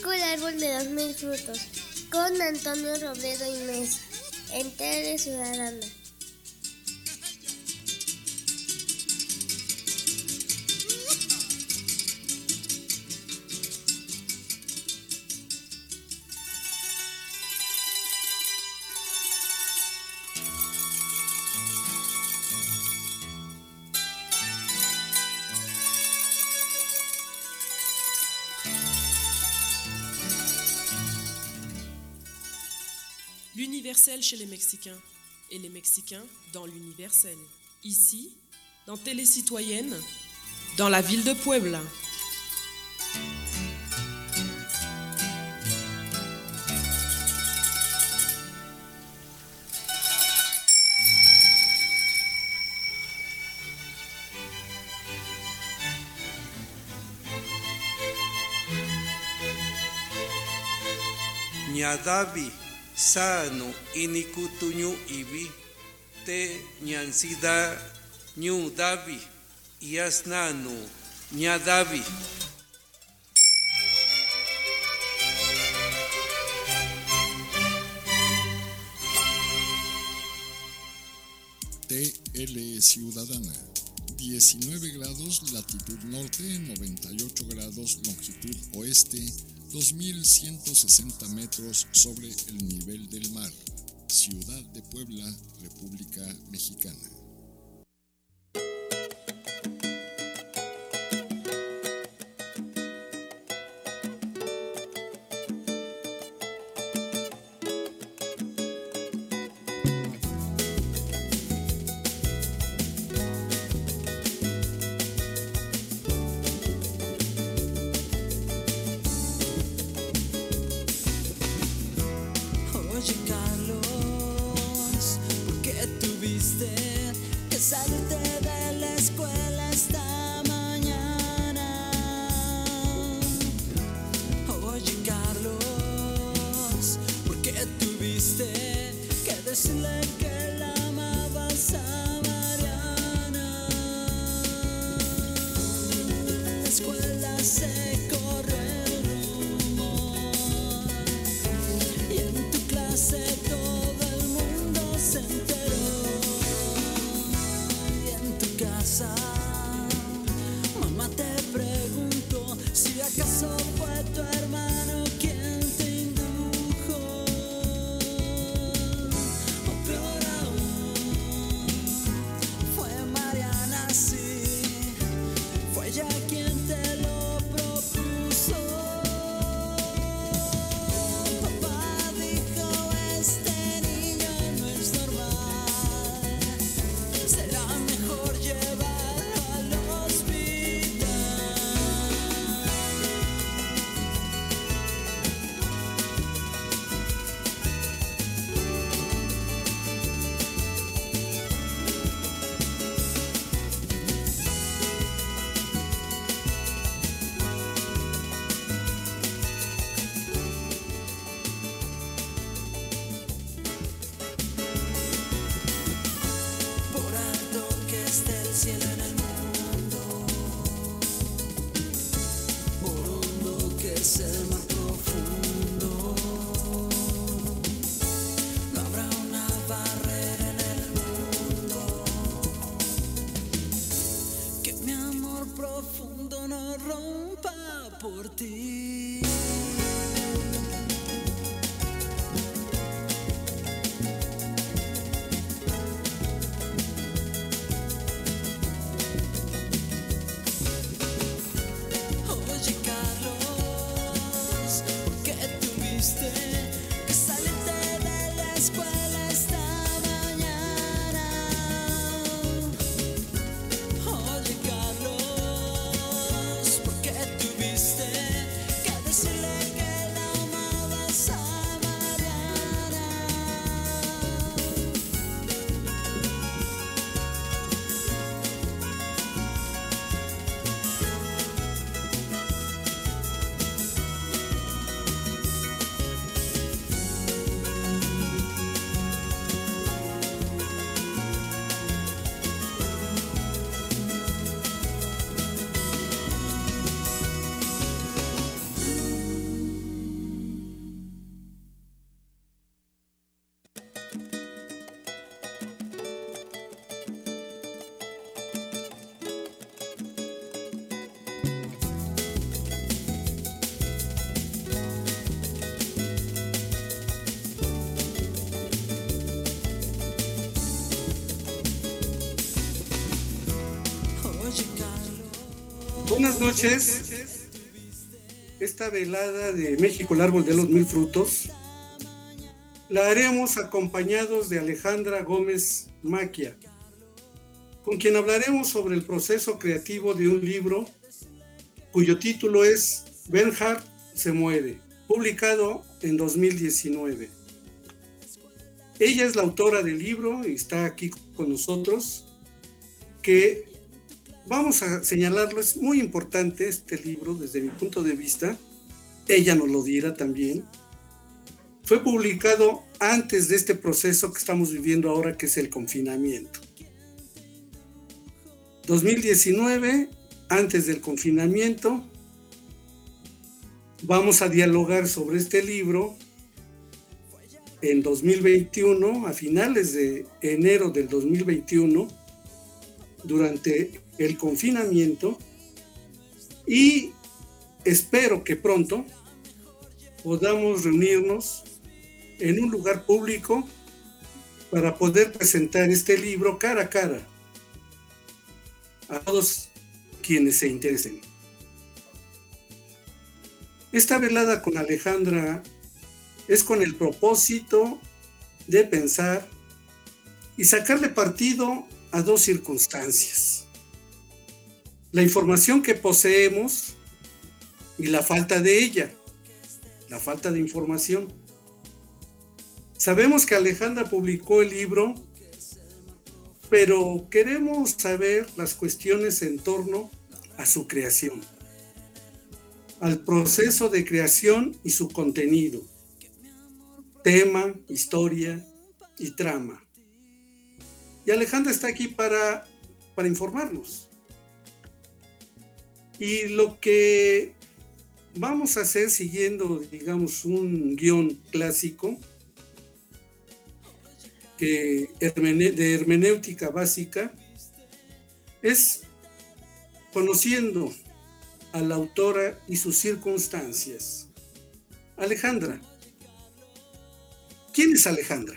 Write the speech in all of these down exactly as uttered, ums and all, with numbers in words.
México, el árbol de los mil frutos, con Antonio Robledo y Mesa, en Tele Ciudadana. L'universel chez les Mexicains et les Mexicains dans l'universel. Ici, dans Télé Citoyenne, dans la ville de Puebla. Ñadavi sano inikutuñu ibi te ñansida ñu davi yasnanu ñadavi. T L Ciudadana, diecinueve grados latitud norte, noventa y ocho grados longitud oeste, dos mil ciento sesenta metros sobre el nivel del mar. Ciudad de Puebla, República Mexicana. Oye, Carlos, ¿por qué tuviste que salirte de la escuela esta mañana? Oye, Carlos, ¿por qué tuviste que decirle que la amabas a Mariana? En la escuela se corre el rumor y en tu clase todo el mundo se enteró. Y en tu casa, mamá te preguntó si acaso fue tu hermano quien te indujo. O peor aún, fue Mariana, sí, fue ella quien te lo propuso. Papá dijo, este niño no es normal, será mejor llevarlo al hospital. Por alto que esté el cielo en el mundo, por hondo que es el mar profundo, no habrá una barrera en el mundo que mi amor profundo no rompa por ti. Buenas noches. Esta velada de México, el árbol de los mil frutos, la haremos acompañados de Alejandra Gómez Maquia, con quien hablaremos sobre el proceso creativo de un libro cuyo título es Bernhard se muere, publicado en dos mil diecinueve. Ella es la autora del libro y está aquí con nosotros, que vamos a señalarlo, es muy importante este libro desde mi punto de vista, ella nos lo dirá también. Fue publicado antes de este proceso que estamos viviendo ahora, que es el confinamiento. dos mil diecinueve, antes del confinamiento, vamos a dialogar sobre este libro. En dos mil veintiuno, a finales de enero del dos mil veintiuno, durante el confinamiento, y espero que pronto podamos reunirnos en un lugar público para poder presentar este libro cara a cara a todos quienes se interesen. Esta velada con Alejandra es con el propósito de pensar y sacarle partido a dos circunstancias: la información que poseemos y la falta de ella, la falta de información. Sabemos que Alejandra publicó el libro, pero queremos saber las cuestiones en torno a su creación, al proceso de creación y su contenido, tema, historia y trama. Y Alejandra está aquí para, para informarnos. Y lo que vamos a hacer, siguiendo, digamos, un guión clásico que, de hermenéutica básica, es conociendo a la autora y sus circunstancias. Alejandra, ¿quién es Alejandra?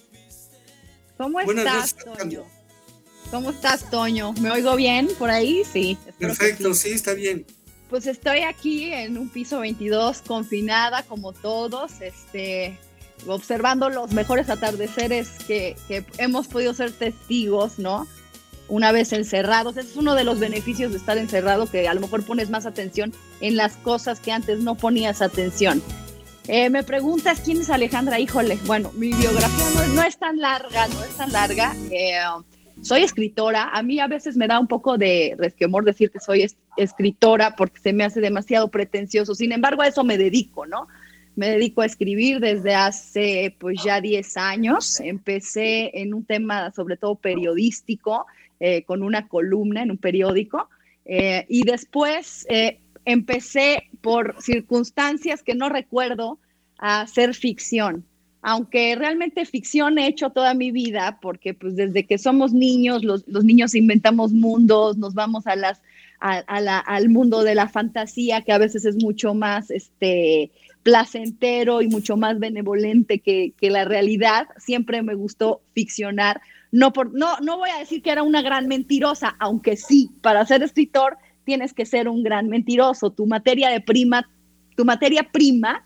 ¿Cómo Buenas estás, noches, Toño? ¿Cómo estás, Toño? ¿Me oigo bien por ahí? Sí. Perfecto, sí. sí, está bien. Pues estoy aquí en un piso veintidós, confinada como todos, este, observando los mejores atardeceres que, que hemos podido ser testigos, ¿no? Una vez encerrados. Ese es uno de los beneficios de estar encerrado, que a lo mejor pones más atención en las cosas que antes no ponías atención. Eh, me preguntas quién es Alejandra. Híjole, bueno, mi biografía no, no es tan larga, no es tan larga. Eh, soy escritora. A mí a veces me da un poco de resquemor decir que soy es, escritora porque se me hace demasiado pretencioso. Sin embargo, a eso me dedico, ¿no? Me dedico a escribir desde hace pues ya diez años. Empecé en un tema sobre todo periodístico, eh, con una columna en un periódico. Eh, y después eh, empecé por circunstancias que no recuerdo a hacer ficción, aunque realmente ficción he hecho toda mi vida, porque pues desde que somos niños, los, los niños inventamos mundos, nos vamos a las, a, a la, al mundo de la fantasía, que a veces es mucho más este, placentero y mucho más benevolente que, que la realidad. Siempre me gustó ficcionar. No, por, no, no voy a decir que era una gran mentirosa, aunque sí, para ser escritor tienes que ser un gran mentiroso. Tu materia de prima, tu materia prima,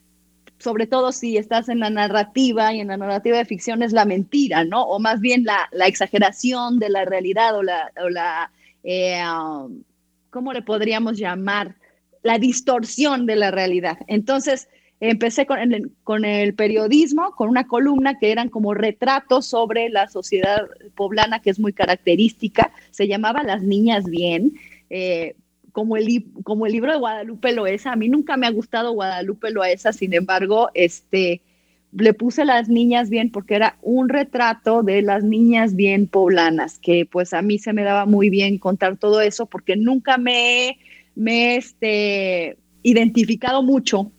sobre todo si estás en la narrativa, y en la narrativa de ficción es la mentira, ¿no? O más bien la, la exageración de la realidad, o la, o la eh, um, ¿cómo le podríamos llamar? La distorsión de la realidad. Entonces, empecé con el, con el periodismo, con una columna que eran como retratos sobre la sociedad poblana, que es muy característica. Se llamaba Las Niñas Bien. Eh, como, el, como el libro de Guadalupe Loaesa. A mí nunca me ha gustado Guadalupe Loaesa, sin embargo, este, le puse Las Niñas Bien porque era un retrato de las niñas bien poblanas, que pues a mí se me daba muy bien contar todo eso, porque nunca me he me, este, identificado mucho,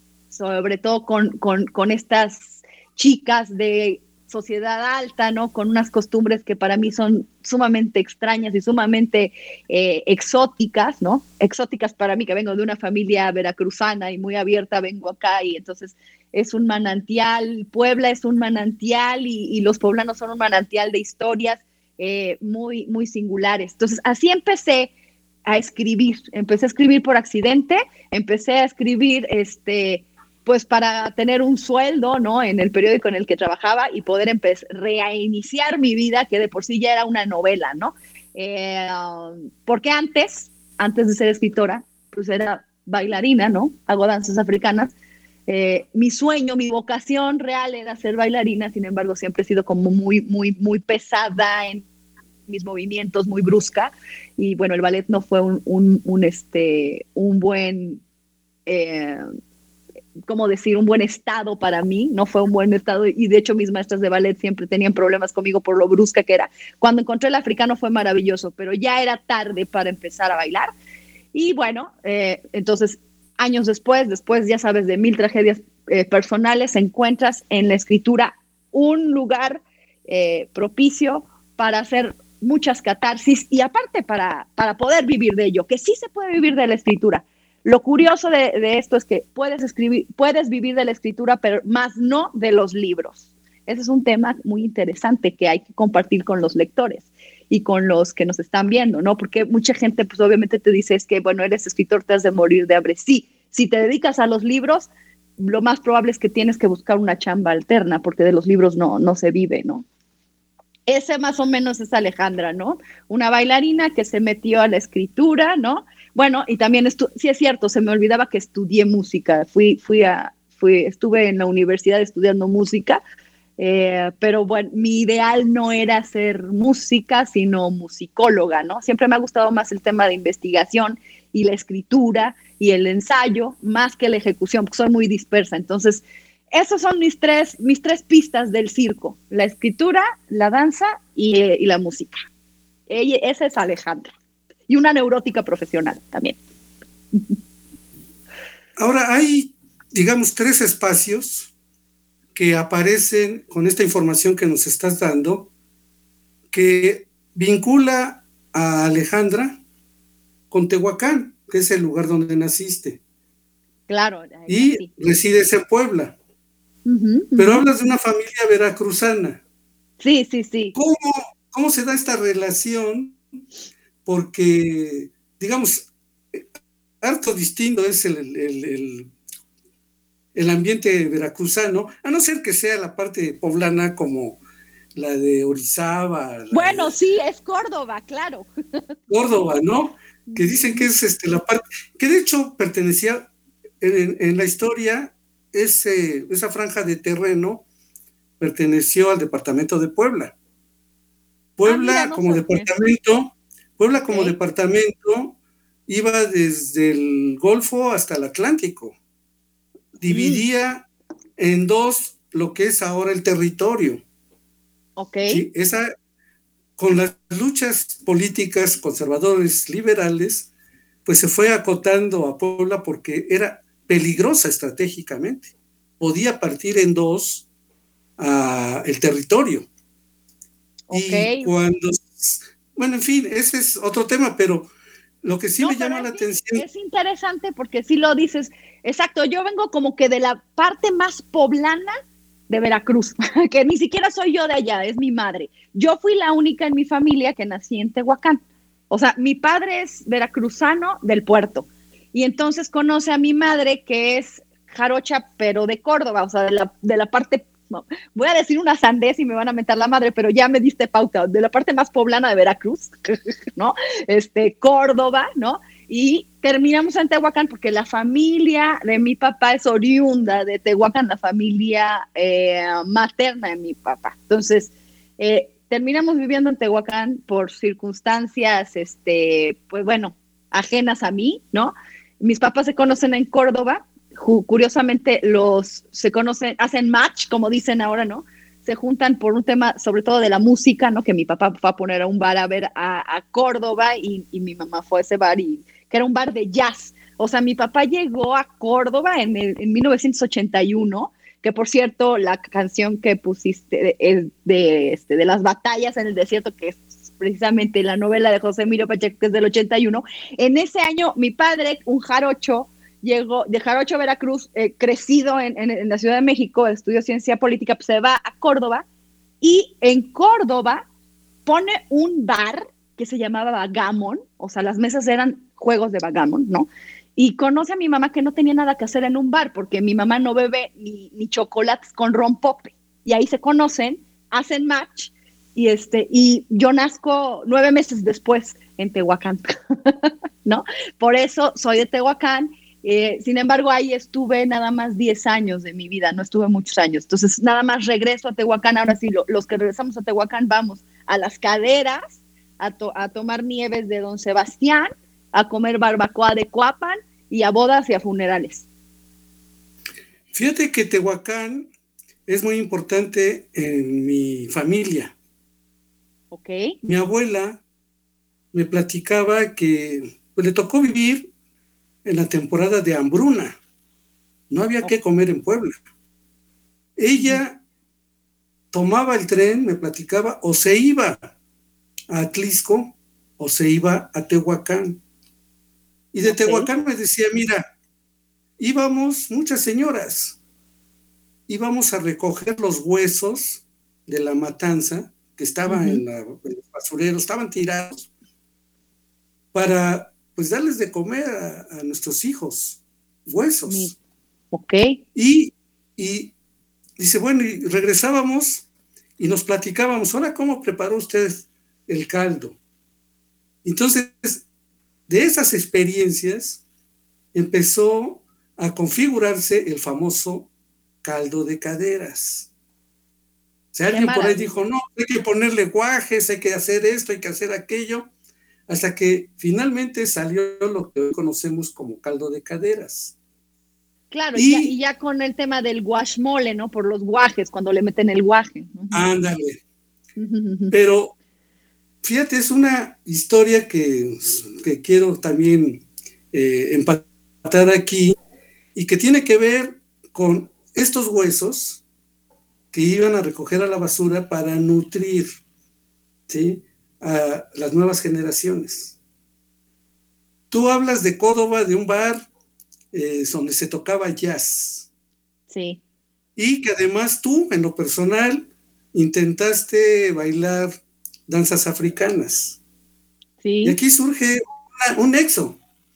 sobre todo con, con, con estas chicas de sociedad alta, ¿no? Con unas costumbres que para mí son sumamente extrañas y sumamente eh, exóticas, ¿no? Exóticas para mí, que vengo de una familia veracruzana y muy abierta, vengo acá y entonces es un manantial, Puebla es un manantial y, y los poblanos son un manantial de historias eh, muy, muy singulares. Entonces así empecé a escribir. Empecé a escribir por accidente, empecé a escribir, este, pues para tener un sueldo, ¿no? En el periódico en el que trabajaba y poder empezar, reiniciar mi vida, que de por sí ya era una novela, ¿no? Eh, porque antes, antes de ser escritora, pues era bailarina, ¿no? Hago danzas africanas. Eh, mi sueño, mi vocación real era ser bailarina, sin embargo, siempre he sido como muy, muy, muy pesada en mis movimientos, muy brusca, y bueno, el ballet no fue un, un, un, este, un buen, eh, ¿cómo decir? Un buen estado para mí, no fue un buen estado, y de hecho mis maestras de ballet siempre tenían problemas conmigo por lo brusca que era. Cuando encontré el africano fue maravilloso, pero ya era tarde para empezar a bailar, y bueno, eh, entonces años después, después ya sabes de mil tragedias eh, personales, encuentras en la escritura un lugar eh, propicio para hacer muchas catarsis y aparte para, para poder vivir de ello, que sí se puede vivir de la escritura. Lo curioso de, de esto es que puedes escribir, puedes vivir de la escritura, pero más no de los libros. Ese es un tema muy interesante que hay que compartir con los lectores y con los que nos están viendo, ¿no? Porque mucha gente, pues obviamente te dice, es que, bueno, eres escritor, te has de morir de hambre. Sí, si te dedicas a los libros, lo más probable es que tienes que buscar una chamba alterna, porque de los libros no, no se vive, ¿no? Ese más o menos es Alejandra, ¿no? Una bailarina que se metió a la escritura, ¿no? Bueno, y también, estu- sí es cierto, se me olvidaba que estudié música, fui, fui a, fui, estuve en la universidad estudiando música, eh, pero bueno, mi ideal no era ser música, sino musicóloga, ¿no? Siempre me ha gustado más el tema de investigación y la escritura y el ensayo, más que la ejecución, porque soy muy dispersa, entonces esas son mis tres, mis tres pistas del circo: la escritura, la danza y, eh, y la música. Ella, esa es Alejandra. Y una neurótica profesional también. Ahora hay, digamos, tres espacios que aparecen con esta información que nos estás dando, que vincula a Alejandra con Tehuacán, que es el lugar donde naciste. Claro. Y sí. resides en Puebla. Uh-huh, Pero uh-huh. hablas de una familia veracruzana. Sí, sí, sí. ¿Cómo, cómo se da esta relación? Porque, digamos, harto distinto es el, el, el, el ambiente veracruzano, a no ser que sea la parte poblana como la de Orizaba. La bueno, de, sí, es Córdoba, claro. Córdoba, ¿no? Que dicen que es este, la parte, que de hecho pertenecía en, en la historia. Ese, esa franja de terreno perteneció al departamento de Puebla. Puebla ah, mira, no como sé. departamento, Puebla como okay. departamento iba desde el Golfo hasta el Atlántico. Dividía mm. en dos lo que es ahora el territorio. Okay. ¿Sí? Esa, con las luchas políticas conservadores liberales, pues se fue acotando a Puebla porque era peligrosa estratégicamente. Podía partir en dos uh, el territorio. Okay. Y cuando, bueno, en fin, ese es otro tema, pero lo que sí no, me llama la es, atención. Es interesante porque sí lo dices, exacto, yo vengo como que de la parte más poblana de Veracruz, que ni siquiera soy yo de allá, es mi madre. Yo fui la única en mi familia que nací en Tehuacán. O sea, mi padre es veracruzano del puerto. Y entonces conoce a mi madre, que es jarocha, pero de Córdoba, o sea, de la, de la parte, no, voy a decir una sandez y me van a mentar la madre, pero ya me diste pauta, de la parte más poblana de Veracruz, ¿no? Este, Córdoba, ¿no? Y terminamos en Tehuacán porque la familia de mi papá es oriunda de Tehuacán, la familia eh, materna de mi papá. Entonces, eh, terminamos viviendo en Tehuacán por circunstancias, este, pues bueno, ajenas a mí, ¿no? Mis papás se conocen en Córdoba, curiosamente los se conocen, hacen match, como dicen ahora, ¿no? Se juntan por un tema, sobre todo de la música, ¿no? Que mi papá fue a poner a un bar a ver a, a Córdoba y, y mi mamá fue a ese bar, y que era un bar de jazz. O sea, mi papá llegó a Córdoba en, el, en mil novecientos ochenta y uno, que por cierto, la canción que pusiste es de, este, de las batallas en el desierto, que es precisamente la novela de José Emilio Pacheco, que es del ochenta y uno. En ese año, mi padre, un jarocho, llegó de Jarocho, Veracruz, eh, crecido en, en, en la Ciudad de México, estudió ciencia política, pues se va a Córdoba, y en Córdoba pone un bar que se llamaba backgammon, o sea, las mesas eran juegos de backgammon, ¿no? Y conoce a mi mamá que no tenía nada que hacer en un bar, porque mi mamá no bebe ni, ni chocolates con rompope. Y ahí se conocen, hacen match, y, este, y yo nazco nueve meses después en Tehuacán, ¿no? Por eso soy de Tehuacán. Eh, sin embargo, ahí estuve nada más diez años de mi vida, no estuve muchos años. Entonces, nada más regreso a Tehuacán. Ahora sí, lo, los que regresamos a Tehuacán vamos a las caderas, a, to, a tomar nieves de Don Sebastián, a comer barbacoa de Cuapan y a bodas y a funerales. Fíjate que Tehuacán es muy importante en mi familia. Ok. Mi abuela me platicaba que pues, le tocó vivir en la temporada de hambruna. No había okay. que comer en Puebla. Ella tomaba el tren, me platicaba, o se iba a Atlisco o se iba a Tehuacán. Y de okay. Tehuacán me decía, mira, íbamos muchas señoras, íbamos a recoger los huesos de la matanza que estaban uh-huh. en, la, en los basureros, estaban tirados, para pues darles de comer a, a nuestros hijos, huesos. Ok. Y, y dice, bueno, y regresábamos y nos platicábamos, ahora, ¿cómo preparó usted el caldo? Entonces, de esas experiencias empezó a configurarse el famoso caldo de caderas. O sea, alguien por ahí dijo, no, hay que ponerle guajes, hay que hacer esto, hay que hacer aquello, hasta que finalmente salió lo que hoy conocemos como caldo de caderas. Claro, y, y, ya, y ya con el tema del guachmole, ¿no? Por los guajes, cuando le meten el guaje. Uh-huh. Ándale. Pero fíjate, es una historia que, que quiero también eh, empatar aquí y que tiene que ver con estos huesos que iban a recoger a la basura para nutrir, ¿sí?, a las nuevas generaciones. Tú hablas de Córdoba, de un bar eh, donde se tocaba jazz. Sí. Y que además tú, en lo personal, intentaste bailar danzas africanas. Sí. Y aquí surge una, un nexo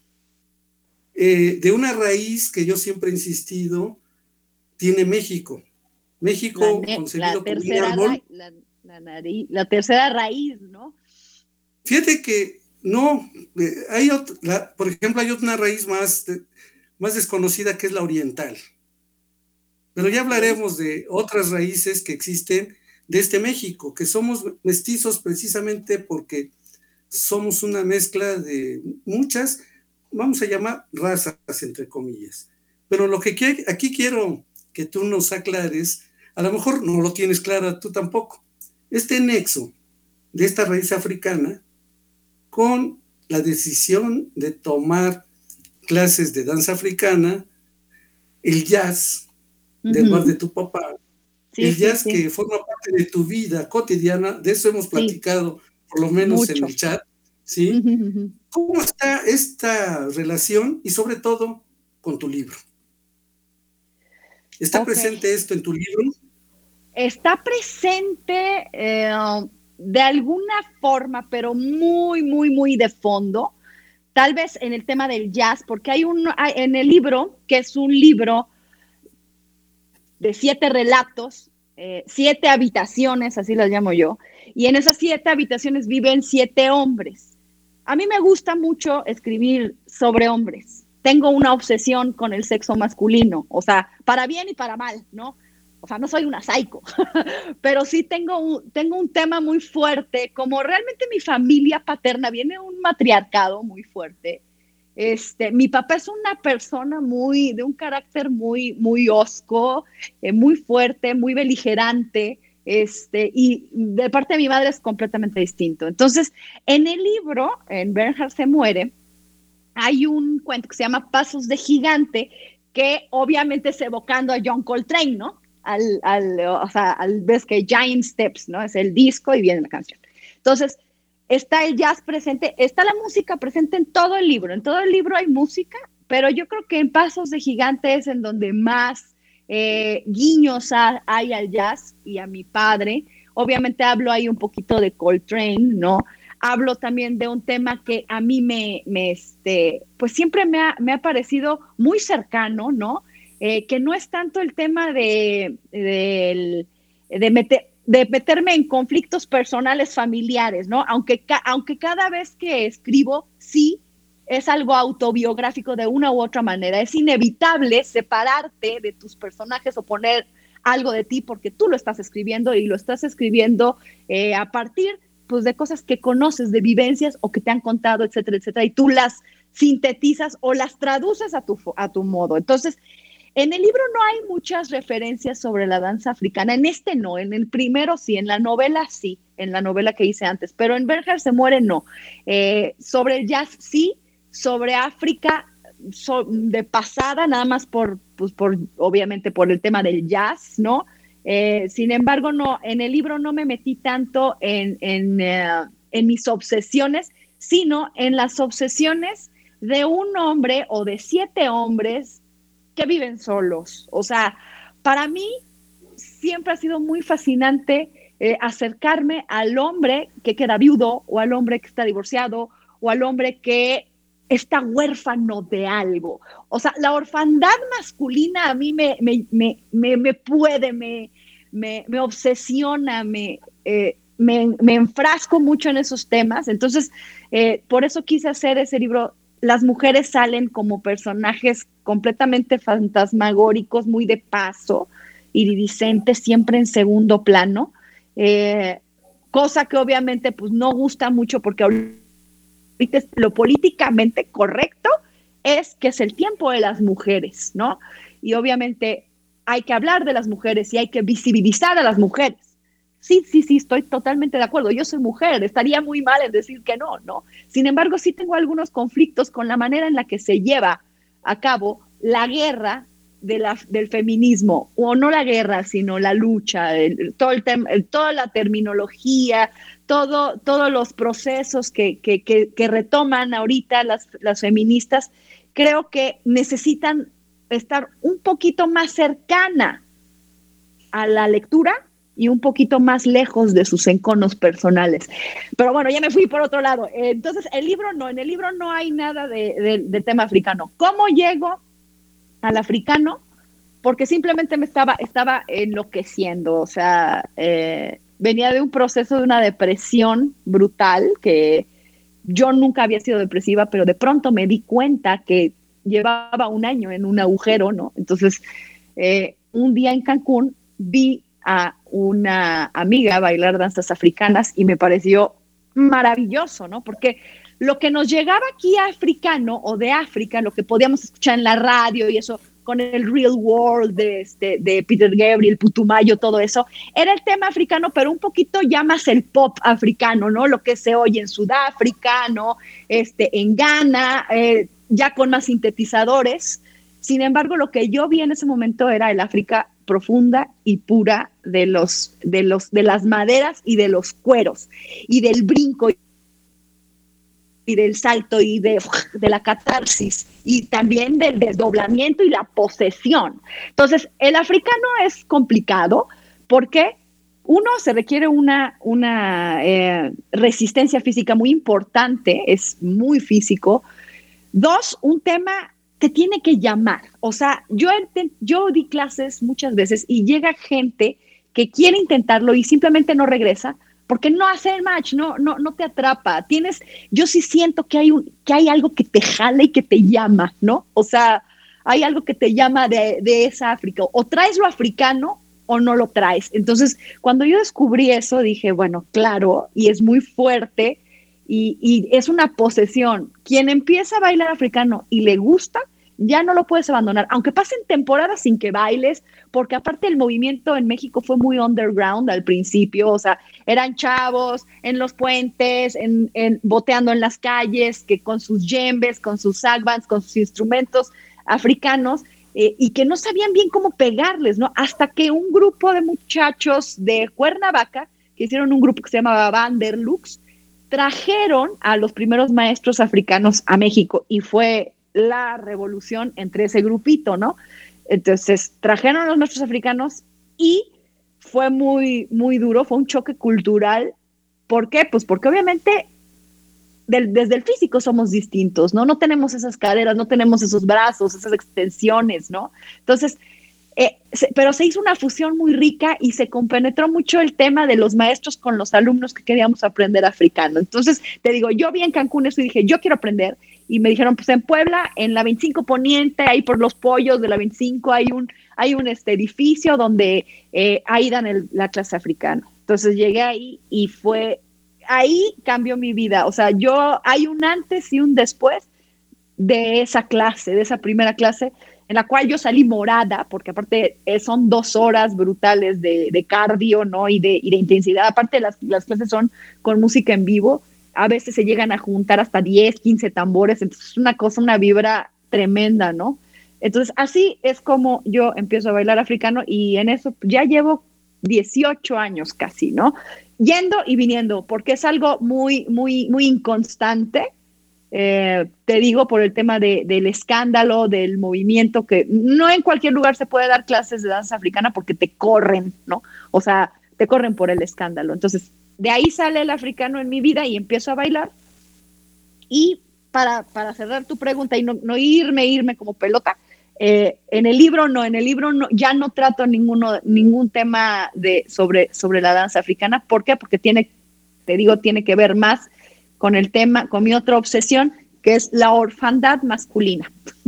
eh, de una raíz que yo siempre he insistido, tiene México. México la, concebido la tercera como un árbol. La, la, nariz, la tercera raíz, ¿no? Fíjate que no, eh, hay otro, la, por ejemplo, hay otra raíz más, de, más desconocida que es la oriental. Pero ya hablaremos de otras raíces que existen de este México, que somos mestizos precisamente porque somos una mezcla de muchas, vamos a llamar razas, entre comillas. Pero lo que quiero, aquí quiero que tú nos aclares, a lo mejor no lo tienes claro tú tampoco, este nexo de esta raíz africana con la decisión de tomar clases de danza africana, el jazz del uh-huh. bar de tu papá, sí, el jazz sí, sí. que forma parte de tu vida cotidiana, de eso hemos platicado, sí. por lo menos Mucho. en el chat, ¿sí? Uh-huh. ¿Cómo está esta relación y sobre todo con tu libro? ¿Está okay. presente esto en tu libro? Está presente eh, de alguna forma, pero muy, muy, muy de fondo, tal vez en el tema del jazz, porque hay un, hay, en el libro, que es un libro de siete relatos, eh, siete habitaciones, así las llamo yo, y en esas siete habitaciones viven siete hombres. A mí me gusta mucho escribir sobre hombres. Tengo una obsesión con el sexo masculino, o sea, para bien y para mal, ¿no? O sea, no soy una psycho, pero sí tengo un, tengo un tema muy fuerte, como realmente mi familia paterna viene de un matriarcado muy fuerte. Este, mi papá es una persona muy, de un carácter muy, muy hosco, eh, muy fuerte, muy beligerante, este, y de parte de mi madre es completamente distinto. Entonces, en el libro, en Bernhard se muere, hay un cuento que se llama Pasos de Gigante, que obviamente es evocando a John Coltrane, ¿no? Al, al, o sea, al, ves que Giant Steps, ¿no? Es el disco y viene la canción. Entonces, está el jazz presente, está la música presente en todo el libro. En todo el libro hay música, pero yo creo que en Pasos de Gigante es en donde más eh, guiños ha, hay al jazz y a mi padre. Obviamente hablo ahí un poquito de Coltrane, ¿no? hablo también de un tema que a mí me, me este, pues siempre me ha, me ha parecido muy cercano, ¿no? Eh, que no es tanto el tema de, de, de, meter, de meterme en conflictos personales familiares, ¿no? Aunque, ca, aunque cada vez que escribo, sí, es algo autobiográfico de una u otra manera. Es inevitable separarte de tus personajes o poner algo de ti porque tú lo estás escribiendo y lo estás escribiendo eh, a partir pues, de cosas que conoces, de vivencias o que te han contado, etcétera, etcétera, y tú las sintetizas o las traduces a tu, a tu modo. Entonces, en el libro no hay muchas referencias sobre la danza africana, en este no, en el primero sí, en la novela sí, en la novela que hice antes, pero en Bernhard se muere no. Eh, sobre el jazz sí, sobre África so, de pasada, nada más por, pues por, obviamente por el tema del jazz, ¿no? Eh, sin embargo, no, en el libro no me metí tanto en, en, uh, en mis obsesiones, sino en las obsesiones de un hombre o de siete hombres que viven solos. O sea, para mí siempre ha sido muy fascinante eh, acercarme al hombre que queda viudo o al hombre que está divorciado o al hombre que está huérfano de algo. O sea, la orfandad masculina a mí me, me, me, me, me puede, me, me, me obsesiona, me, eh, me, me enfrasco mucho en esos temas. Entonces, eh, por eso quise hacer ese libro. Las mujeres salen como personajes completamente fantasmagóricos, muy de paso, iridiscentes, siempre en segundo plano, eh, cosa que obviamente pues, no gusta mucho porque ahorita lo políticamente correcto es que es el tiempo de las mujeres, ¿no? Y obviamente hay que hablar de las mujeres y hay que visibilizar a las mujeres. Sí, sí, sí, estoy totalmente de acuerdo. Yo soy mujer, estaría muy mal en decir que no, ¿no? Sin embargo, sí tengo algunos conflictos con la manera en la que se lleva a cabo la guerra de la, del feminismo, o no la guerra, sino la lucha, el, todo el tem, el, toda la terminología, todo, todos los procesos que, que, que, que retoman ahorita las, las feministas, creo que necesitan estar un poquito más cercana a la lectura y un poquito más lejos de sus enconos personales. Pero bueno, ya me fui por otro lado. Entonces, el libro no, en el libro no hay nada de, de, de tema africano. ¿Cómo llego al africano? Porque simplemente me estaba, estaba enloqueciendo, o sea, eh, venía de un proceso de una depresión brutal, que yo nunca había sido depresiva, pero de pronto me di cuenta que llevaba un año en un agujero, ¿no? Entonces, eh, un día en Cancún vi a una amiga bailar danzas africanas y me pareció maravilloso, ¿no? Porque lo que nos llegaba aquí africano o de África, lo que podíamos escuchar en la radio y eso, con el Real World de, este, de Peter Gabriel, Putumayo, todo eso, era el tema africano, pero un poquito ya más el pop africano, ¿no? Lo que se oye en Sudáfrica, ¿no? Este, en Ghana, eh, ya con más sintetizadores. Sin embargo, lo que yo vi en ese momento era el África profunda y pura de, los, de, los, de las maderas y de los cueros, y del brinco y del salto y de, de la catarsis y también del desdoblamiento y la posesión. Entonces, el africano es complicado porque uno, se requiere una, una eh, resistencia física muy importante, es muy físico. Dos, un tema te tiene que llamar. O sea, yo, yo di clases muchas veces y llega gente que quiere intentarlo y simplemente no regresa porque no hace el match, no, no, no te atrapa. Tienes, yo sí siento que hay, un, que hay algo que te jala y que te llama, ¿no? O sea, hay algo que te llama de, de esa África. O traes lo africano o no lo traes. Entonces, cuando yo descubrí eso, dije, bueno, claro, y es muy fuerte y, y es una posesión. Quien empieza a bailar africano y le gusta, ya no lo puedes abandonar, aunque pasen temporadas sin que bailes, porque aparte el movimiento en México fue muy underground al principio, o sea, eran chavos en los puentes, en, en, boteando en las calles, que con sus djembes, con sus sagbands, con sus instrumentos africanos, eh, y que no sabían bien cómo pegarles, ¿no? Hasta que un grupo de muchachos de Cuernavaca, que hicieron un grupo que se llamaba Vanderlux, trajeron a los primeros maestros africanos a México, y fue la revolución entre ese grupito, ¿no? Entonces trajeron a los maestros africanos y fue muy, muy duro, fue un choque cultural. ¿Por qué? Pues porque obviamente del, desde el físico somos distintos, ¿no? No tenemos esas caderas, no tenemos esos brazos, esas extensiones, ¿no? Entonces, eh, se, pero se hizo una fusión muy rica y se compenetró mucho el tema de los maestros con los alumnos que queríamos aprender africano. Entonces, te digo, yo vi en Cancún eso y dije, yo quiero aprender. Y me dijeron, pues en Puebla, en la veinticinco Poniente, ahí por los pollos de la veinticinco, hay un, hay un este, edificio donde eh, ahí dan el, la clase africana. Entonces llegué ahí y fue, ahí cambió mi vida. O sea, yo, hay un antes y un después de esa clase, de esa primera clase, en la cual yo salí morada, porque aparte eh, son dos horas brutales de, de cardio, ¿no? Y de, y de intensidad. Aparte las, las clases son con música en vivo. A veces se llegan a juntar hasta diez, quince tambores, entonces es una cosa, una vibra tremenda, ¿no? Entonces así es como yo empiezo a bailar africano y en eso ya llevo dieciocho años casi, ¿no? Yendo y viniendo, porque es algo muy, muy, muy inconstante, eh, te digo, por el tema de, del escándalo, del movimiento, que no en cualquier lugar se puede dar clases de danza africana porque te corren, ¿no? O sea, te corren por el escándalo. Entonces, de ahí sale el africano en mi vida y empiezo a bailar. Y para, para cerrar tu pregunta y no, no irme, irme como pelota, eh, en el libro no, en el libro no, ya no trato ninguno, ningún tema de, sobre, sobre la danza africana. ¿Por qué? Porque tiene, te digo, tiene que ver más con el tema, con mi otra obsesión, que es la orfandad masculina.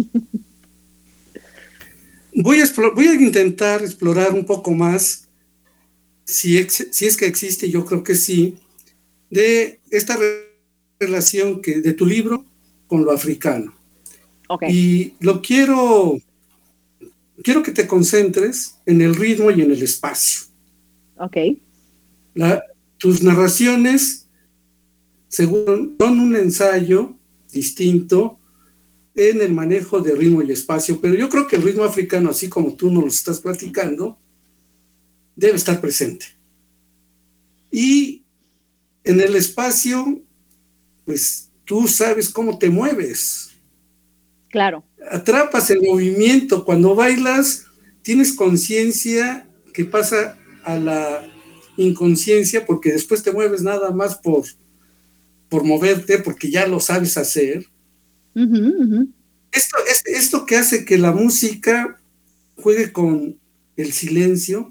Voy a, explore, voy a intentar explorar un poco más, si, ex, si es que existe, yo creo que sí, de esta relación que, de tu libro con lo africano. Okay. Y lo quiero, quiero que te concentres en el ritmo y en el espacio. Ok. La, tus narraciones según, son un ensayo distinto en el manejo de ritmo y espacio, pero yo creo que el ritmo africano, así como tú nos lo estás platicando, debe estar presente. Y en el espacio, pues tú sabes cómo te mueves. Claro. Atrapas el movimiento. Cuando bailas, tienes conciencia que pasa a la inconsciencia, porque después te mueves nada más por, por moverte, porque ya lo sabes hacer. Uh-huh, uh-huh. Esto, es, esto que hace que la música juegue con el silencio,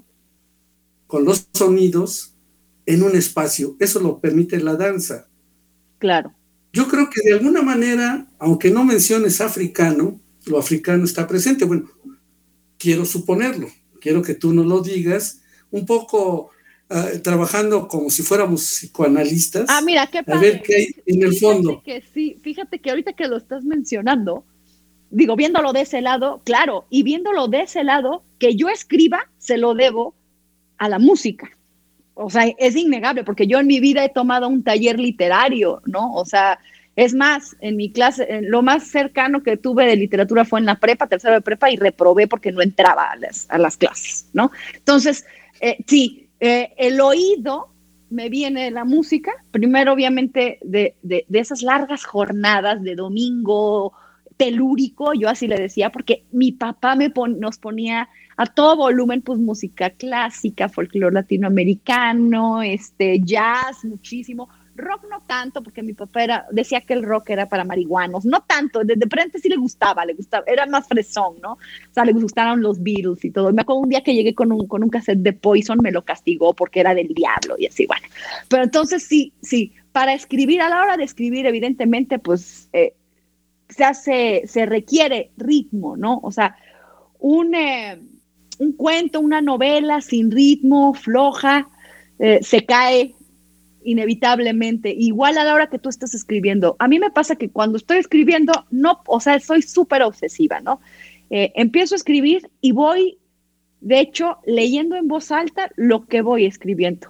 con los sonidos, en un espacio. Eso lo permite la danza. Claro. Yo creo que de alguna manera, aunque no menciones africano, lo africano está presente. Bueno, quiero suponerlo, quiero que tú nos lo digas, un poco uh, trabajando como si fuéramos psicoanalistas. Ah, mira, qué padre. A ver qué hay en el fondo. Fíjate que sí, fíjate que ahorita que lo estás mencionando, digo, viéndolo de ese lado, claro, y viéndolo de ese lado, que yo escriba, se lo debo a la música. O sea, es innegable, porque yo en mi vida he tomado un taller literario, ¿no? O sea, es más, en mi clase, lo más cercano que tuve de literatura fue en la prepa, tercero de prepa, y reprobé porque no entraba a las, a las clases, ¿no? Entonces, eh, sí, eh, el oído me viene de la música, primero obviamente de, de, de esas largas jornadas de domingo telúrico, yo así le decía, porque mi papá me pon, nos ponía a todo volumen, pues música clásica, folclore latinoamericano, este, jazz, muchísimo, rock no tanto, porque mi papá era, decía que el rock era para marihuanos, no tanto, de, de frente sí le gustaba, le gustaba, era más fresón, ¿no? O sea, le gustaron los Beatles y todo. Me acuerdo un día que llegué con un, con un cassette de Poison, me lo castigó porque era del diablo y así, bueno. Pero entonces sí, sí, para escribir, a la hora de escribir, evidentemente, pues, eh, se hace, se requiere ritmo, ¿no? O sea, un, eh, un cuento, una novela sin ritmo, floja, eh, se cae inevitablemente. Igual a la hora que tú estás escribiendo. A mí me pasa que cuando estoy escribiendo, no, o sea, soy súper obsesiva, ¿no? Eh, empiezo a escribir y voy, de hecho, leyendo en voz alta lo que voy escribiendo.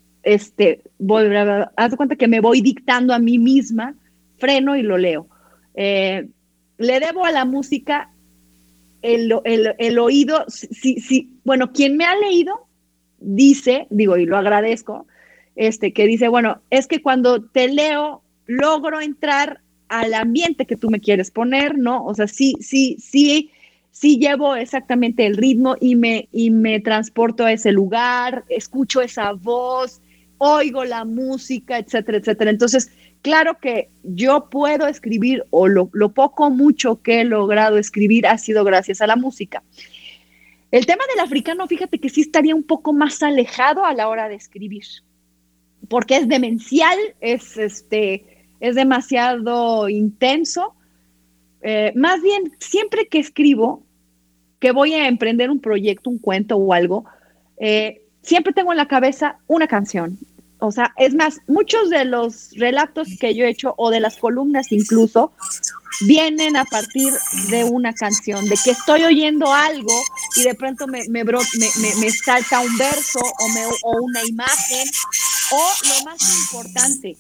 Este, voy, haz de cuenta que me voy dictando a mí misma, freno y lo leo. Eh, le debo a la música el, el, el oído, si, si, bueno, quien me ha leído dice, digo, y lo agradezco, este, que dice, bueno, es que cuando te leo logro entrar al ambiente que tú me quieres poner, ¿no? O sea, sí, sí, sí, sí llevo exactamente el ritmo y me, y me transporto a ese lugar, escucho esa voz oigo la música, etcétera, etcétera. Entonces, claro que yo puedo escribir, o lo, lo poco o mucho que he logrado escribir ha sido gracias a la música. El tema del africano, fíjate que sí estaría un poco más alejado a la hora de escribir, porque es demencial, es, este, es demasiado intenso. Eh, más bien, siempre que escribo, que voy a emprender un proyecto, un cuento o algo, eh, siempre tengo en la cabeza una canción. O sea, es más, muchos de los relatos que yo he hecho, o de las columnas incluso, vienen a partir de una canción, de que estoy oyendo algo y de pronto me, me, bro, me, me, me salta un verso o, me, o una imagen, o lo más importante,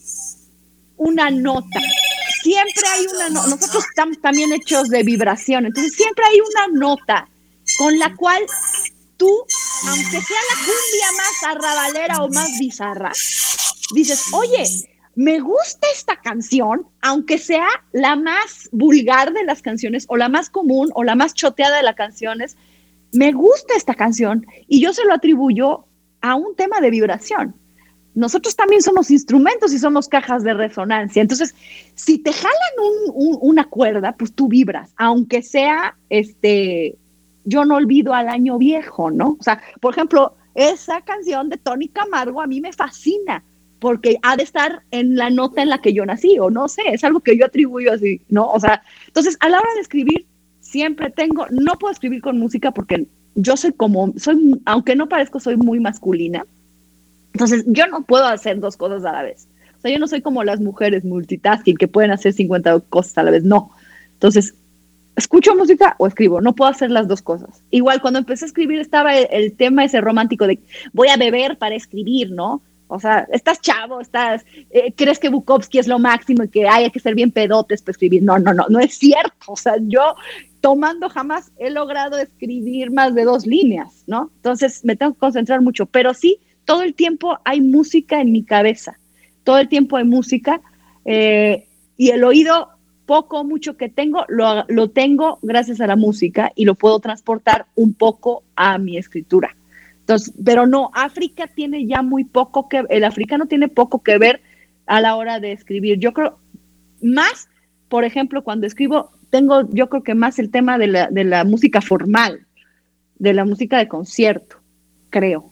una nota. Siempre hay una nota. Nosotros estamos también hechos de vibración, entonces siempre hay una nota con la cual tú, aunque sea la cumbia más arrabalera o más bizarra, dices, oye, me gusta esta canción, aunque sea la más vulgar de las canciones, o la más común, o la más choteada de las canciones, me gusta esta canción, y yo se lo atribuyo a un tema de vibración. Nosotros también somos instrumentos y somos cajas de resonancia. Entonces, si te jalan un, un, una cuerda, pues tú vibras, aunque sea, este, yo no olvido al año viejo, ¿no? O sea, por ejemplo, esa canción de Tony Camargo a mí me fascina, porque ha de estar en la nota en la que yo nací, o no sé, es algo que yo atribuyo así, ¿no? O sea, entonces, a la hora de escribir, siempre tengo, no puedo escribir con música porque yo soy como, soy, aunque no parezco, soy muy masculina. Entonces, yo no puedo hacer dos cosas a la vez. O sea, yo no soy como las mujeres multitasking que pueden hacer cincuenta cosas a la vez, no. Entonces, escucho música o escribo, no puedo hacer las dos cosas. Igual, cuando empecé a escribir estaba el, el tema ese romántico de voy a beber para escribir, ¿no? O sea, estás chavo, estás, eh, crees que Bukowski es lo máximo y que hay, hay que ser bien pedotes para escribir. No, no, no, no es cierto. O sea, yo tomando jamás he logrado escribir más de dos líneas, ¿no? Entonces me tengo que concentrar mucho, pero sí, todo el tiempo hay música en mi cabeza, todo el tiempo hay música, eh, y el oído, poco o mucho que tengo, lo, lo tengo gracias a la música y lo puedo transportar un poco a mi escritura. Entonces, pero no, África tiene ya muy poco que, el africano tiene poco que ver a la hora de escribir. Yo creo, más, por ejemplo, cuando escribo, tengo, yo creo que más el tema de la, de la música formal, de la música de concierto, creo.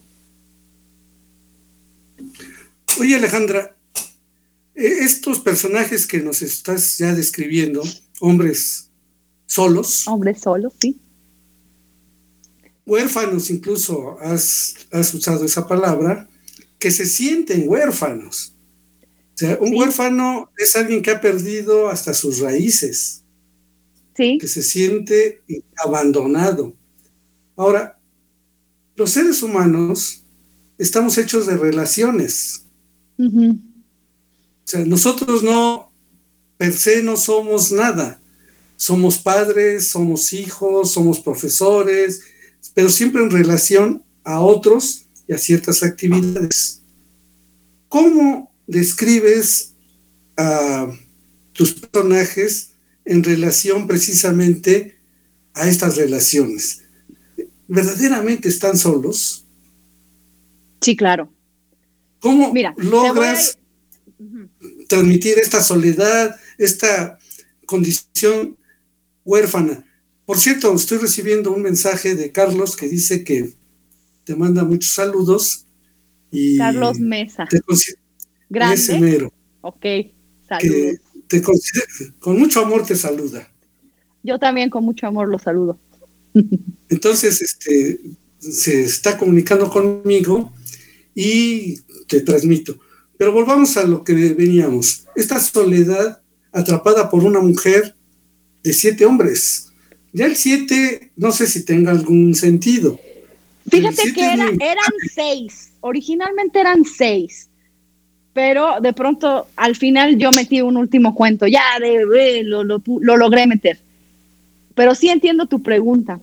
Oye, Alejandra, estos personajes que nos estás ya describiendo, hombres solos. Hombres solos, sí. Huérfanos, incluso has, has usado esa palabra, que se sienten huérfanos. O sea, un sí. huérfano es alguien que ha perdido hasta sus raíces. Sí. Que se siente abandonado. Ahora, los seres humanos estamos hechos de relaciones. Uh-huh. O sea, nosotros no, per se no somos nada. Somos padres, somos hijos, somos profesores, pero siempre en relación a otros y a ciertas actividades. ¿Cómo describes a tus personajes en relación precisamente a estas relaciones? ¿Verdaderamente están solos? Sí, claro. ¿Cómo Mira, logras a... uh-huh. transmitir esta soledad, esta condición huérfana? Por cierto, estoy recibiendo un mensaje de Carlos que dice que te manda muchos saludos. Y Carlos Mesa. Te consider... Grande. Ese mero. Ok, saludos. Te consider... Con mucho amor te saluda. Yo también con mucho amor lo saludo. Entonces, este, se está comunicando conmigo y te transmito. Pero volvamos a lo que veníamos. Esta soledad atrapada por una mujer de siete hombres. Ya el siete, no sé si tenga algún sentido. Fíjate que era, eran seis. Originalmente eran seis. Pero de pronto, al final, yo metí un último cuento. Ya, de, de, lo, lo, lo logré meter. Pero sí entiendo tu pregunta.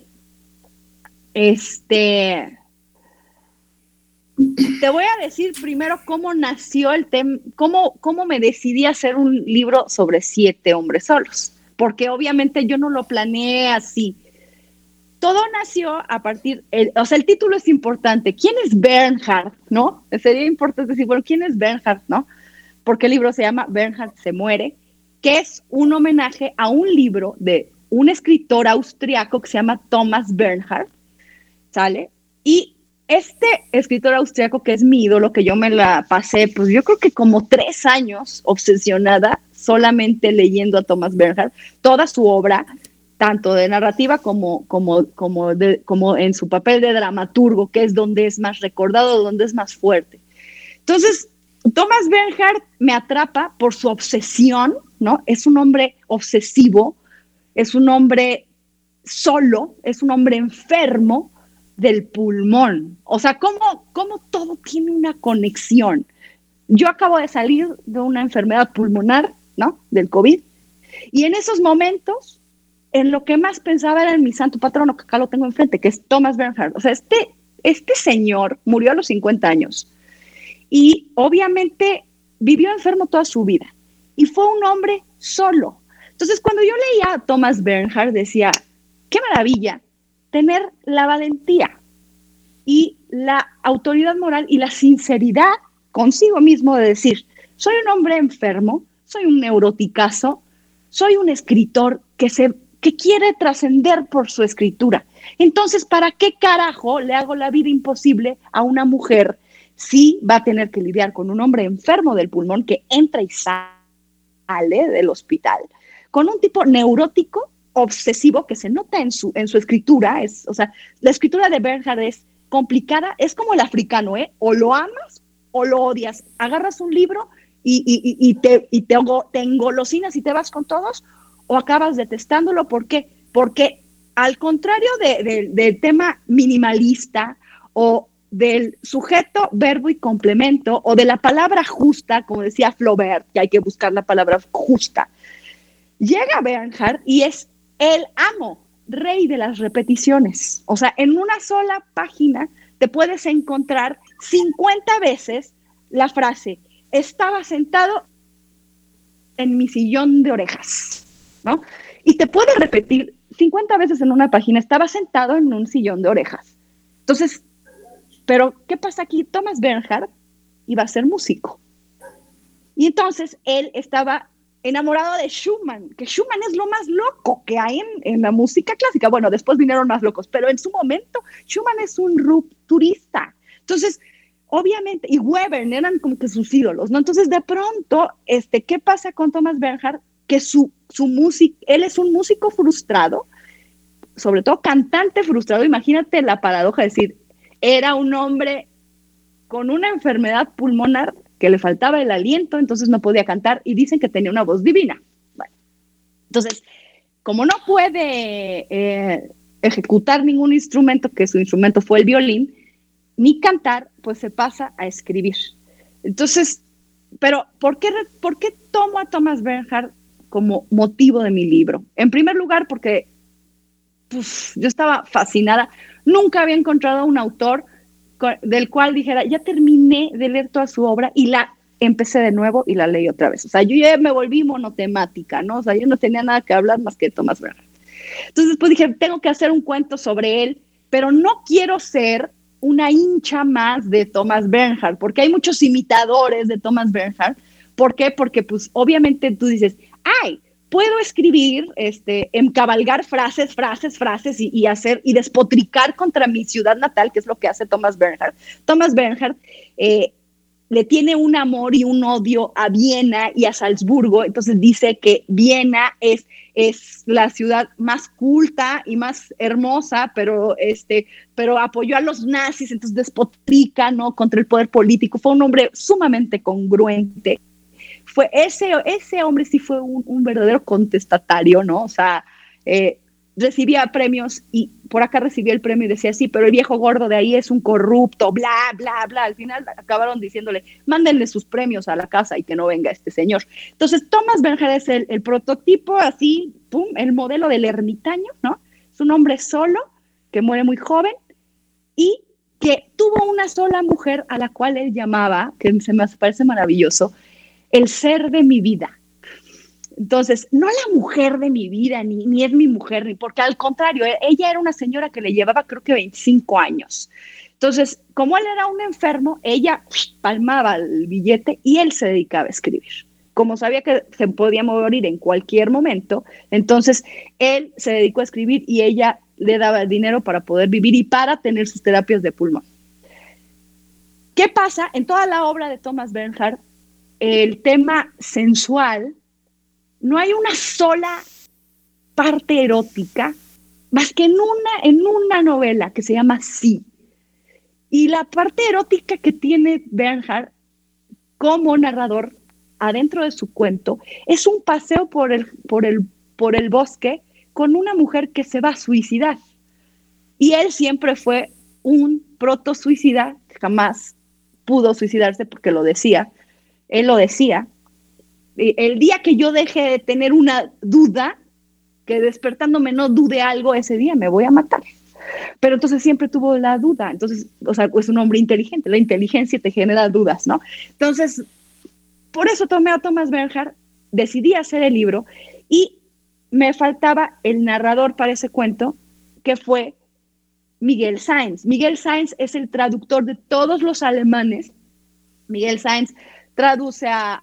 Este... Te voy a decir primero cómo nació el tema, cómo, cómo me decidí a hacer un libro sobre siete hombres solos, porque obviamente yo no lo planeé así. todo nació a partir, el, o sea, el título es importante. ¿Quién es Bernhard, no? Sería importante decir, bueno, ¿quién es Bernhard, no? Porque el libro se llama Bernhard se muere, que es un homenaje a un libro de un escritor austriaco que se llama Thomas Bernhard, ¿sale? Y este escritor austriaco, que es mi ídolo, que yo me la pasé, pues yo creo que como tres años obsesionada solamente leyendo a Thomas Bernhard, toda su obra, tanto de narrativa como, como, como, de, como en su papel de dramaturgo, que es donde es más recordado, donde es más fuerte. Entonces, Thomas Bernhard me atrapa por su obsesión, ¿no? Es un hombre obsesivo, es un hombre solo, es un hombre enfermo del pulmón. O sea, ¿cómo, cómo todo tiene una conexión? Yo acabo de salir de una enfermedad pulmonar, ¿no? Del COVID, y en esos momentos, en lo que más pensaba era en mi santo patrono, que acá lo tengo enfrente, que es Thomas Bernhard. O sea, este, este señor murió a los cincuenta años y obviamente vivió enfermo toda su vida y fue un hombre solo. Entonces, cuando yo leía a Thomas Bernhard, decía, qué maravilla tener la valentía y la autoridad moral y la sinceridad consigo mismo de decir, soy un hombre enfermo, soy un neuroticazo, soy un escritor que, se, que quiere trascender por su escritura. Entonces, ¿para qué carajo le hago la vida imposible a una mujer si va a tener que lidiar con un hombre enfermo del pulmón que entra y sale del hospital? Con un tipo neurótico, obsesivo, que se nota en su, en su escritura. Es, o sea, la escritura de Bernhard es complicada, es como el africano, ¿eh? O lo amas o lo odias. Agarras un libro y, y, y, te, y te, te engolosinas y te vas con todos, o acabas detestándolo. ¿Por qué? Porque al contrario de, de, del tema minimalista o del sujeto, verbo y complemento, o de la palabra justa, como decía Flaubert, que hay que buscar la palabra justa, llega Bernhard y es el amo, rey de las repeticiones. O sea, en una sola página te puedes encontrar cincuenta veces la frase, estaba sentado en mi sillón de orejas, ¿no? Y te puede repetir cincuenta veces en una página, estaba sentado en un sillón de orejas. Entonces, pero ¿qué pasa aquí? Thomas Bernhard iba a ser músico. Y entonces él estaba enamorado de Schumann, que Schumann es lo más loco que hay en, en la música clásica. Bueno, después vinieron más locos, pero en su momento Schumann es un rupturista. Entonces, obviamente, y Webern eran como que sus ídolos, ¿no? Entonces, de pronto, este, ¿qué pasa con Thomas Bernhard? Que su, su música, él es un músico frustrado, sobre todo cantante frustrado. Imagínate la paradoja de decir, era un hombre con una enfermedad pulmonar que le faltaba el aliento, entonces no podía cantar, y dicen que tenía una voz divina. Bueno, entonces, como no puede eh, ejecutar ningún instrumento, que su instrumento fue el violín, ni cantar, pues se pasa a escribir. Entonces, pero ¿por qué, por qué tomo a Thomas Bernhard como motivo de mi libro? En primer lugar, porque pues, yo estaba fascinada. Nunca había encontrado un autor del cual dijera, ya terminé de leer toda su obra y la empecé de nuevo y la leí otra vez. O sea, yo ya me volví monotemática, ¿no? O sea, yo no tenía nada que hablar más que de Thomas Bernhard. Entonces después dije, tengo que hacer un cuento sobre él, pero no quiero ser una hincha más de Thomas Bernhard, porque hay muchos imitadores de Thomas Bernhard. ¿Por qué? Porque pues obviamente tú dices, ay, puedo escribir, este, encabalgar frases, frases, frases y, y hacer y despotricar contra mi ciudad natal, que es lo que hace Thomas Bernhard. Thomas Bernhard eh, le tiene un amor y un odio a Viena y a Salzburgo, entonces dice que Viena es, es la ciudad más culta y más hermosa, pero, este, pero apoyó a los nazis, entonces despotrica, ¿no?, contra el poder político. Fue un hombre sumamente congruente. Fue ese, ese hombre sí fue un, un verdadero contestatario, ¿no? O sea, eh, recibía premios y por acá recibía el premio y decía, sí, pero el viejo gordo de ahí es un corrupto, bla, bla, bla. Al final acabaron diciéndole, mándenle sus premios a la casa y que no venga este señor. Entonces, Thomas Bernhard es el, el prototipo, así, pum, el modelo del ermitaño, ¿no? Es un hombre solo que muere muy joven y que tuvo una sola mujer a la cual él llamaba, que se me parece maravilloso, el ser de mi vida. Entonces, no la mujer de mi vida, ni, ni es mi mujer, ni porque al contrario, ella era una señora que le llevaba creo que veinticinco años. Entonces, como él era un enfermo, ella palmaba el billete y él se dedicaba a escribir. Como sabía que se podía morir en cualquier momento, entonces él se dedicó a escribir y ella le daba el dinero para poder vivir y para tener sus terapias de pulmón. ¿Qué pasa? En toda la obra de Thomas Bernhard, el tema sensual, no hay una sola parte erótica, más que en una, en una novela que se llama Sí. Y la parte erótica que tiene Bernhard como narrador adentro de su cuento es un paseo por el, por el, por el bosque con una mujer que se va a suicidar. Y él siempre fue un proto-suicida, jamás pudo suicidarse porque lo decía. Él lo decía. El día que yo deje de tener una duda, que despertándome no dude algo, ese día me voy a matar. Pero entonces siempre tuvo la duda. Entonces, o sea, es un hombre inteligente. La inteligencia te genera dudas, ¿no? Entonces, por eso tomé a Thomas Bernhard, decidí hacer el libro y me faltaba el narrador para ese cuento, que fue Miguel Sáenz. Miguel Sáenz es el traductor de todos los alemanes. Miguel Sáenz traduce a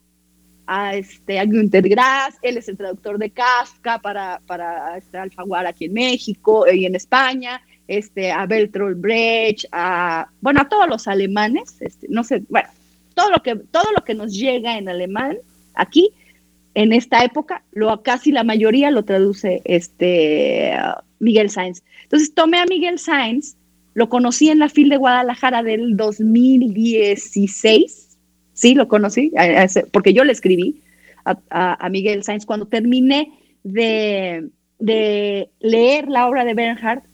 a, este, a Günter Grass, él es el traductor de Kafka para, para este, Alfaguara aquí en México y en España, este, a Bertolt Brecht, a, bueno, a todos los alemanes, este, no sé, bueno, todo lo, que, todo lo que nos llega en alemán aquí, en esta época, lo, casi la mayoría lo traduce este, uh, Miguel Sáenz. Entonces tomé a Miguel Sáenz, lo conocí en la FIL de Guadalajara del dos mil dieciséis, sí, lo conocí, porque yo le escribí a, a, a Miguel Sáenz. Cuando terminé de, de leer la obra de Bernhard,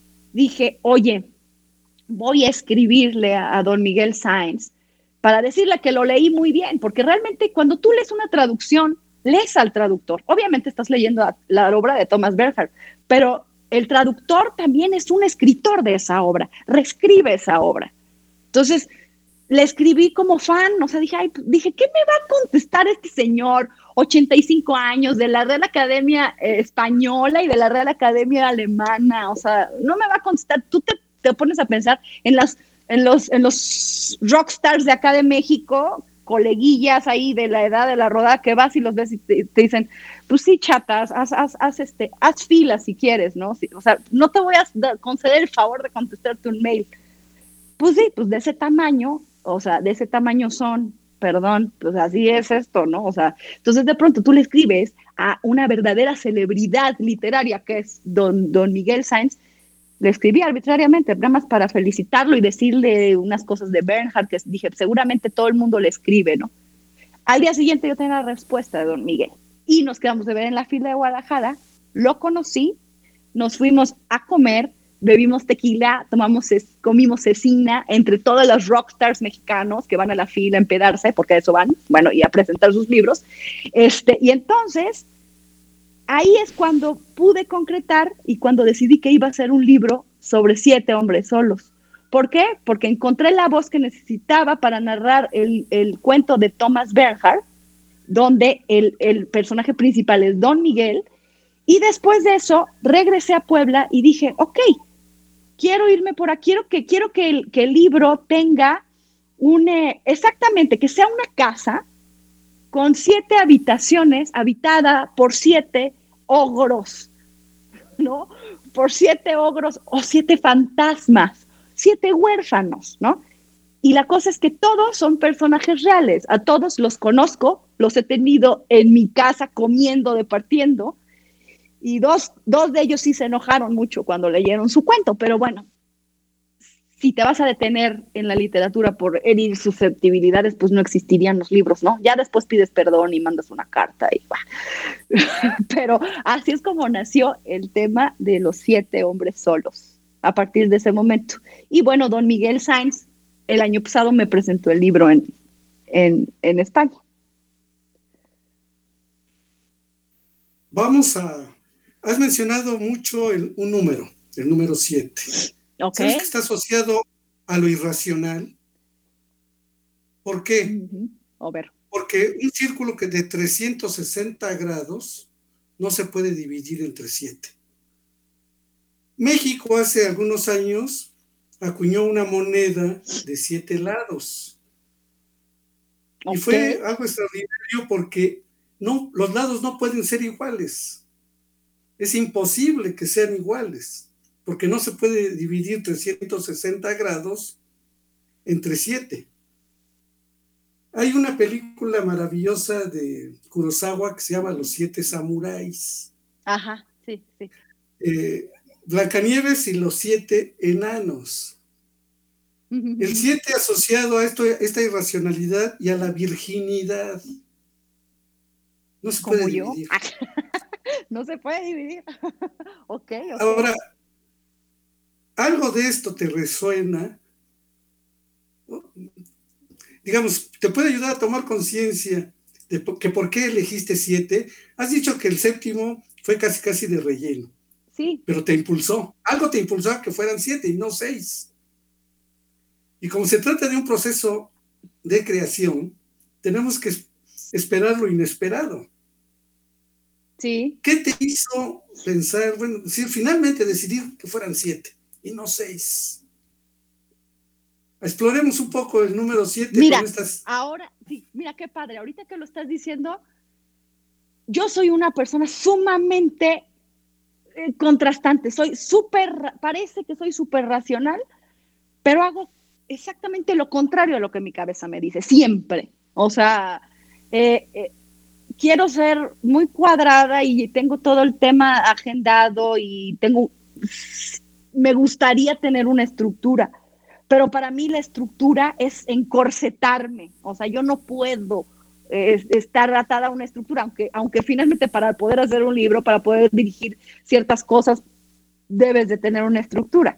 dije, oye, voy a escribirle a, a don Miguel Sáenz para decirle que lo leí muy bien, porque realmente cuando tú lees una traducción, lees al traductor. Obviamente estás leyendo la obra de Thomas Bernhard, pero el traductor también es un escritor de esa obra, reescribe esa obra. Entonces, le escribí como fan, o sea, dije, ay, dije, ¿qué me va a contestar este señor, ochenta y cinco años, de la Real Academia eh, Española y de la Real Academia Alemana? O sea, no me va a contestar. Tú te, te pones a pensar en, las, en, los, en los rockstars de acá de México, coleguillas ahí de la edad de la rodada, que vas y los ves y te, te dicen, pues sí, chatas, haz, haz, haz, este, haz fila si quieres, ¿no? Sí, o sea, no te voy a conceder el favor de contestarte un mail. Pues sí, pues de ese tamaño, o sea, de ese tamaño son, perdón, pues así es esto, ¿no? O sea, entonces de pronto tú le escribes a una verdadera celebridad literaria que es don, don Miguel Sáenz, le escribí arbitrariamente, nada más para felicitarlo y decirle unas cosas de Bernhard, que dije, seguramente todo el mundo le escribe, ¿no? Al día siguiente yo tenía la respuesta de don Miguel y nos quedamos de ver en la fila de Guadalajara, lo conocí, nos fuimos a comer, bebimos tequila, tomamos, comimos cecina entre todos los rockstars mexicanos que van a la fila a empedarse, porque a eso van, bueno, y a presentar sus libros. Este, y entonces, ahí es cuando pude concretar y cuando decidí que iba a hacer un libro sobre siete hombres solos. ¿Por qué? Porque encontré la voz que necesitaba para narrar el, el cuento de Thomas Bernhard, donde el, el personaje principal es Don Miguel, y después de eso regresé a Puebla y dije, ok, quiero irme por aquí, quiero que, quiero que, el, que el libro tenga un, eh, exactamente, que sea una casa con siete habitaciones, habitada por siete ogros, ¿no? Por siete ogros o siete fantasmas, siete huérfanos, ¿no? Y la cosa es que todos son personajes reales, a todos los conozco, los he tenido en mi casa comiendo, departiendo, y dos, dos de ellos sí se enojaron mucho cuando leyeron su cuento, pero bueno, si te vas a detener en la literatura por herir susceptibilidades, pues no existirían los libros, ¿no? Ya después pides perdón y mandas una carta y bah. Pero así es como nació el tema de los siete hombres solos, a partir de ese momento. Y bueno, don Miguel Sáenz, el año pasado me presentó el libro en, en, en España. Vamos a... Has mencionado mucho el, un número, el número siete. Okay. ¿Sabes que está asociado a lo irracional? ¿Por qué? Uh-huh. A ver. porque un círculo que de trescientos sesenta grados no se puede dividir entre siete. México hace algunos años acuñó una moneda de siete lados. Okay. Y fue algo extraordinario porque no, los lados no pueden ser iguales. Es imposible que sean iguales, porque no se puede dividir trescientos sesenta grados entre siete. Hay una película maravillosa de Kurosawa que se llama Los Siete Samuráis. Ajá, sí, sí. Eh, Blancanieves y los siete enanos. El siete asociado a esto, esta irracionalidad y a la virginidad. No se puede yo? dividir. No se puede dividir. Okay, ok. Ahora, algo de esto te resuena, digamos, te puede ayudar a tomar conciencia de que por qué elegiste siete. Has dicho que el séptimo fue casi casi de relleno. Sí. Pero te impulsó, algo te impulsó a que fueran siete y no seis. Y como se trata de un proceso de creación, tenemos que esperar lo inesperado. Sí. ¿Qué te hizo pensar, bueno, si finalmente decidir que fueran siete y no seis? Exploremos un poco el número siete. Mira, con estas... ahora, sí, mira qué padre, ahorita que lo estás diciendo, yo soy una persona sumamente eh, contrastante, soy súper, parece que soy súper racional, pero hago exactamente lo contrario a lo que mi cabeza me dice, siempre. O sea, eh, eh, quiero ser muy cuadrada y tengo todo el tema agendado y tengo, me gustaría tener una estructura, pero para mí la estructura es encorsetarme. O sea, yo no puedo eh, estar atada a una estructura, aunque, aunque finalmente para poder hacer un libro, para poder dirigir ciertas cosas, debes de tener una estructura.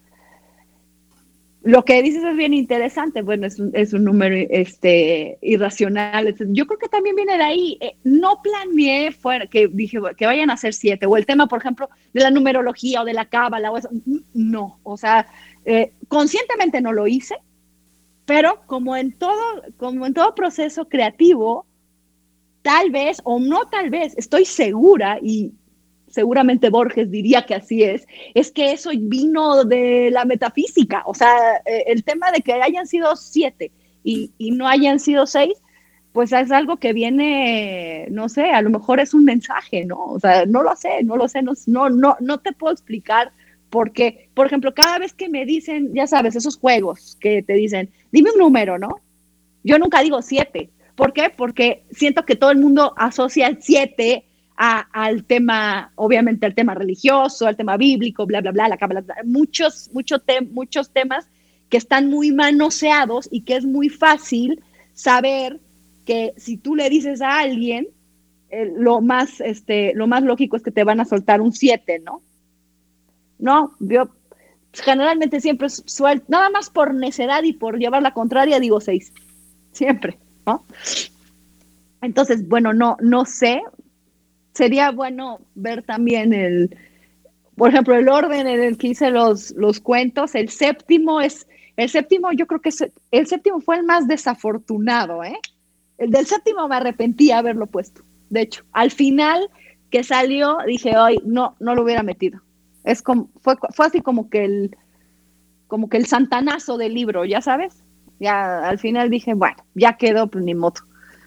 Lo que dices es bien interesante. Bueno, es un, es un número este, irracional. Yo creo que también viene de ahí. Eh, no planeé fuera, que dije que vayan a ser siete, o el tema, por ejemplo, de la numerología o de la cábala, o eso. No, o sea, eh, conscientemente no lo hice, pero como en todo, como en todo proceso creativo, tal vez, o no tal vez, estoy segura, y seguramente Borges diría que así es, es que eso vino de la metafísica. O sea, el tema de que hayan sido siete y, y no hayan sido seis, pues es algo que viene, no sé, a lo mejor es un mensaje, ¿no? O sea, no lo sé, no lo sé, no, no, no, no te puedo explicar por qué. Por ejemplo, cada vez que me dicen, ya sabes, esos juegos que te dicen, dime un número, ¿no? Yo nunca digo siete. ¿Por qué? Porque siento que todo el mundo asocia el siete A, al tema, obviamente al tema religioso, al tema bíblico, bla, bla, bla, la cábala, muchos, muchos, te, muchos temas que están muy manoseados y que es muy fácil saber que si tú le dices a alguien, eh, lo, más, este, lo más lógico es que te van a soltar un siete, ¿no? No, yo generalmente siempre suelto, nada más por necedad y por llevar la contraria, digo seis, siempre, ¿no? Entonces, bueno, no, no sé. Sería bueno ver también el, por ejemplo, el orden en el que hice los, los cuentos. El séptimo es, el séptimo yo creo que es, el séptimo fue el más desafortunado, ¿eh? El del séptimo me arrepentí de haberlo puesto. De hecho, al final que salió, dije, ay, no, no lo hubiera metido. Es como, fue, fue así como que el, como que el santanazo del libro, ¿ya sabes? Ya al final dije, bueno, ya quedó, pues ni modo.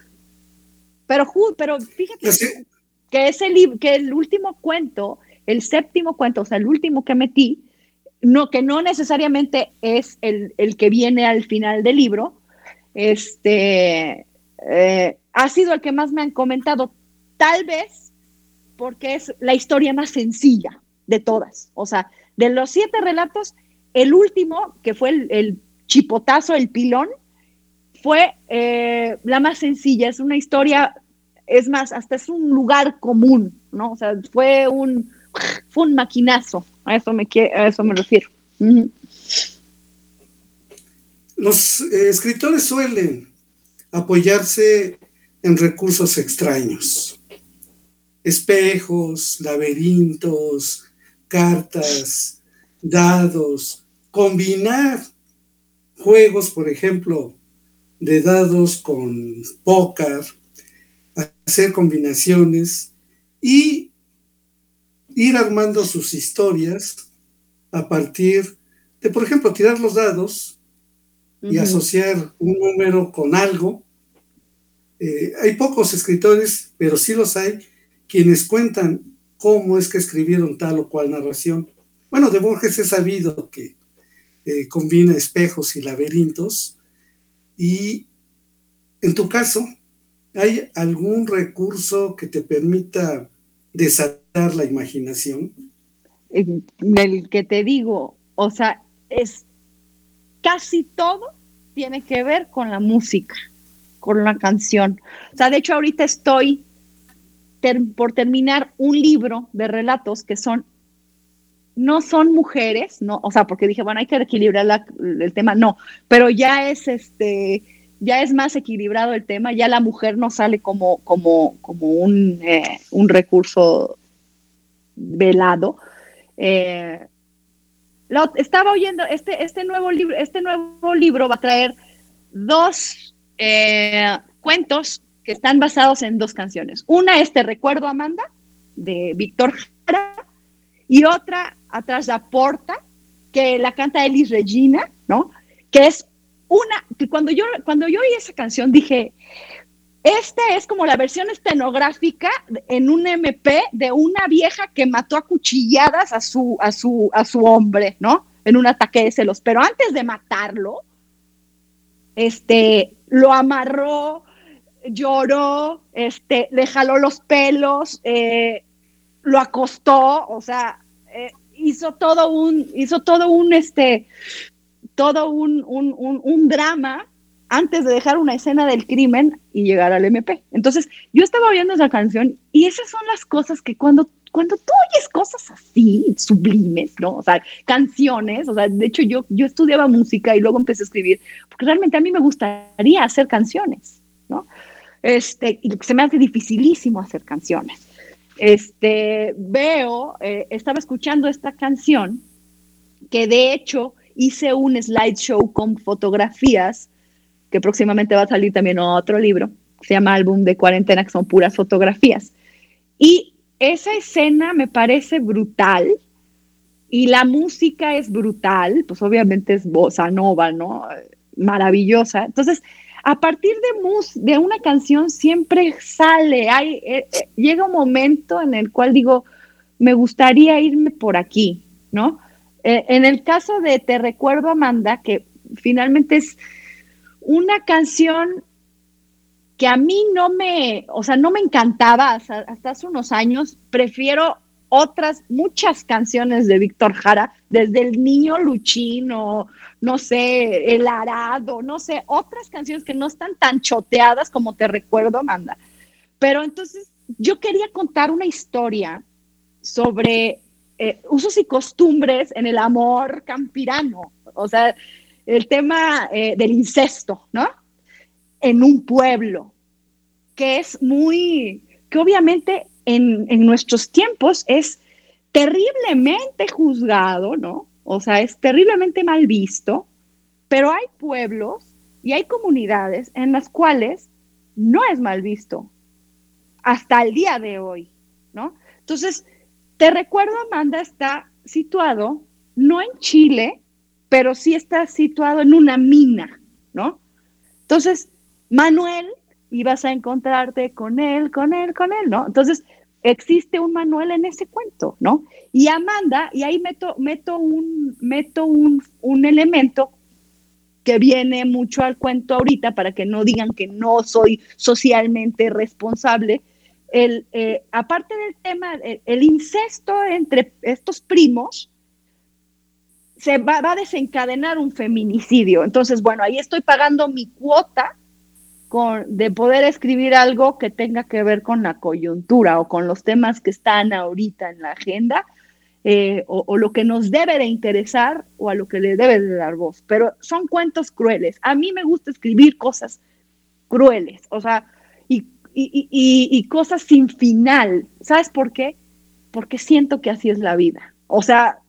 Pero, pero fíjate... ¿Sí? Que, ese que el último cuento, el séptimo cuento, o sea, el último que metí, no, que no necesariamente es el, el que viene al final del libro, este, eh, ha sido el que más me han comentado, tal vez porque es la historia más sencilla de todas. O sea, de los siete relatos, el último, que fue el, el chipotazo, el pilón, fue eh, la más sencilla. Es una historia... Es más, hasta es un lugar común, ¿no? O sea, fue un, fue un maquinazo, a eso me, a eso me refiero. Uh-huh. Los eh, escritores suelen apoyarse en recursos extraños. Espejos, laberintos, cartas, dados, combinar juegos, por ejemplo, de dados con póker, hacer combinaciones y ir armando sus historias a partir de, por ejemplo, tirar los dados y uh-huh. asociar un número con algo. Eh, hay pocos escritores, pero sí los hay, quienes cuentan cómo es que escribieron tal o cual narración. Bueno, de Borges he sabido que eh, combina espejos y laberintos. Y en tu caso, ¿hay algún recurso que te permita desatar la imaginación? El que te digo, o sea, es casi todo tiene que ver con la música, con la canción. O sea, de hecho ahorita estoy ter- por terminar un libro de relatos que son, no son mujeres, no, o sea, porque dije, bueno, hay que equilibrar la, el tema, no, pero ya es este, ya es más equilibrado el tema, ya la mujer no sale como, como, como un, eh, un recurso velado. Eh, lo, estaba oyendo, este, este nuevo libro, este nuevo libro va a traer dos eh, cuentos que están basados en dos canciones. Una es Te recuerdo, Amanda, de Víctor Jara, y otra, Atrás la Porta, que la canta Elis Regina, ¿no? Que es una, que cuando yo, cuando yo oí esa canción dije, esta es como la versión estenográfica en un eme pe de una vieja que mató a cuchilladas a su, a su, a su hombre, ¿no? En un ataque de celos. Pero antes de matarlo, este, lo amarró, lloró, este, le jaló los pelos, eh, lo acostó, o sea, eh, hizo todo un, hizo todo un, este, todo un, un, un, un drama antes de dejar una escena del crimen y llegar al eme pe. Entonces, yo estaba oyendo esa canción y esas son las cosas que cuando, cuando tú oyes cosas así, sublimes, ¿no? O sea, canciones, o sea, de hecho yo, yo estudiaba música y luego empecé a escribir, porque realmente a mí me gustaría hacer canciones, ¿no? Este, y se me hace dificilísimo hacer canciones. Este, veo, eh, estaba escuchando esta canción, que de hecho hice un slideshow con fotografías, que próximamente va a salir también otro libro, que se llama Álbum de Cuarentena, que son puras fotografías. Y esa escena me parece brutal, y la música es brutal, pues obviamente es bossa nova, ¿no? Maravillosa. Entonces, a partir de, mus de una canción siempre sale, hay, eh, eh, llega un momento en el cual digo, me gustaría irme por aquí, ¿no? Eh, en el caso de Te recuerdo, Amanda, que finalmente es una canción que a mí no me, o sea, no me encantaba hasta, hasta hace unos años. Prefiero otras, muchas canciones de Víctor Jara, desde El Niño Luchín o, no sé, El Arado, no sé, otras canciones que no están tan choteadas como Te recuerdo, Amanda. Pero entonces yo quería contar una historia sobre eh, usos y costumbres en el amor campirano, o sea, el tema eh, del incesto, ¿no? En un pueblo, que es muy, que obviamente en, en nuestros tiempos es terriblemente juzgado, ¿no? O sea, es terriblemente mal visto, pero hay pueblos y hay comunidades en las cuales no es mal visto, hasta el día de hoy, ¿no? Entonces, Te recuerdo, Amanda, está situado no en Chile, pero sí está situado en una mina, ¿no? Entonces, Manuel, ibas a encontrarte con él, con él, con él, ¿no? Entonces, existe un Manuel en ese cuento, ¿no? Y Amanda, y ahí meto, meto, un, meto un, un elemento que viene mucho al cuento ahorita, para que no digan que no soy socialmente responsable. El, eh, aparte del tema, el, el incesto entre estos primos, se va, va a desencadenar un feminicidio. Entonces, bueno, ahí estoy pagando mi cuota con, de poder escribir algo que tenga que ver con la coyuntura o con los temas que están ahorita en la agenda, eh, o, o lo que nos debe de interesar o a lo que le debe de dar voz. Pero son cuentos crueles. A mí me gusta escribir cosas crueles, o sea, y, y, y, y cosas sin final. ¿Sabes por qué? Porque siento que así es la vida. O sea,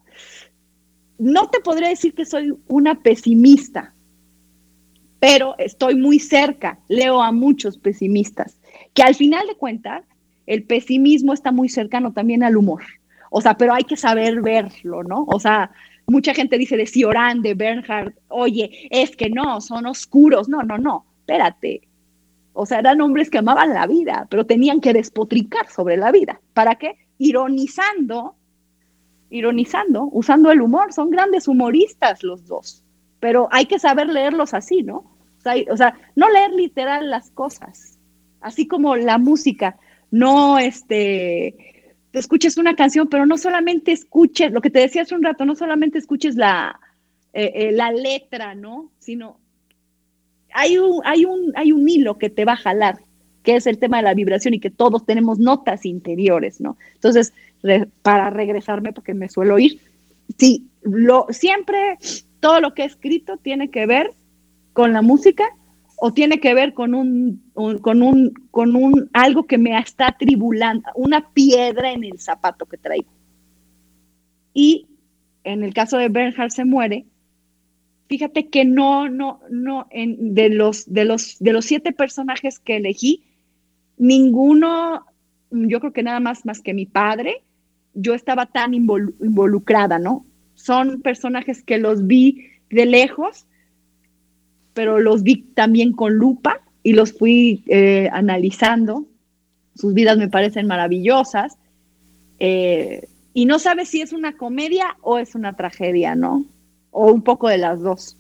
no te podría decir que soy una pesimista, pero estoy muy cerca, leo a muchos pesimistas. que al final de cuentas, el pesimismo está muy cercano también al humor. O sea, pero hay que saber verlo, ¿no? O sea, mucha gente dice de Cioran, de Bernhard, oye, es que no, son oscuros. No, no, no, espérate. O sea, eran hombres que amaban la vida, pero tenían que despotricar sobre la vida. ¿Para qué? Ironizando, ironizando, usando el humor. Son grandes humoristas los dos, pero hay que saber leerlos así, ¿no? O sea, o sea no leer literal las cosas, así como la música. No, este, te escuches una canción, pero no solamente escuches, lo que te decía hace un rato, no solamente escuches la, eh, eh, la letra, ¿no? Sino hay un, hay, un, hay un hilo que te va a jalar, que es el tema de la vibración y que todos tenemos notas interiores, ¿no? Entonces, re, para regresarme, porque me suelo ir, sí, lo, siempre todo lo que he escrito tiene que ver con la música o tiene que ver con un, un, con un, con un algo que me está atribulando, una piedra en el zapato que traigo. Y en el caso de Bernhard se muere, fíjate que no, no, no, en, de los, de los, de los siete personajes que elegí, ninguno, yo creo que nada más, más que mi padre, yo estaba tan involu- involucrada, ¿no? Son personajes que los vi de lejos, pero los vi también con lupa y los fui eh, analizando. Sus vidas me parecen maravillosas. Eh, y no sabes si es una comedia o es una tragedia, ¿no? O un poco de las dos.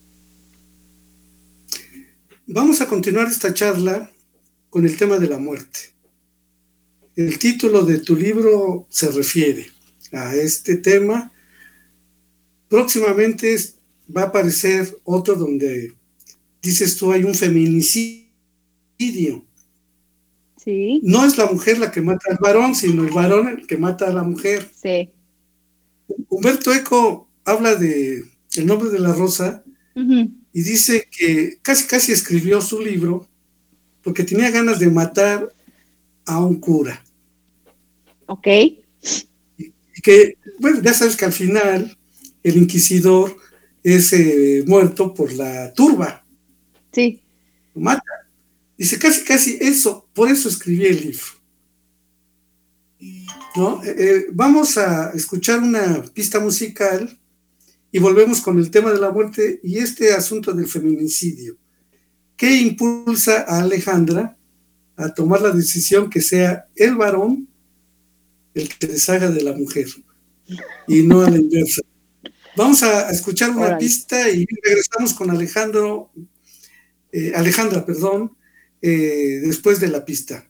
Vamos a continuar esta charla con el tema de la muerte. El título de tu libro se refiere a este tema. Próximamente va a aparecer otro donde dices tú hay un feminicidio. Sí. No es la mujer la que mata al varón, sino el varón el que mata a la mujer. Sí. Humberto Eco habla de El nombre de la rosa, uh-huh, y dice que casi casi escribió su libro porque tenía ganas de matar a un cura. Ok. Y, y que, bueno, ya sabes que al final el inquisidor es eh, muerto por la turba. Sí. Lo mata. Dice casi casi eso, por eso escribí el libro. ¿No? Eh, eh, vamos a escuchar una pista musical y volvemos con el tema de la muerte y este asunto del feminicidio. ¿Qué impulsa a Alejandra a tomar la decisión que sea el varón el que deshaga de la mujer y no a la inversa? Vamos a escuchar una Alright. pista y regresamos con Alejandro, eh, Alejandra, perdón, eh, después de la pista.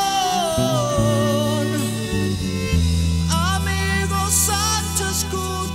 Amigo Sancho, escucha.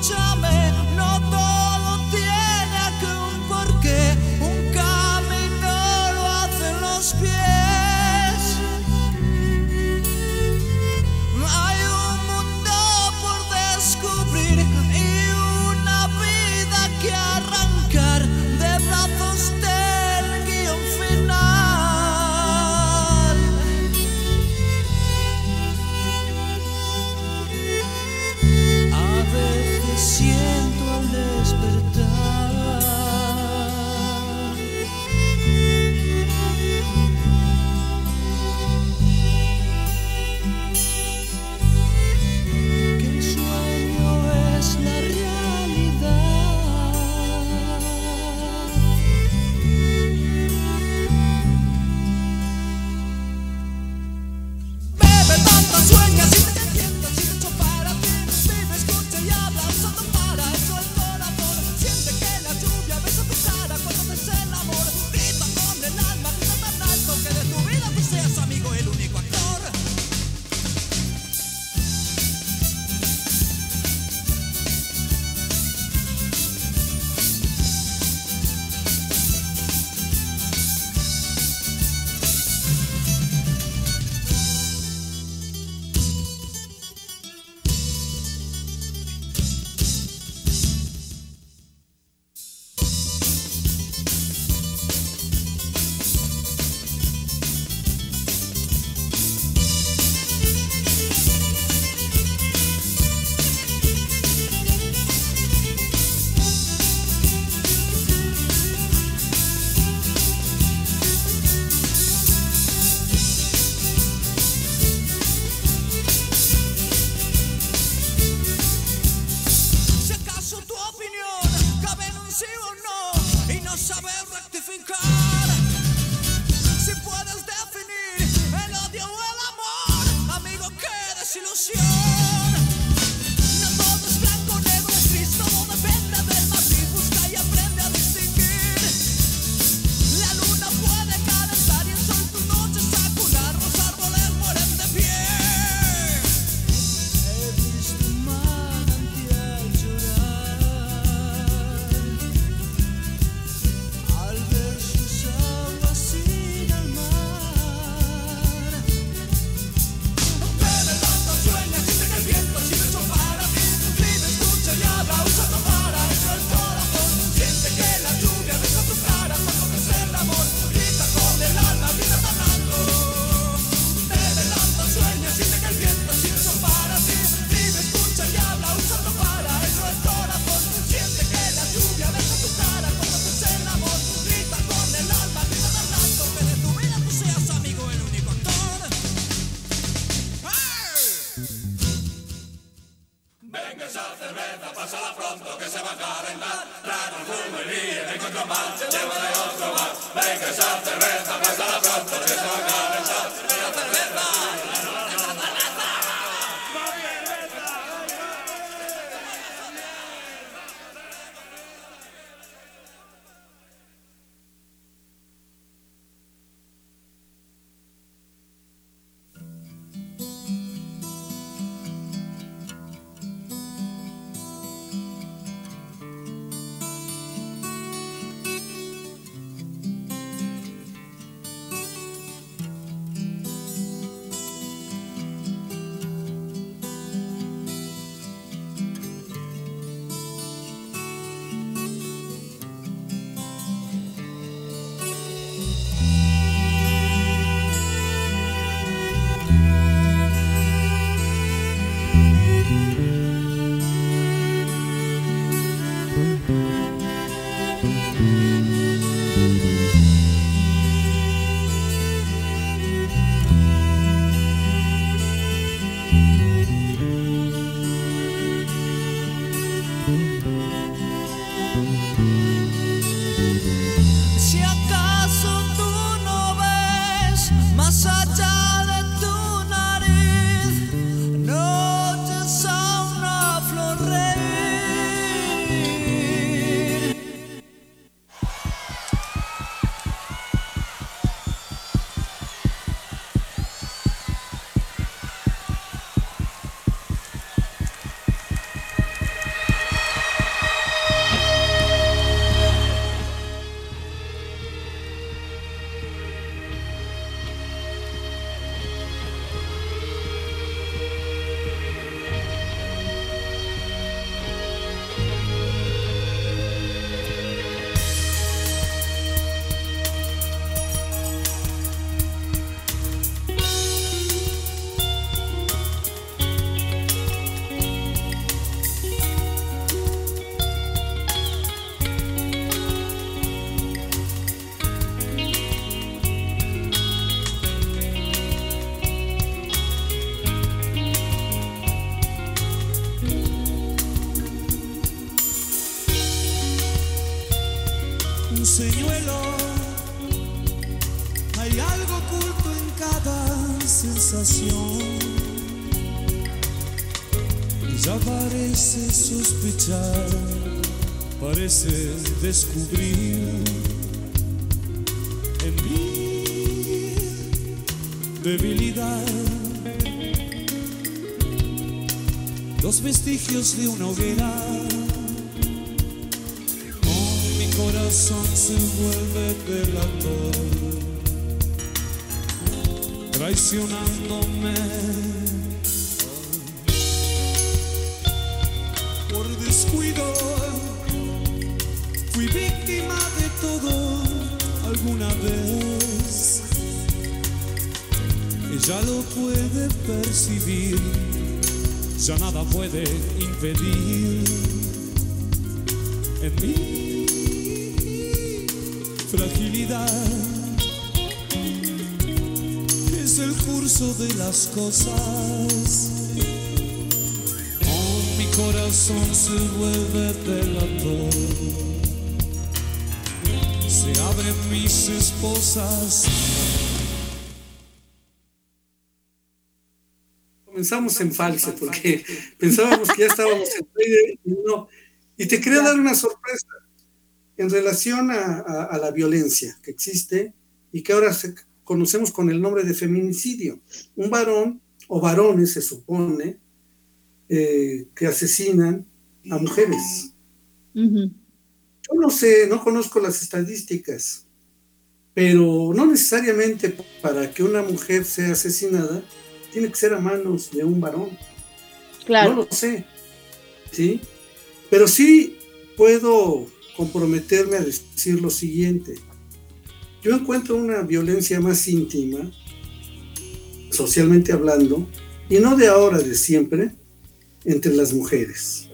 Venga esa cerveza, pásala pronto que se va a calentar. Trae perfume y ven con otro más, llévale otro más. Venga esa cerveza, pásala pronto que se va a calentar. ¡La cerveza! Señuelo, hay algo oculto en cada sensación y ya parece sospechar, parece descubrir en mi debilidad los vestigios de una hoguera. Mi corazón se vuelve delator, traicionándome por descuido. Fui víctima de todo alguna vez. Ella lo puede percibir, ya nada puede impedir en mí fragilidad. Es el curso de las cosas. Oh, mi corazón se vuelve delator. Se abren mis esposas. Comenzamos en falso porque pensábamos que ya estábamos en trailer y no. Y te quería dar una sorpresa en relación a, a, a la violencia que existe y que ahora se, conocemos con el nombre de feminicidio. Un varón, o varones se supone, eh, que asesinan a mujeres. Uh-huh. Yo no sé, no conozco las estadísticas, pero no necesariamente para que una mujer sea asesinada tiene que ser a manos de un varón. Claro. No lo sé, ¿sí? Pero sí puedo comprometerme a decir lo siguiente. Yo encuentro una violencia más íntima, socialmente hablando, y no de ahora, de siempre, entre las mujeres.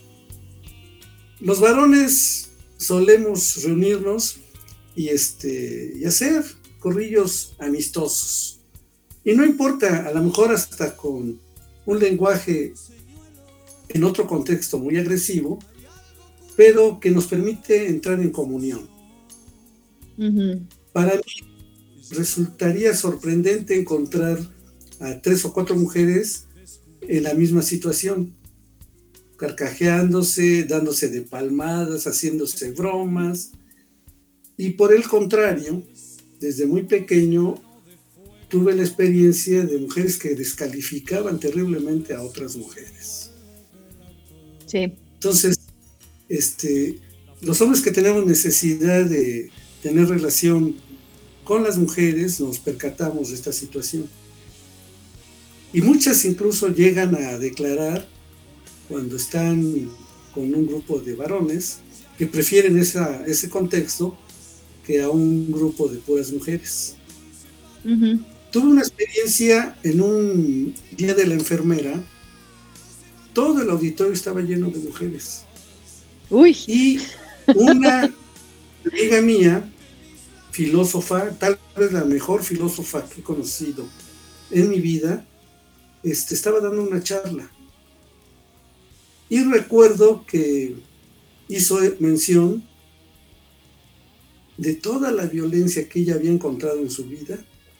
Los varones solemos reunirnos y, este, y hacer corrillos amistosos. Y no importa, a lo mejor hasta con un lenguaje en otro contexto muy agresivo, pero que nos permite entrar en comunión. Uh-huh. Para mí resultaría sorprendente encontrar a tres o cuatro mujeres en la misma situación, carcajeándose, dándose de palmadas, haciéndose bromas. Y por el contrario, desde muy pequeño tuve la experiencia de mujeres que descalificaban terriblemente a otras mujeres. Sí. Entonces, este, los hombres que tenemos necesidad de tener relación con las mujeres nos percatamos de esta situación. Y muchas incluso llegan a declarar, cuando están con un grupo de varones, que prefieren esa, ese contexto que a un grupo de puras mujeres. Uh-huh. Tuve una experiencia en un día de la enfermera. Todo el auditorio estaba lleno de mujeres. Uy. Y una amiga mía, filósofa, tal vez la mejor filósofa que he conocido en mi vida, este, estaba dando una charla. Y recuerdo que hizo mención de toda la violencia que ella había encontrado en su vida,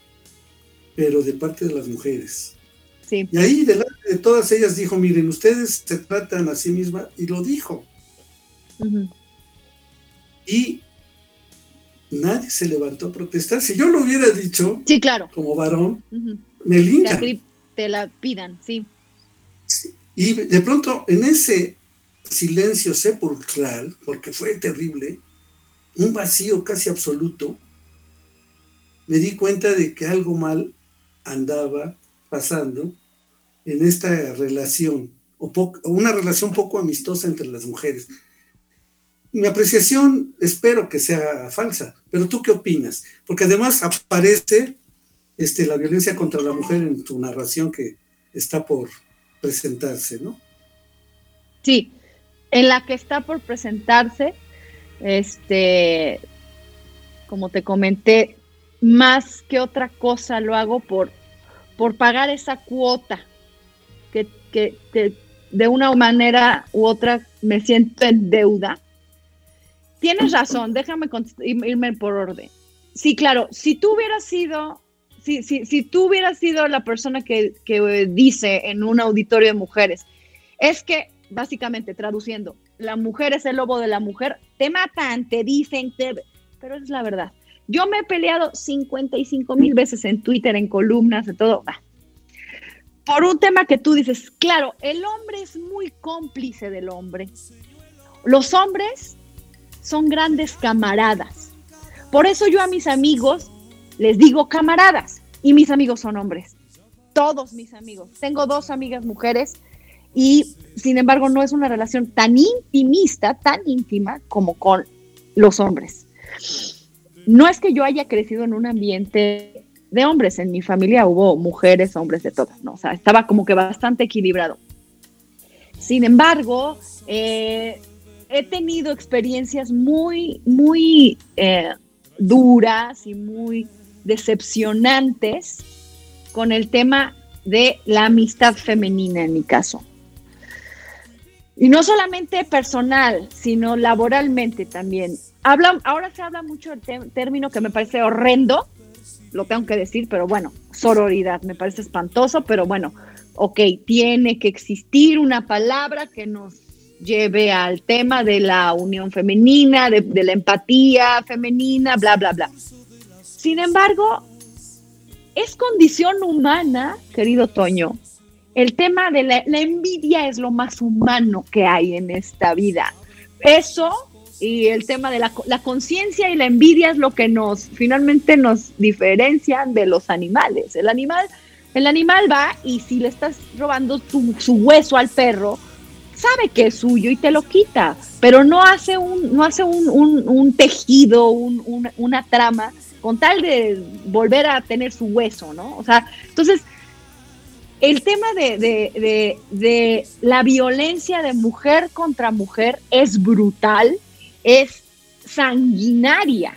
pero de parte de las mujeres. Sí. Y ahí, delante de todas ellas, dijo, miren, ustedes se tratan a sí mismas, y lo dijo. Uh-huh. Y nadie se levantó a protestar. Si yo lo hubiera dicho, sí, claro, como varón, uh-huh, me linchan. Te, te la pidan, sí. sí. Y de pronto, en ese silencio sepulcral, porque fue terrible, un vacío casi absoluto, me di cuenta de que algo mal andaba pasando en esta relación, o, po- o una relación poco amistosa entre las mujeres. Mi apreciación espero que sea falsa, pero ¿tú qué opinas? Porque además aparece este, la violencia contra la mujer en tu narración que está por presentarse, ¿no? Sí, en la que está por presentarse, este, como te comenté, más que otra cosa lo hago por, por pagar esa cuota que, que, que de una manera u otra me siento en deuda. Tienes razón, déjame irme por orden. Sí, claro, si tú hubieras sido, si, si, si tú hubieras sido la persona que, que dice en un auditorio de mujeres, es que, básicamente, traduciendo, la mujer es el lobo de la mujer, te matan, te dicen, te... pero es la verdad. Yo me he peleado cincuenta y cinco mil veces en Twitter, en columnas, en todo, bah, por un tema que tú dices, claro, el hombre es muy cómplice del hombre. Los hombres son grandes camaradas. Por eso yo a mis amigos les digo camaradas, y mis amigos son hombres. Todos mis amigos. Tengo dos amigas mujeres y, sin embargo, no es una relación tan intimista, tan íntima como con los hombres. No es que yo haya crecido en un ambiente de hombres. En mi familia hubo mujeres, hombres, de todas, ¿no? O sea, estaba como que bastante equilibrado. Sin embargo, eh, he tenido experiencias muy, muy eh, duras y muy decepcionantes con el tema de la amistad femenina, en mi caso. Y no solamente personal, sino laboralmente también. Habla, ahora se habla mucho del te- término que me parece horrendo, lo tengo que decir, pero bueno, sororidad, me parece espantoso, pero bueno, ok, tiene que existir una palabra que nos lleve al tema de la unión femenina, de, de la empatía femenina, bla, bla, bla. Sin embargo, es condición humana, querido Toño, el tema de la, la envidia es lo más humano que hay en esta vida. Eso y el tema de la, la conciencia y la envidia es lo que nos, finalmente nos diferencian de los animales. El animal, el animal va y si le estás robando tu, su hueso al perro, sabe que es suyo y te lo quita, pero no hace un, no hace un, un, un tejido, un, un, una trama con tal de volver a tener su hueso, ¿no? O sea, entonces, el tema de, de, de, de la violencia de mujer contra mujer es brutal, es sanguinaria.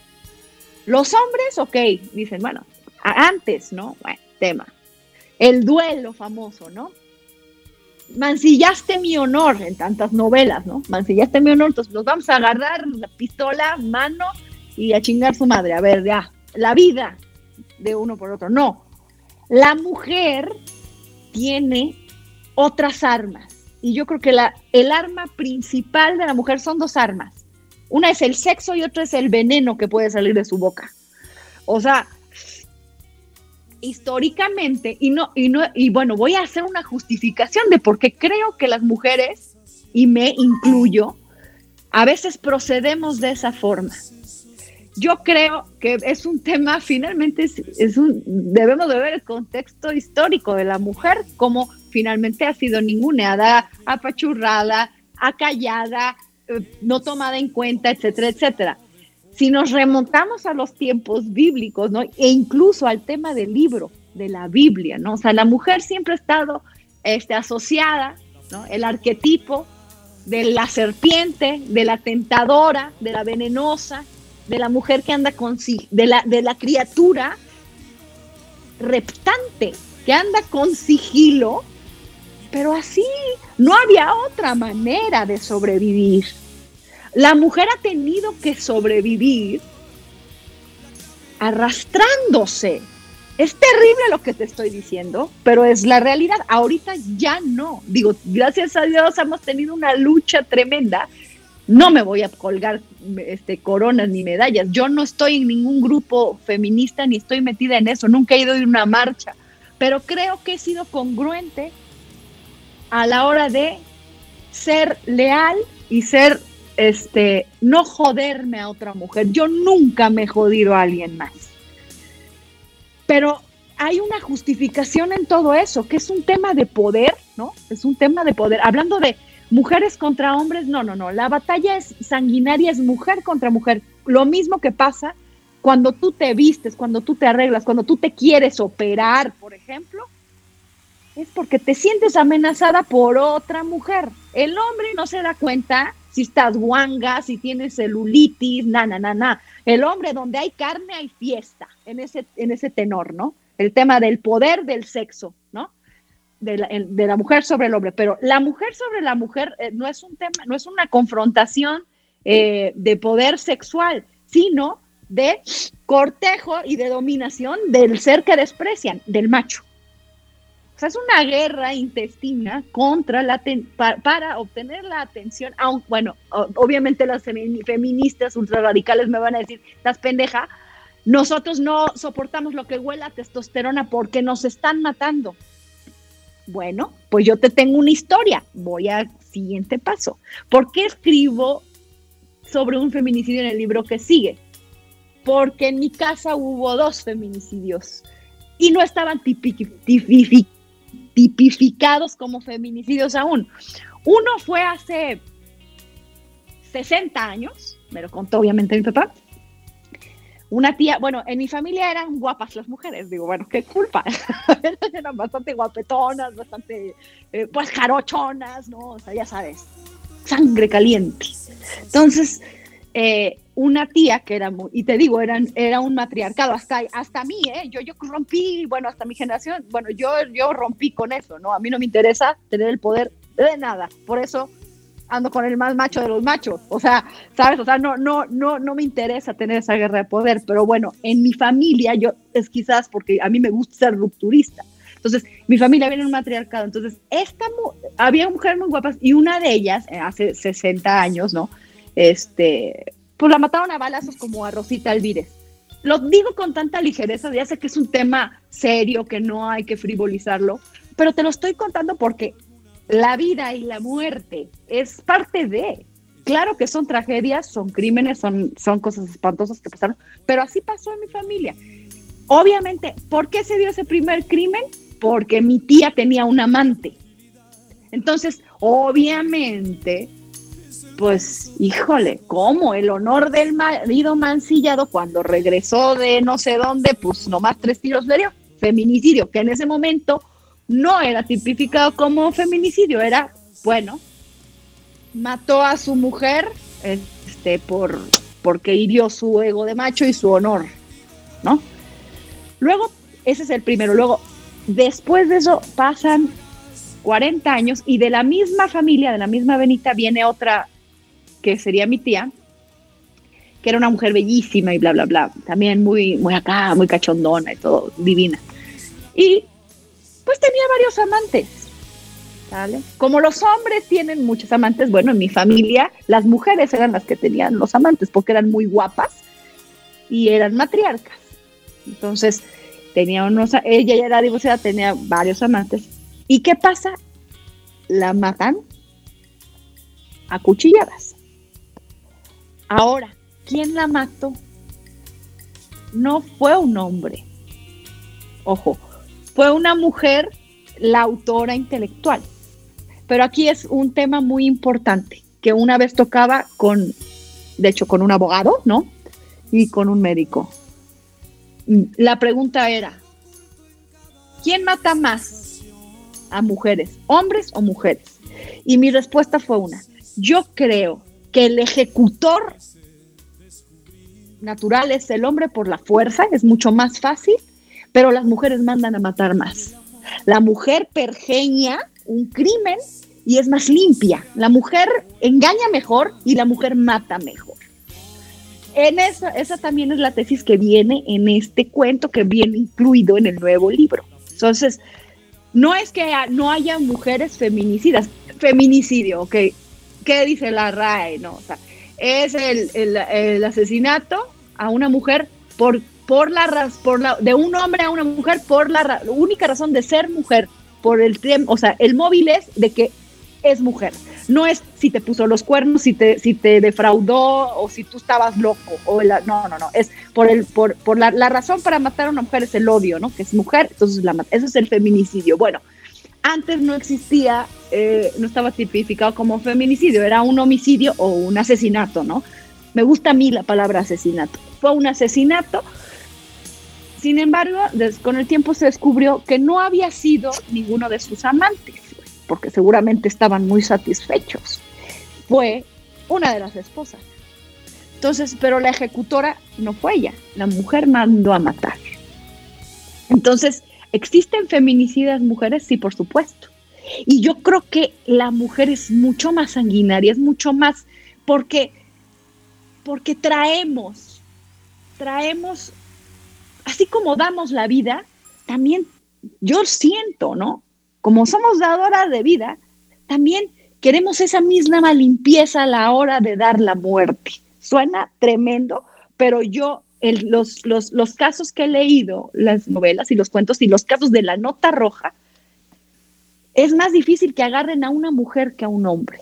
Los hombres, ok, dicen, bueno, antes, ¿no? Bueno, tema. El duelo famoso, ¿no? mancillaste mi honor en tantas novelas, ¿no? Mancillaste mi honor, entonces nos vamos a agarrar la pistola, mano y a chingar su madre. A ver, ya, la vida de uno por otro. No, la mujer tiene otras armas. Y yo creo que la, el arma principal de la mujer son dos armas. Una es el sexo y otra es el veneno que puede salir de su boca. O sea, históricamente, y no, y no, y bueno, voy a hacer una justificación de por qué creo que las mujeres, y me incluyo, a veces procedemos de esa forma. Yo creo que es un tema, finalmente, es, es un, debemos de ver el contexto histórico de la mujer, como finalmente ha sido ninguneada, apachurrada, acallada, eh, no tomada en cuenta, etcétera, etcétera. Si nos remontamos a los tiempos bíblicos, ¿no? E incluso al tema del libro, de la Biblia, ¿no? O sea, la mujer siempre ha estado este, asociada, ¿no? El arquetipo de la serpiente, de la tentadora, de la venenosa, de la mujer que anda con sí, de la, de la criatura reptante, que anda con sigilo, pero así no había otra manera de sobrevivir. La mujer ha tenido que sobrevivir arrastrándose. Es terrible lo que te estoy diciendo, pero es la realidad. Ahorita ya no. Digo, gracias a Dios hemos tenido una lucha tremenda. No me voy a colgar este, coronas ni medallas. Yo no estoy en ningún grupo feminista ni estoy metida en eso. Nunca he ido a una marcha. Pero creo que he sido congruente a la hora de ser leal y ser, este, no joderme a otra mujer. Yo nunca me he jodido a alguien más. Pero hay una justificación en todo eso, que es un tema de poder, ¿no? Es un tema de poder. Hablando de mujeres contra hombres, no, no, no. La batalla es sanguinaria, es mujer contra mujer. Lo mismo que pasa cuando tú te vistes, cuando tú te arreglas, cuando tú te quieres operar, por ejemplo, es porque te sientes amenazada por otra mujer. El hombre no se da cuenta si estás guanga, si tienes celulitis, na, na, na, na. El hombre, donde hay carne, hay fiesta, en ese, en ese tenor, ¿no? El tema del poder del sexo, ¿no? De la, de la mujer sobre el hombre, pero la mujer sobre la mujer eh, no es un tema, no es una confrontación eh, de poder sexual, sino de cortejo y de dominación del ser que desprecian, del macho. O sea, es una guerra intestina contra la ten, para, para obtener la atención, aunque, bueno, obviamente las feministas ultrarradicales me van a decir, estás pendeja, nosotros no soportamos lo que huele a testosterona porque nos están matando. Bueno, pues yo te tengo una historia. Voy al siguiente paso. ¿Por qué escribo sobre un feminicidio en el libro que sigue? Porque en mi casa hubo dos feminicidios y no estaban tipificados tipificados como feminicidios aún. Uno fue hace sesenta años, me lo contó obviamente mi papá. Una tía, bueno, en mi familia eran guapas las mujeres, digo, bueno, qué culpa. Eran bastante guapetonas, bastante, eh, pues, jarochonas, ¿no? O sea, ya sabes, sangre caliente. Entonces, eh, una tía que era muy, y te digo, eran, era un matriarcado, hasta, hasta mí, ¿eh? Yo, yo rompí, bueno, hasta mi generación, bueno, yo, yo rompí con eso, ¿no? A mí no me interesa tener el poder de nada, por eso ando con el más macho de los machos, o sea, ¿sabes? O sea, no, no, no, no me interesa tener esa guerra de poder, pero bueno, en mi familia, yo, es quizás porque a mí me gusta ser rupturista, entonces, mi familia viene en un matriarcado, entonces, esta, había mujeres muy guapas, y una de ellas, eh, hace sesenta años, ¿no? Este, pues la mataron a balazos como a Rosita Alvírez. Lo digo con tanta ligereza, ya sé que es un tema serio, que no hay que frivolizarlo, pero te lo estoy contando porque la vida y la muerte es parte de, claro que son tragedias, son crímenes, son, son cosas espantosas que pasaron, pero así pasó en mi familia. Obviamente, ¿por qué se dio ese primer crimen? Porque mi tía tenía un amante. Entonces, obviamente, pues, híjole, ¿cómo? El honor del marido mancillado cuando regresó de no sé dónde, pues nomás tres tiros le dio. Feminicidio, que en ese momento no era tipificado como feminicidio, era, bueno, mató a su mujer este, por, porque hirió su ego de macho y su honor, ¿no? Luego, ese es el primero. Luego, después de eso, pasan cuarenta años, y de la misma familia, de la misma Benita, viene otra que sería mi tía, que era una mujer bellísima y bla, bla, bla, también muy, muy acá, muy cachondona y todo, divina. Y pues tenía varios amantes, ¿vale? Como los hombres tienen muchos amantes, bueno, en mi familia las mujeres eran las que tenían los amantes, porque eran muy guapas y eran matriarcas. Entonces, tenía unos, ella ya era divorciada, tenía varios amantes. ¿Y qué pasa? La matan a cuchilladas. Ahora, ¿quién la mató? No fue un hombre. Ojo, fue una mujer, la autora intelectual. Pero aquí es un tema muy importante, que una vez tocaba con, de hecho, con un abogado, ¿no? Y con un médico. La pregunta era, ¿quién mata más a mujeres, hombres o mujeres? Y mi respuesta fue una, yo creo que el ejecutor natural es el hombre por la fuerza, es mucho más fácil, pero las mujeres mandan a matar más. La mujer pergeña un crimen y es más limpia. La mujer engaña mejor y la mujer mata mejor. En esa, esa también es la tesis que viene en este cuento, que viene incluido en el nuevo libro. Entonces, no es que no haya mujeres feminicidas. Feminicidio, ¿ok? ¿Qué dice la R A E? No, o sea, es el, el, el asesinato a una mujer por, por la, por la, de un hombre a una mujer por la, la única razón de ser mujer, por el tiempo, o sea, el móvil es de que es mujer. No es si te puso los cuernos, si te, si te defraudó o si tú estabas loco. O la, no, no, no. Es por el, por, por la, la razón para matar a una mujer es el odio, ¿no? Que es mujer, entonces la mata. Eso es el feminicidio. Bueno, antes no existía, eh, no estaba tipificado como feminicidio, era un homicidio o un asesinato, ¿no? Me gusta a mí la palabra asesinato. Fue un asesinato. Sin embargo, des, con el tiempo se descubrió que no había sido ninguno de sus amantes, porque seguramente estaban muy satisfechos. Fue una de las esposas. Entonces, pero la ejecutora no fue ella, la mujer mandó a matar. Entonces, ¿existen feminicidas mujeres? Sí, por supuesto. Y yo creo que la mujer es mucho más sanguinaria, es mucho más, porque, porque traemos, traemos, así como damos la vida, también yo siento, ¿no? Como somos dadoras de vida, también queremos esa misma limpieza a la hora de dar la muerte. Suena tremendo, pero yo, el, los, los, los casos que he leído, las novelas y los cuentos y los casos de la nota roja, es más difícil que agarren a una mujer que a un hombre,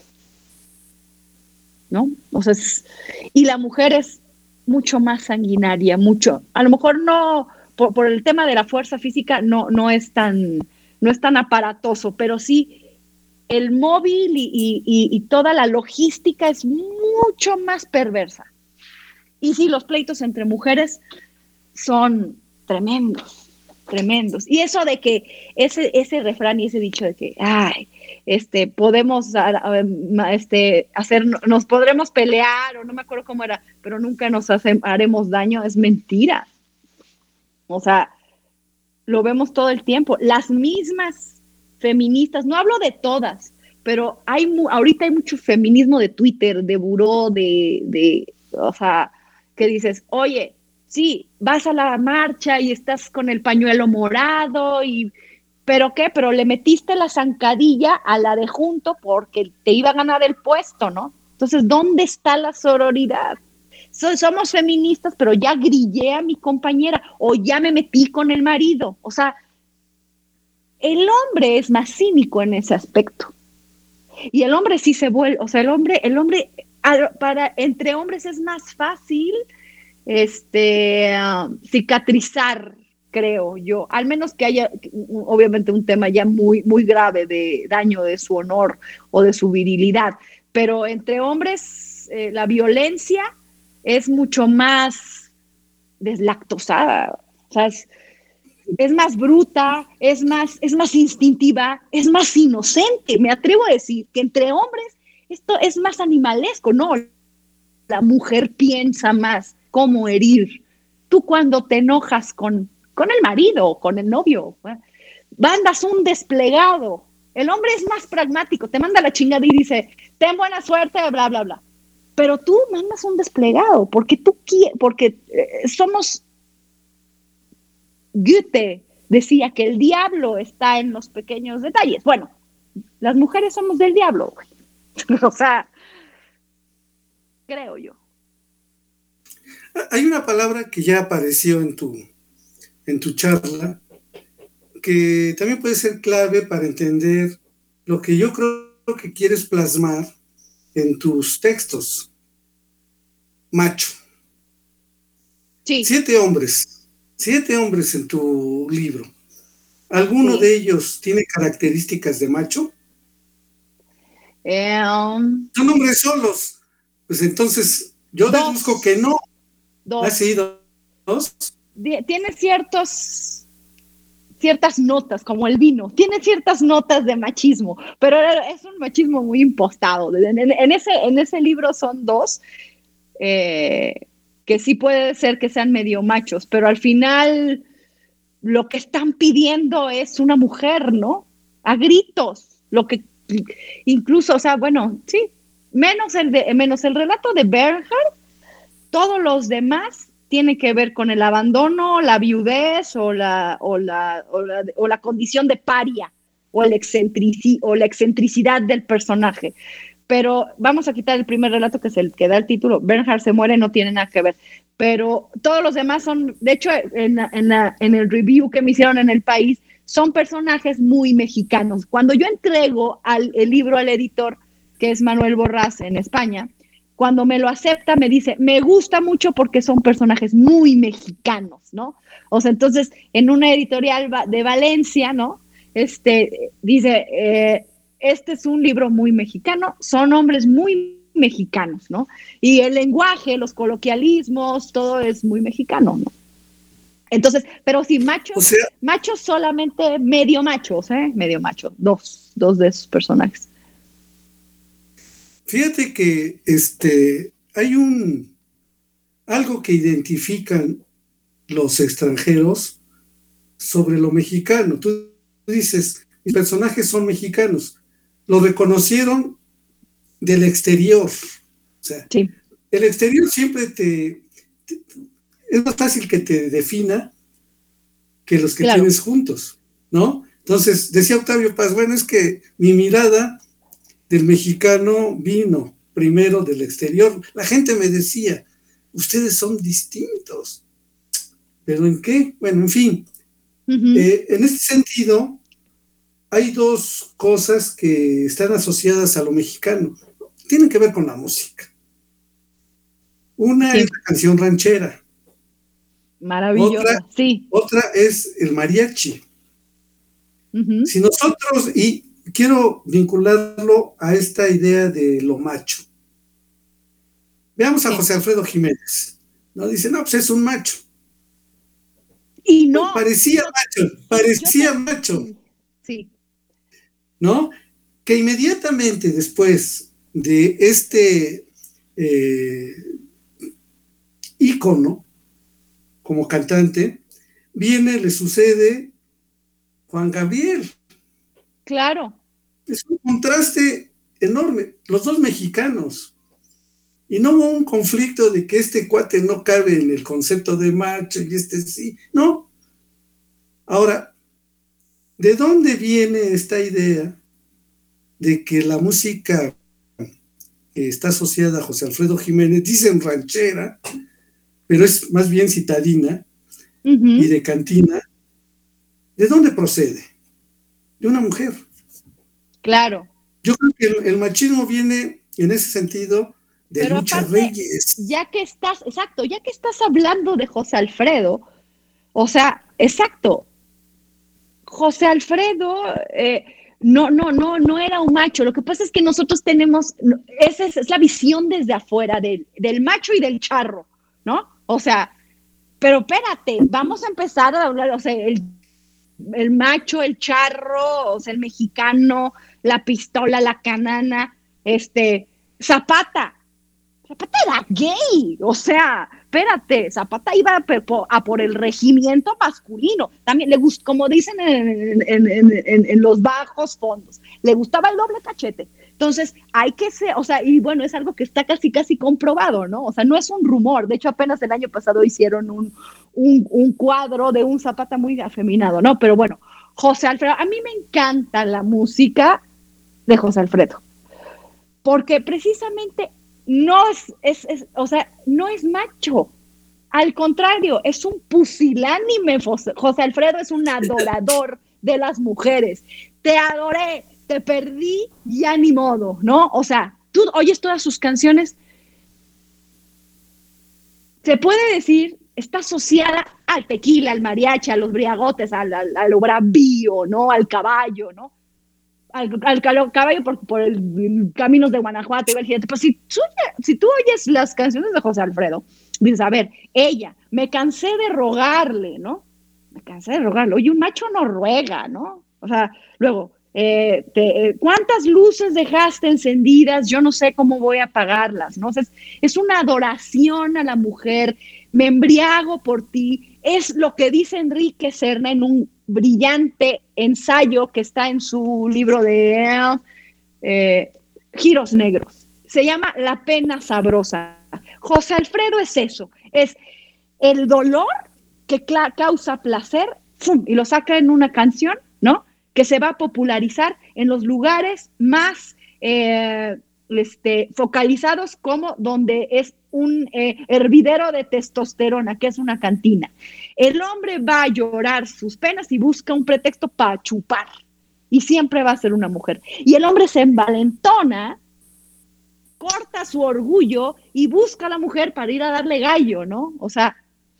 ¿no? O sea, es, y la mujer es mucho más sanguinaria, mucho, a lo mejor no, por, por el tema de la fuerza física, no, no es tan... no es tan aparatoso, pero sí el móvil y, y, y toda la logística es mucho más perversa. Y sí, los pleitos entre mujeres son tremendos, tremendos. Y eso de que ese, ese refrán y ese dicho de que, ay, este, podemos este, hacer, nos podremos pelear, o no me acuerdo cómo era, pero nunca nos hace, haremos daño, es mentira. O sea, lo vemos todo el tiempo. Las mismas feministas, no hablo de todas, pero hay ahorita hay mucho feminismo de Twitter, de buró, de, de, o sea, que dices, oye, sí, vas a la marcha y estás con el pañuelo morado, y ¿pero qué? Pero le metiste la zancadilla a la de junto porque te iba a ganar el puesto, ¿no? Entonces, ¿dónde está la sororidad? Somos feministas, pero ya grillé a mi compañera o ya me metí con el marido. O sea, el hombre es más cínico en ese aspecto. Y el hombre sí se vuelve, o sea, el hombre, el hombre, para, entre hombres es más fácil este, uh, cicatrizar, creo yo. Al menos que haya, obviamente, un tema ya muy, muy grave de daño de su honor o de su virilidad. Pero entre hombres, eh, la violencia es mucho más deslactosada, o sea, es, es más bruta, es más, es más instintiva, es más inocente. Me atrevo a decir que entre hombres esto es más animalesco, ¿no? La mujer piensa más cómo herir. Tú cuando te enojas con, con el marido o con el novio, mandas un desplegado El hombre es más pragmático, te manda la chingada y dice, ten buena suerte, bla, bla, bla. Pero tú mandas un desplegado, porque tú quieres, porque eh, somos... Goethe decía que el diablo está en los pequeños detalles. Bueno, las mujeres somos del diablo, güey. O sea, creo yo. Hay una palabra que ya apareció en tu, en tu charla, que también puede ser clave para entender lo que yo creo que quieres plasmar en tus textos. Macho. Sí. Siete hombres, siete hombres en tu libro. ¿Alguno Sí. de ellos tiene características de macho? Eh, um, Son hombres solos. Pues entonces yo Dos. deduzco que no. dos. ¿Ha sido dos? Di- Tiene ciertos, ciertas notas, como el vino, tiene ciertas notas de machismo, pero es un machismo muy impostado. En, en- en ese, en ese libro son dos, eh, que sí puede ser que sean medio machos, pero al final lo que están pidiendo es una mujer, ¿no? A gritos, lo que incluso, o sea, bueno, sí, menos el, de, menos el relato de Bernhard, todos los demás tienen que ver con el abandono, la viudez o la, o la, o la, o la condición de paria o, el excentrici, o la excentricidad del personaje. Pero vamos a quitar el primer relato, que es el que da el título. Bernhard se muere, no tiene nada que ver. Pero todos los demás son, de hecho, en, la, en, la, en el review que me hicieron en El País, son personajes muy mexicanos. Cuando yo entrego al, el libro al editor, que es Manuel Borrás en España, cuando me lo acepta, me dice, me gusta mucho porque son personajes muy mexicanos, ¿no? O sea, entonces, en una editorial de Valencia, ¿no? Este, dice, eh, este es un libro muy mexicano, son hombres muy mexicanos, ¿no? Y el lenguaje, los coloquialismos, todo es muy mexicano, ¿no? Entonces, pero sí, machos, O sea, machos solamente medio machos, ¿eh? Medio machos, dos, dos de esos personajes. fíjate que este, hay un algo que identifican los extranjeros sobre lo mexicano. Tú dices, mis personajes son mexicanos. Lo reconocieron del exterior. O sea, Sí. el exterior siempre te, te- es más fácil que te defina que los que Claro. tienes juntos, ¿no? Entonces, decía Octavio Paz, bueno, es que mi mirada del mexicano vino primero del exterior. La gente me decía, ustedes son distintos. ¿Pero en qué? Bueno, en fin. Uh-huh. Eh, en este sentido, hay dos cosas que están asociadas a lo mexicano. Tienen que ver con la música. Una Sí. es la canción ranchera, Maravilloso, Otra- sí. otra es el mariachi. Uh-huh. Si nosotros, y quiero vincularlo a esta idea de lo macho. Veamos a Sí. José Alfredo Jiménez. ¿No? Dice, no, pues es un macho. Y no, Parecía yo- macho, parecía yo te- macho, Sí, ¿no? Que inmediatamente después de este eh, ícono como cantante, viene, le sucede Juan Gabriel. claro. Es un contraste enorme, los dos mexicanos. Y no hubo un conflicto de que este cuate no cabe en el concepto de macho y este sí, no. Ahora, ¿de dónde viene esta idea de que la música que está asociada a José Alfredo Jiménez, dicen ranchera, pero es más bien citadina Uh-huh. y de cantina? ¿De dónde procede? De una mujer. Claro. Yo creo que el, el machismo viene en ese sentido de Pero Lucha aparte, Reyes. Ya que estás, exacto, ya que estás hablando de José Alfredo, o sea, exacto, José Alfredo eh, no, no, no, no era un macho. Lo que pasa es que nosotros tenemos, no, esa es, es la visión desde afuera del, del macho y del charro, ¿no? O sea, pero espérate, vamos a empezar a hablar, o sea, el, el macho, el charro, o sea, el mexicano, la pistola, la canana, este, Zapata. Zapata era gay, o sea, espérate, Zapata iba a, a por el regimiento masculino, también le gustó, como dicen en, en, en, en, en los bajos fondos, le gustaba el doble cachete. Entonces, hay que ser, o sea, y bueno, es algo que está casi, casi comprobado, ¿no? O sea, no es un rumor. De hecho, apenas el año pasado hicieron un, un, un cuadro de un Zapata muy afeminado, ¿no? Pero bueno, José Alfredo, a mí me encanta la música de José Alfredo, porque precisamente no es, es, es o sea, no es macho. Al contrario, es un pusilánime. José, José Alfredo es un adorador de las mujeres. Te adoré, te perdí, ya ni modo, ¿no? O sea, tú oyes todas sus canciones, se puede decir, está asociada al tequila, al mariachi, a los briagotes, al, al, al bravío, ¿no? Al caballo, ¿no? Al, al caballo por, por el, el caminos de Guanajuato y el gigante. Pero si tú, si tú oyes las canciones de José Alfredo, dices, a ver, ella, me cansé de rogarle, ¿no? Me cansé de rogarle. Oye, un macho no ruega, ¿no? O sea, luego, Eh, te, eh, ¿cuántas luces dejaste encendidas? Yo no sé cómo voy a apagarlas, ¿no? O sea, es, es una adoración a la mujer, me embriago por ti, es lo que dice Enrique Serna en un brillante ensayo que está en su libro de eh, Giros Negros, se llama La pena sabrosa. José Alfredo es eso, es el dolor que causa placer, ¡fum!, y lo saca en una canción, ¿no?, que se va a popularizar en los lugares más eh, este, focalizados, como donde es un eh, hervidero de testosterona, que es una cantina. El hombre va a llorar sus penas y busca un pretexto para chupar, y siempre va a ser una mujer. Y el hombre se envalentona, corta su orgullo y busca a la mujer para ir a darle gallo, ¿no? O sea,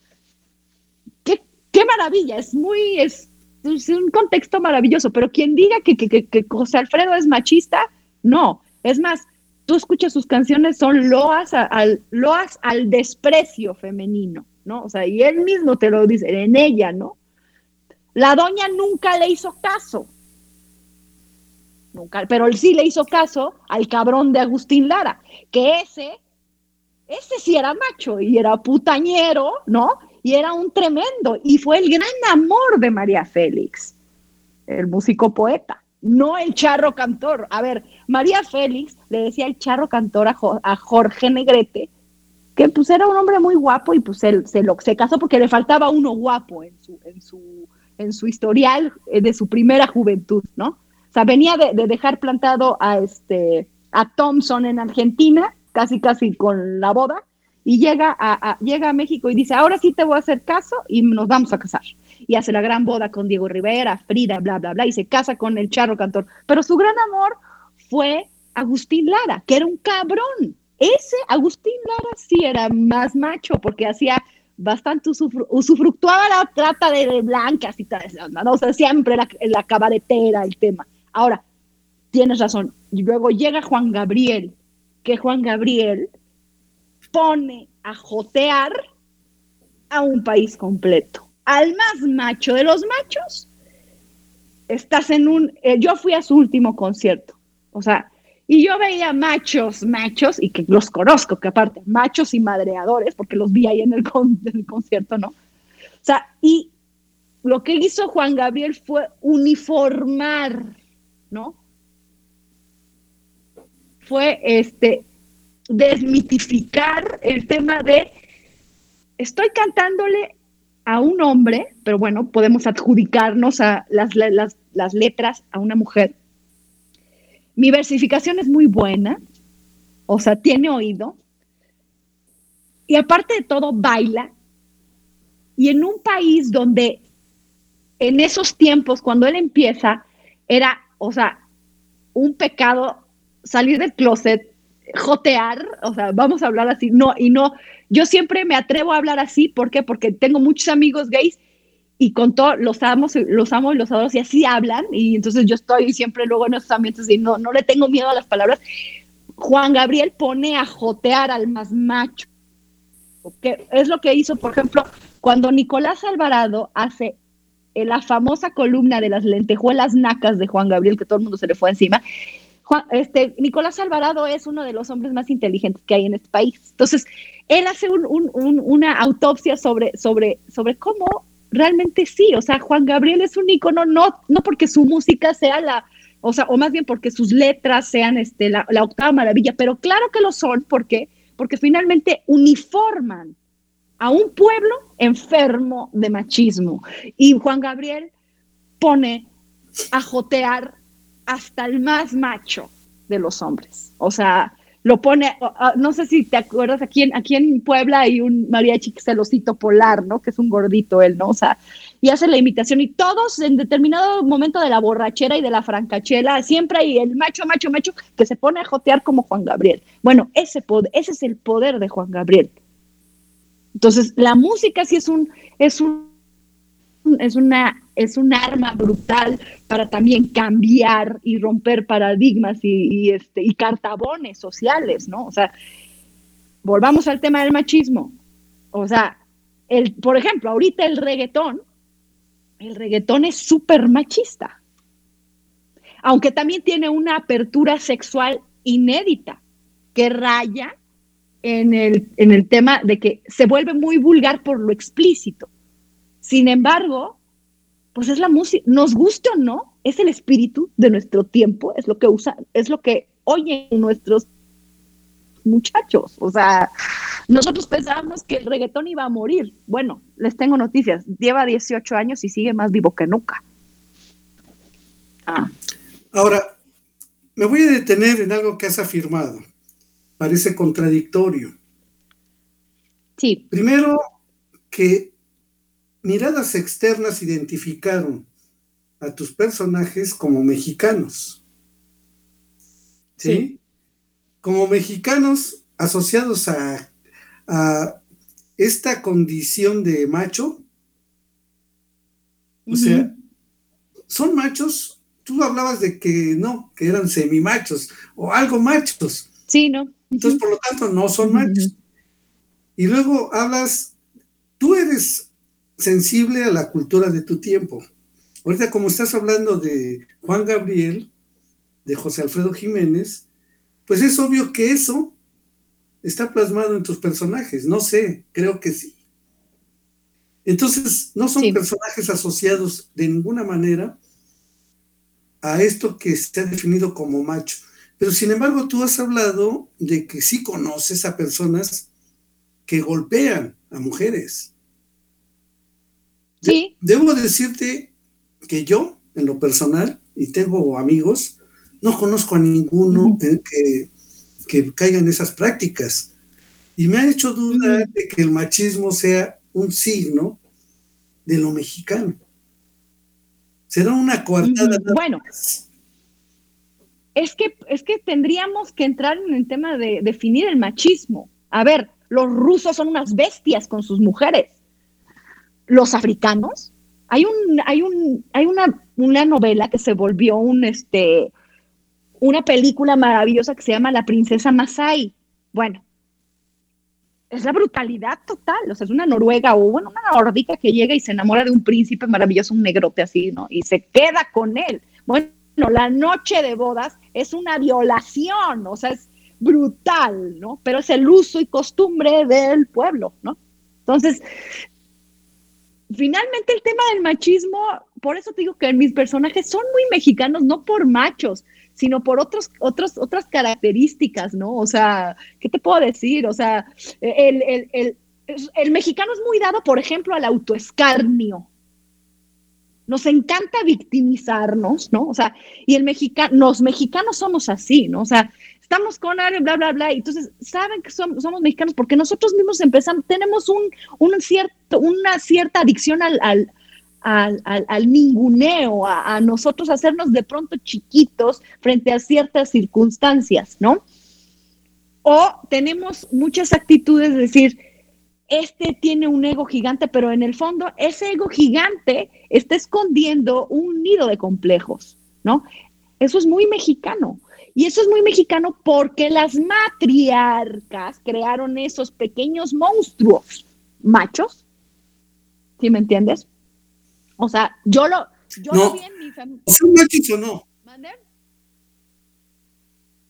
qué, qué maravilla, es muy... Es, es un contexto maravilloso, pero quien diga que, que, que, que José Alfredo es machista, no. Es más, tú escuchas sus canciones, son loas, a, al, loas al desprecio femenino, ¿no? O sea, y él mismo te lo dice, en ella, ¿no? La doña nunca le hizo caso, nunca, pero él sí le hizo caso al cabrón de Agustín Lara, que ese, ese sí era macho y era putañero, ¿no? Y era un tremendo, y fue el gran amor de María Félix, el músico poeta, no el charro cantor. A ver, María Félix le decía el charro cantor a, jo, a Jorge Negrete, que pues era un hombre muy guapo, y pues él se, lo, se casó porque le faltaba uno guapo en su, en su, en su historial de su primera juventud, ¿no? O sea, venía de, de dejar plantado a, este, a Thompson en Argentina, casi casi con la boda, y llega a, a, llega a México y dice, ahora sí te voy a hacer caso y nos vamos a casar. Y hace la gran boda con Diego Rivera, Frida, bla, bla, bla, y se casa con el charro cantor. Pero su gran amor fue Agustín Lara, que era un cabrón. Ese Agustín Lara sí era más macho, porque hacía bastante usufru usufructuaba la trata de, de blancas y tal, ¿no? O sea, siempre la, la cabaretera, el tema. Ahora, tienes razón. Y luego llega Juan Gabriel, que Juan Gabriel pone a jotear a un país completo. Al más macho de los machos, estás en un... Eh, yo fui a su último concierto, o sea, y yo veía machos, machos, y que los conozco, que aparte, machos y madreadores, porque los vi ahí en el, con, en el concierto, ¿no? O sea, y lo que hizo Juan Gabriel fue uniformar, ¿no? Fue este... desmitificar el tema de estoy cantándole a un hombre, pero bueno, podemos adjudicarnos a las, las, las letras a una mujer. Mi versificación es muy buena, o sea, tiene oído, y aparte de todo baila, y en un país donde en esos tiempos, cuando él empieza, era, o sea, un pecado salir del closet, jotear, o sea, vamos a hablar así, no, y no, yo siempre me atrevo a hablar así, ¿por qué? Porque tengo muchos amigos gays y con todo, los amo, los amo y los adoro, y así hablan, y entonces yo estoy siempre luego en esos ambientes y no, no le tengo miedo a las palabras. Juan Gabriel pone a jotear al más macho, que es lo que hizo, por ejemplo, cuando Nicolás Alvarado hace la famosa columna de las lentejuelas nacas de Juan Gabriel, que todo el mundo se le fue encima. Juan, este, Nicolás Alvarado es uno de los hombres más inteligentes que hay en este país. Entonces, él hace un, un, un, una autopsia sobre, sobre, sobre cómo realmente sí, o sea, Juan Gabriel es un ícono, no, no porque su música sea la, o sea, o más bien porque sus letras sean este, la, la octava maravilla, pero claro que lo son, ¿por qué? Porque finalmente uniforman a un pueblo enfermo de machismo. Y Juan Gabriel pone a jotear hasta el más macho de los hombres. O sea, lo pone, uh, no sé si te acuerdas, aquí en, aquí en Puebla hay un mariachi que es el Osito Polar, ¿no? Que es un gordito él, ¿no? O sea, y hace la imitación y todos en determinado momento de la borrachera y de la francachela, siempre hay el macho, macho, macho que se pone a jotear como Juan Gabriel. Bueno, ese, poder, ese es el poder de Juan Gabriel. Entonces, la música sí es un, es un, es una, es un arma brutal para también cambiar y romper paradigmas y, y, este, y cartabones sociales, ¿no? O sea, volvamos al tema del machismo. O sea, el, por ejemplo, ahorita el reggaetón, el reggaetón es súper machista, aunque también tiene una apertura sexual inédita que raya en el, en el tema de que se vuelve muy vulgar por lo explícito. Sin embargo, pues es la música, nos guste o no, es el espíritu de nuestro tiempo, es lo que usa, es lo que oyen nuestros muchachos. O sea, nosotros pensábamos que el reggaetón iba a morir. Bueno, les tengo noticias, lleva dieciocho años y sigue más vivo que nunca. Ah. Ahora, me voy a detener en algo que has afirmado. Parece contradictorio. Sí. Primero, que miradas externas identificaron a tus personajes como mexicanos. ¿Sí? Sí. Como mexicanos asociados a, a esta condición de macho. O uh-huh. sea, son machos. Tú hablabas de que no, que eran semimachos o algo machos. Sí, ¿no? Entonces, por lo tanto, no son machos. Y luego hablas, tú eres sensible a la cultura de tu tiempo. Ahorita, como estás hablando de Juan Gabriel, de José Alfredo Jiménez, pues es obvio que eso está plasmado en tus personajes. No sé, creo que sí. Entonces, no son sí. personajes asociados de ninguna manera a esto que se ha definido como macho. Pero sin embargo, tú has hablado de que sí conoces a personas que golpean a mujeres. Sí. De- debo decirte que yo, en lo personal, y tengo amigos, no conozco a ninguno uh-huh. que, que caiga en esas prácticas. Y me ha hecho dudar uh-huh. de que el machismo sea un signo de lo mexicano. Será una coartada. Uh-huh. Bueno. Es que, es que tendríamos que entrar en el tema de definir el machismo. A ver, los rusos son unas bestias con sus mujeres. Los africanos, hay un, hay un, hay una, una novela que se volvió un, este, una película maravillosa que se llama La princesa Masai. Bueno, es la brutalidad total. O sea, es una noruega o bueno, una nórdica que llega y se enamora de un príncipe maravilloso, un negrote así, ¿no? Y se queda con él. Bueno, No, la noche de bodas es una violación, o sea, es brutal, ¿no? Pero es el uso y costumbre del pueblo, ¿no? Entonces, finalmente el tema del machismo, por eso te digo que mis personajes son muy mexicanos, no por machos, sino por otros, otros, otras características, ¿no? O sea, ¿qué te puedo decir? O sea, el, el, el, el mexicano es muy dado, por ejemplo, al autoescarnio. Nos encanta victimizarnos, ¿no? O sea, y el mexicano, los mexicanos somos así, ¿no? O sea, estamos con alguien, bla, bla, bla, y entonces saben que somos, somos mexicanos porque nosotros mismos empezamos, tenemos un, un cierto, una cierta adicción al, al, al, al, al ninguneo, a, a nosotros hacernos de pronto chiquitos frente a ciertas circunstancias, ¿no? O tenemos muchas actitudes de decir, este tiene un ego gigante, pero en el fondo ese ego gigante está escondiendo un nido de complejos, ¿no? Eso es muy mexicano. Y eso es muy mexicano porque las matriarcas crearon esos pequeños monstruos machos. ¿Sí me entiendes? O sea, yo lo, yo no. lo vi en mi familia. ¿Son machos o no? ¿Mande?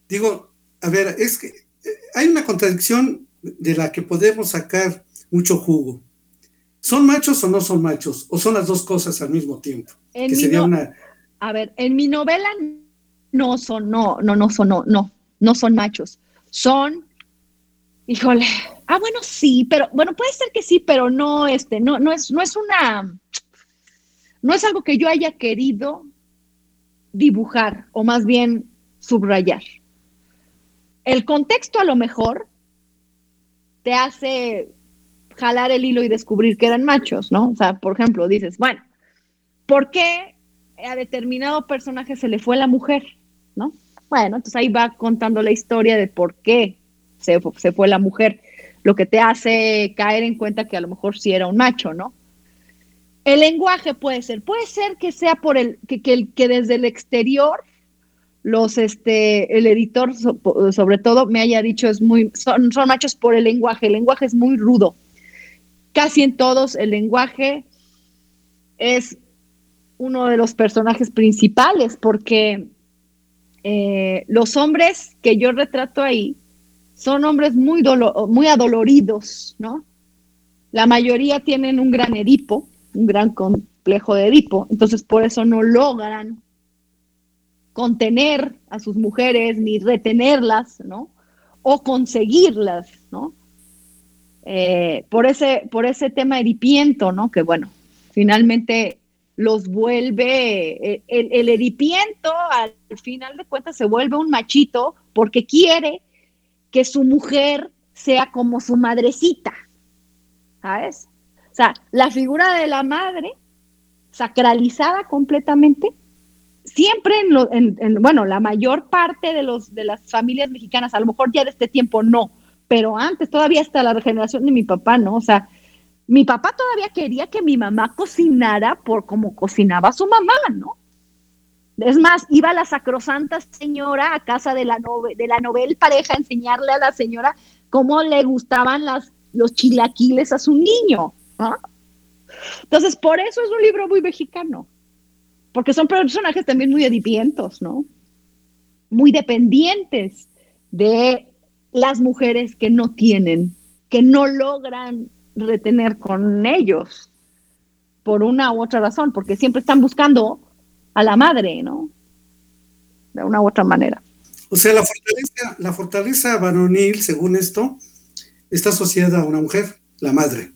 Digo, a ver, es que hay una contradicción de la que podemos sacar mucho jugo. ¿Son machos o no son machos? ¿O son las dos cosas al mismo tiempo? En que mi sería no, una... A ver, en mi novela no son, no, no, no son, no, no, no son machos. Son, híjole, ah, bueno, sí, pero, bueno, puede ser que sí, pero no, este, no, no es, no es una, no es algo que yo haya querido dibujar, o más bien subrayar. El contexto a lo mejor te hace jalar el hilo y descubrir que eran machos, ¿no? O sea, por ejemplo, dices, bueno, ¿por qué a determinado personaje se le fue la mujer? ¿No? Bueno, entonces ahí va contando la historia de por qué se, se fue la mujer, lo que te hace caer en cuenta que a lo mejor sí era un macho, ¿no? El lenguaje puede ser, puede ser que sea por el, que, que, que desde el exterior los, este, el editor so, sobre todo me haya dicho es muy, son, son machos por el lenguaje, el lenguaje es muy rudo. Casi en todos el lenguaje es uno de los personajes principales porque eh, los hombres que yo retrato ahí son hombres muy, dolo- muy adoloridos, ¿no? La mayoría tienen un gran Edipo, un gran complejo de Edipo, entonces por eso no logran contener a sus mujeres ni retenerlas, ¿no? O conseguirlas, ¿no? Eh, por ese, por ese tema edipiento, ¿no? Que bueno, finalmente los vuelve, el, el edipiento al final de cuentas se vuelve un machito porque quiere que su mujer sea como su madrecita, ¿sabes? O sea, la figura de la madre sacralizada completamente, siempre en, lo, en, en bueno, la mayor parte de, los, de las familias mexicanas, a lo mejor ya de este tiempo no, pero antes, todavía hasta la generación de mi papá, ¿no? O sea, mi papá todavía quería que mi mamá cocinara por como cocinaba su mamá, ¿no? Es más, iba la sacrosanta señora a casa de la, nove, de la novel pareja a enseñarle a la señora cómo le gustaban las, los chilaquiles a su niño, ¿no? Entonces, por eso es un libro muy mexicano, porque son personajes también muy edipientos, ¿no? Muy dependientes de las mujeres que no tienen, que no logran retener con ellos por una u otra razón, porque siempre están buscando a la madre, ¿no? De una u otra manera. O sea, la fortaleza, la fortaleza varonil, según esto, está asociada a una mujer, la madre.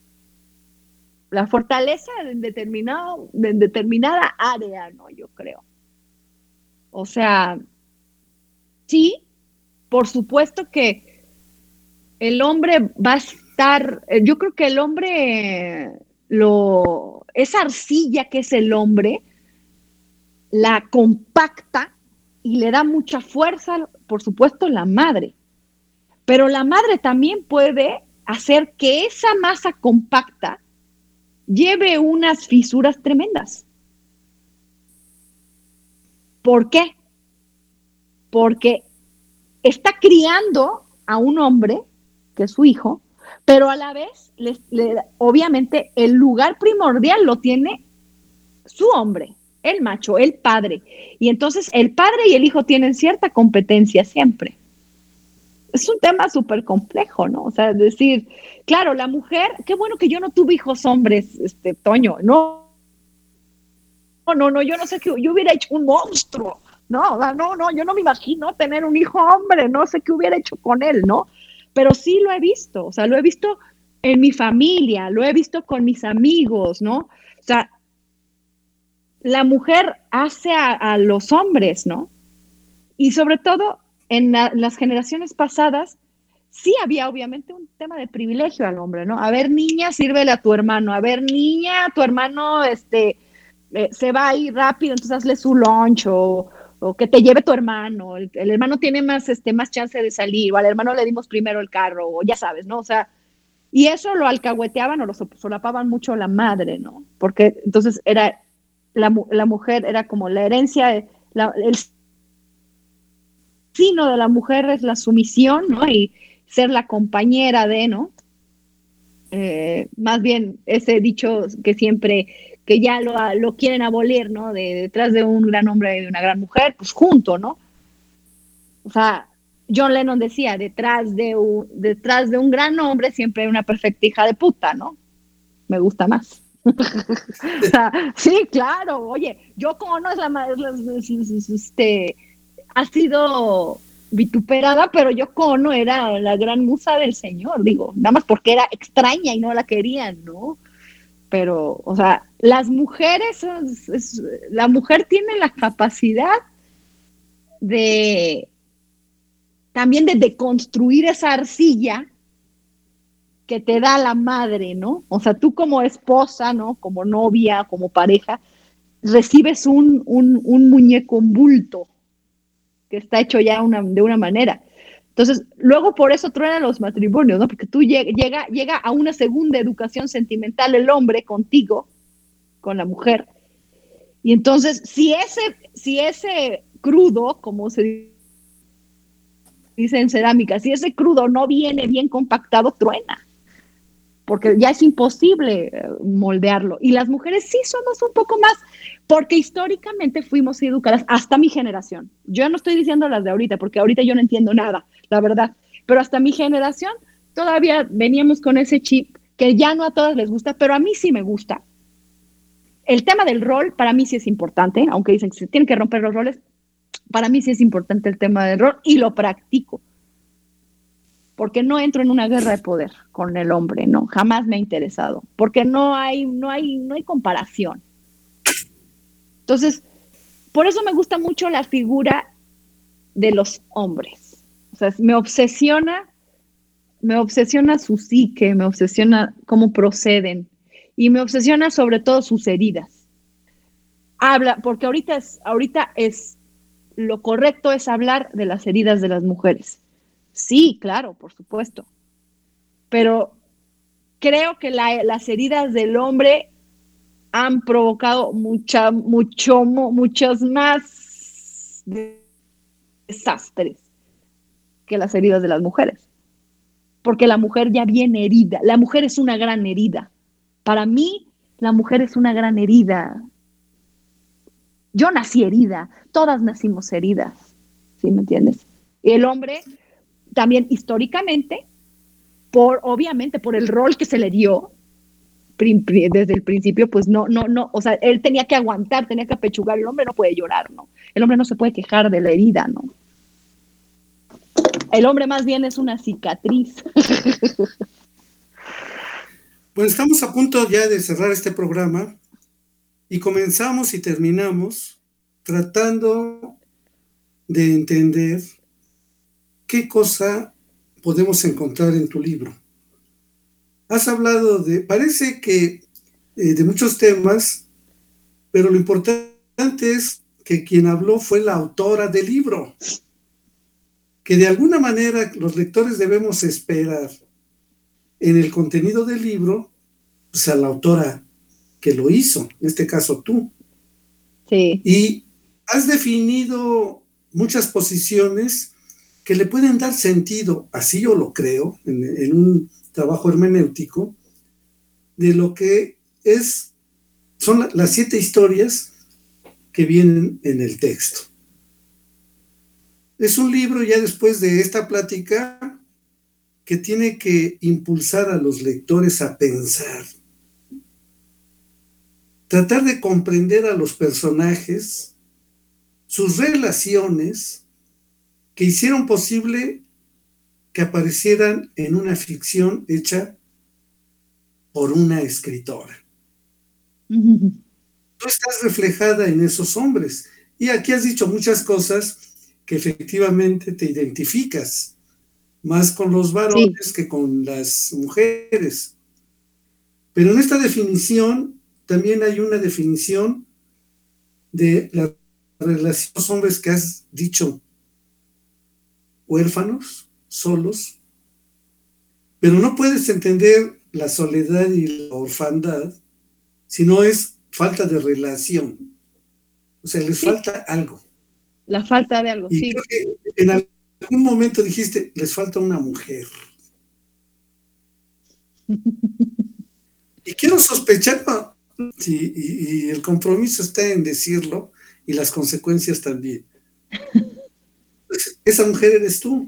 La fortaleza en, determinado, en determinada área, ¿no? Yo creo. O sea, sí, por supuesto que el hombre va a estar, yo creo que el hombre, lo, esa arcilla que es el hombre, la compacta y le da mucha fuerza, por supuesto, la madre. Pero la madre también puede hacer que esa masa compacta lleve unas fisuras tremendas. ¿Por qué? Porque está criando a un hombre, que es su hijo, pero a la vez, le, le, obviamente, el lugar primordial lo tiene su hombre, el macho, el padre. Y entonces el padre y el hijo tienen cierta competencia siempre. Es un tema súper complejo, ¿no? O sea, es decir, claro, la mujer, qué bueno que yo no tuve hijos hombres, este, Toño, no, no, no, no, yo no sé qué, yo hubiera hecho un monstruo, no, no, no, yo no me imagino tener un hijo hombre, no sé qué hubiera hecho con él, ¿no? Pero sí lo he visto, o sea, lo he visto en mi familia, lo he visto con mis amigos, ¿no? O sea, la mujer hace a, a los hombres, ¿no? Y sobre todo en la, las generaciones pasadas, sí había obviamente un tema de privilegio al hombre, ¿no? A ver, niña, sírvele a tu hermano. A ver, niña, tu hermano este, eh, se va a ir rápido, entonces hazle su lunch o, o que te lleve tu hermano. El, el hermano tiene más, este, más chance de salir o al hermano le dimos primero el carro o ya sabes, ¿no? O sea, y eso lo alcahueteaban o lo solapaban mucho la madre, ¿no? Porque entonces era... La, la mujer era como la herencia, la, el signo de la mujer es la sumisión, ¿no? Y ser la compañera de, ¿no? Eh, más bien ese dicho que siempre, que ya lo, lo quieren abolir, ¿no? De detrás de un gran hombre y de una gran mujer, pues junto, ¿no? O sea, John Lennon decía, detrás de un, detrás de un gran hombre siempre hay una perfecta hija de puta, ¿no? Me gusta más. O sea, sí, claro, oye, Yoko Ono es la más, este, ha sido vituperada, pero Yoko Ono era la gran musa del señor, digo, nada más porque era extraña y no la querían, ¿no? Pero, o sea, las mujeres, es, es, la mujer tiene la capacidad de también de deconstruir esa arcilla que te da la madre, ¿no? O sea, tú como esposa, ¿no? Como novia, como pareja, recibes un, un, un muñeco bulto que está hecho ya una, de una manera. Entonces, luego por eso truenan los matrimonios, ¿no? Porque tú llega, llega, llega a una segunda educación sentimental el hombre contigo, con la mujer, y entonces, si ese, si ese crudo, como se dice en cerámica, si ese crudo no viene bien compactado, truena, porque ya es imposible moldearlo. Y las mujeres sí somos un poco más, porque históricamente fuimos educadas, hasta mi generación. Yo no estoy diciendo las de ahorita, porque ahorita yo no entiendo nada, la verdad, pero hasta mi generación todavía veníamos con ese chip que ya no a todas les gusta, pero a mí sí me gusta. El tema del rol para mí sí es importante, aunque dicen que se tienen que romper los roles, para mí sí es importante el tema del rol y lo practico, porque no entro en una guerra de poder con el hombre, no, jamás me ha interesado, porque no hay, no hay, no hay comparación. Entonces, por eso me gusta mucho la figura de los hombres. O sea, me obsesiona, me obsesiona su psique, me obsesiona cómo proceden y me obsesiona sobre todo sus heridas. Habla, porque ahorita es, ahorita es, lo correcto es hablar de las heridas de las mujeres. Sí, claro, por supuesto. Pero creo que la, las heridas del hombre han provocado mucha, mucho, muchos más desastres que las heridas de las mujeres. Porque la mujer ya viene herida. La mujer es una gran herida. Para mí, la mujer es una gran herida. Yo nací herida. Todas nacimos heridas. ¿Sí me entiendes? Y el hombre, también históricamente, por, obviamente, por el rol que se le dio, desde el principio, pues no, no, no, o sea, él tenía que aguantar, tenía que apechugar, el hombre no puede llorar, ¿no? El hombre no se puede quejar de la herida, ¿no? El hombre más bien es una cicatriz. Bueno, estamos a punto ya de cerrar este programa y comenzamos y terminamos tratando de entender qué cosa podemos encontrar en tu libro. Has hablado de, parece que eh, de muchos temas, pero lo importante es que quien habló fue la autora del libro, que de alguna manera los lectores debemos esperar en el contenido del libro, pues a la autora que lo hizo, en este caso tú. Sí. Y has definido muchas posiciones que le pueden dar sentido, así yo lo creo, en, en un trabajo hermenéutico, de lo que es, son la, las siete historias que vienen en el texto. Es un libro, ya después de esta plática, que tiene que impulsar a los lectores a pensar, tratar de comprender a los personajes, sus relaciones, que hicieron posible que aparecieran en una ficción hecha por una escritora. Uh-huh. Tú estás reflejada en esos hombres. Y aquí has dicho muchas cosas que efectivamente te identificas, más con los varones sí. que con las mujeres. Pero en esta definición también hay una definición de la relación de los hombres que has dicho huérfanos, solos, pero no puedes entender la soledad y la orfandad si no es falta de relación. O sea, les sí. falta algo. La falta de algo, y sí. Creo que en algún momento dijiste, les falta una mujer. Y quiero sospechar, ¿no? Sí, y, y el compromiso está en decirlo y las consecuencias también. pues esa mujer eres tú.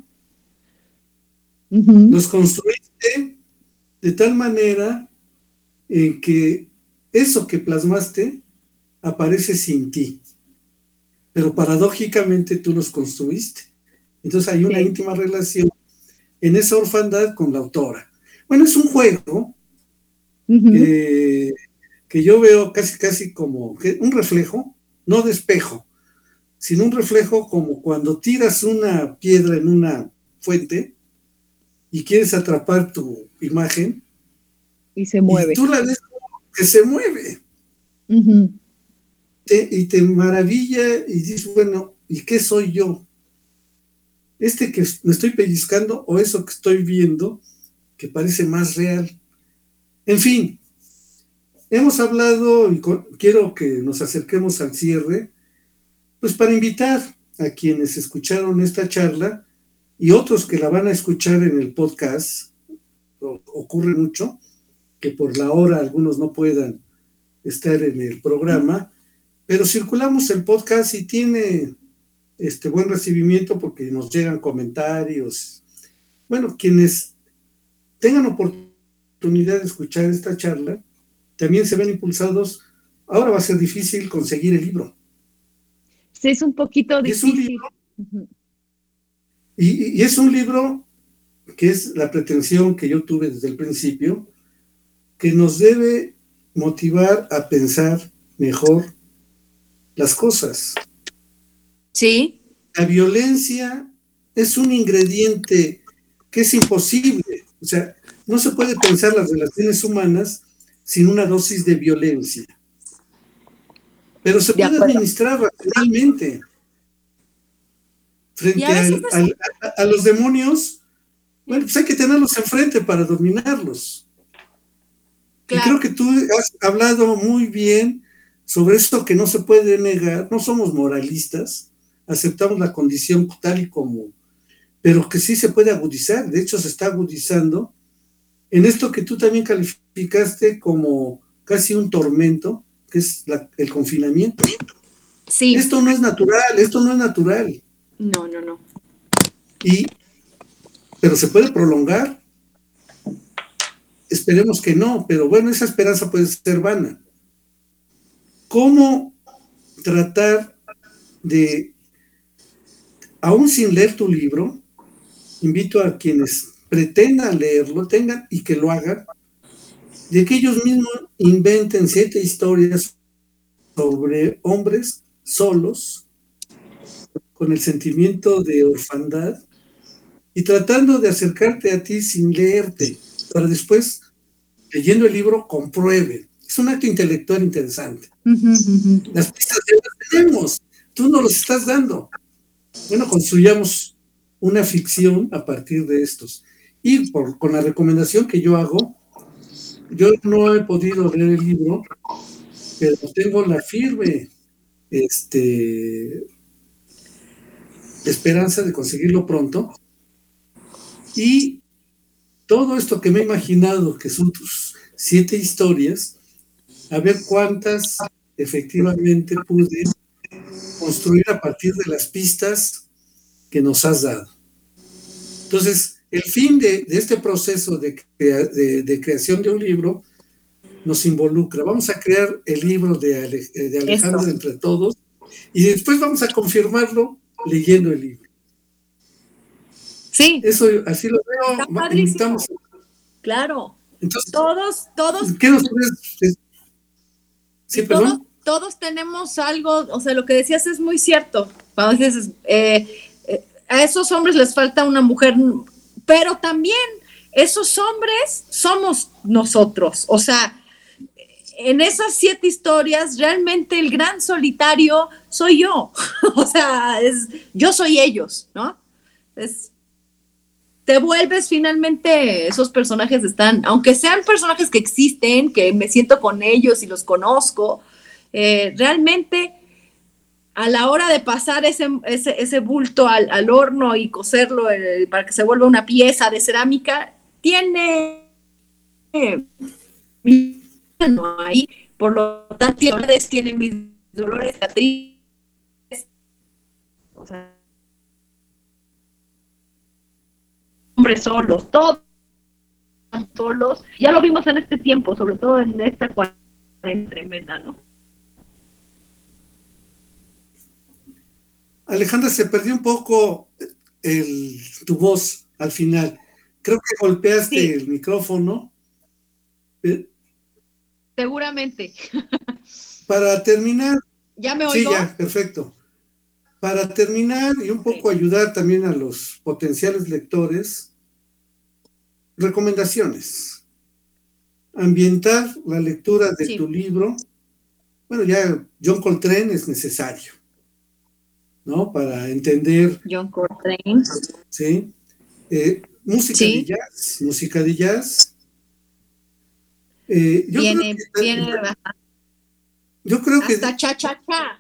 Ujú. Los construiste de tal manera en que eso que plasmaste aparece sin ti, pero paradójicamente tú los construiste. Entonces hay una Sí. íntima relación en esa orfandad con la autora. Bueno, es un juego Ujú. que, que yo veo casi, casi como que un reflejo, no de espejo, sino un reflejo como cuando tiras una piedra en una fuente y quieres atrapar tu imagen Y se y mueve. tú la ves como que se mueve Ujú. te- y te maravilla y dices, bueno, ¿y qué soy yo? Este que me estoy pellizcando o eso que estoy viendo que parece más real. En fin, hemos hablado y co- quiero que nos acerquemos al cierre, pues para invitar a quienes escucharon esta charla y otros que la van a escuchar en el podcast. O- ocurre mucho que por la hora algunos no puedan estar en el programa, pero circulamos el podcast y tiene este buen recibimiento porque nos llegan comentarios. Bueno, quienes tengan oportunidad de escuchar esta charla, también se ven impulsados. Ahora va a ser difícil conseguir el libro. Sí, es un poquito Y es un difícil. libro, Ujú. y, y es un libro que es la pretensión que yo tuve desde el principio, que nos debe motivar a pensar mejor las cosas. Sí, La violencia es un ingrediente que es imposible. O sea, no se puede pensar las relaciones humanas sin una dosis de violencia. Pero se de puede acuerdo. administrar racionalmente. Y Frente a veces al- es- al- a, a los demonios, bueno, pues hay que tenerlos enfrente para dominarlos. Y Claro. creo que tú has hablado muy bien sobre esto que no se puede negar. No somos moralistas, aceptamos la condición tal y como, pero que sí se puede agudizar. De hecho, se está agudizando en esto que tú también calificaste como casi un tormento, que es la- el confinamiento. Sí, Esto no es natural, esto no es natural. no, no, no. Y, pero se puede prolongar. Esperemos que no, pero bueno, esa esperanza puede ser vana. ¿Cómo tratar de, aún sin leer tu libro, invito a quienes pretendan leerlo, tengan y que lo hagan, de que ellos mismos inventen siete historias sobre hombres solos, con el sentimiento de orfandad, y tratando de acercarte a ti sin leerte, para después, leyendo el libro, comprueben. Es un acto intelectual interesante. Ujú, ujú. Las pistas ya las tenemos, tú nos las estás dando. Bueno, construyamos una ficción a partir de estos. Y por, con la recomendación que yo hago, yo no he podido leer el libro, pero tengo la firme este, esperanza de conseguirlo pronto. Y todo esto que me he imaginado, que son tus siete historias, a ver cuántas efectivamente pude construir a partir de las pistas que nos has dado. Entonces, el fin de, de este proceso de, crea, de, de creación de un libro nos involucra. Vamos a crear el libro de, Ale, de Alejandra Eso. entre todos y después vamos a confirmarlo leyendo el libro. Sí, Eso así lo veo. está Va- padrísimo. invitamos. Claro. Entonces, Todos, todos, ¿qué nos puedes? Sí, y todos, perdón. todos tenemos algo, o sea, lo que decías es muy cierto. Cuando dices, eh, eh, a esos hombres les falta una mujer, pero también esos hombres somos nosotros. O sea, en esas siete historias, realmente el gran solitario soy yo. O sea, es, yo soy ellos, ¿no? Es, te vuelves finalmente, esos personajes están, aunque sean personajes que existen, que me siento con ellos y los conozco, eh, realmente a la hora de pasar ese, ese, ese bulto al, al horno y cocerlo eh, para que se vuelva una pieza de cerámica, tiene eh, mi mano ahí, por lo tanto, tienen mis dolores, cicatrices, o sea, hombres solos, todos solos. Ya lo vimos en este tiempo, sobre todo en esta cuarentena tremenda, ¿no? Alejandra, se perdió un poco el, tu voz al final. Creo que golpeaste sí. el micrófono. Seguramente. Para terminar. ¿Ya me oigo? Sí, ya, perfecto. Para terminar y un poco okay. ayudar también a los potenciales lectores, recomendaciones. Ambientar la lectura de sí. tu libro. Bueno, ya John Coltrane es necesario, ¿no? Para entender. John Coltrane. Sí. Eh, música sí. de jazz. Música de jazz. Eh, yo viene, creo que, viene. Yo creo que. Hasta cha, cha, cha.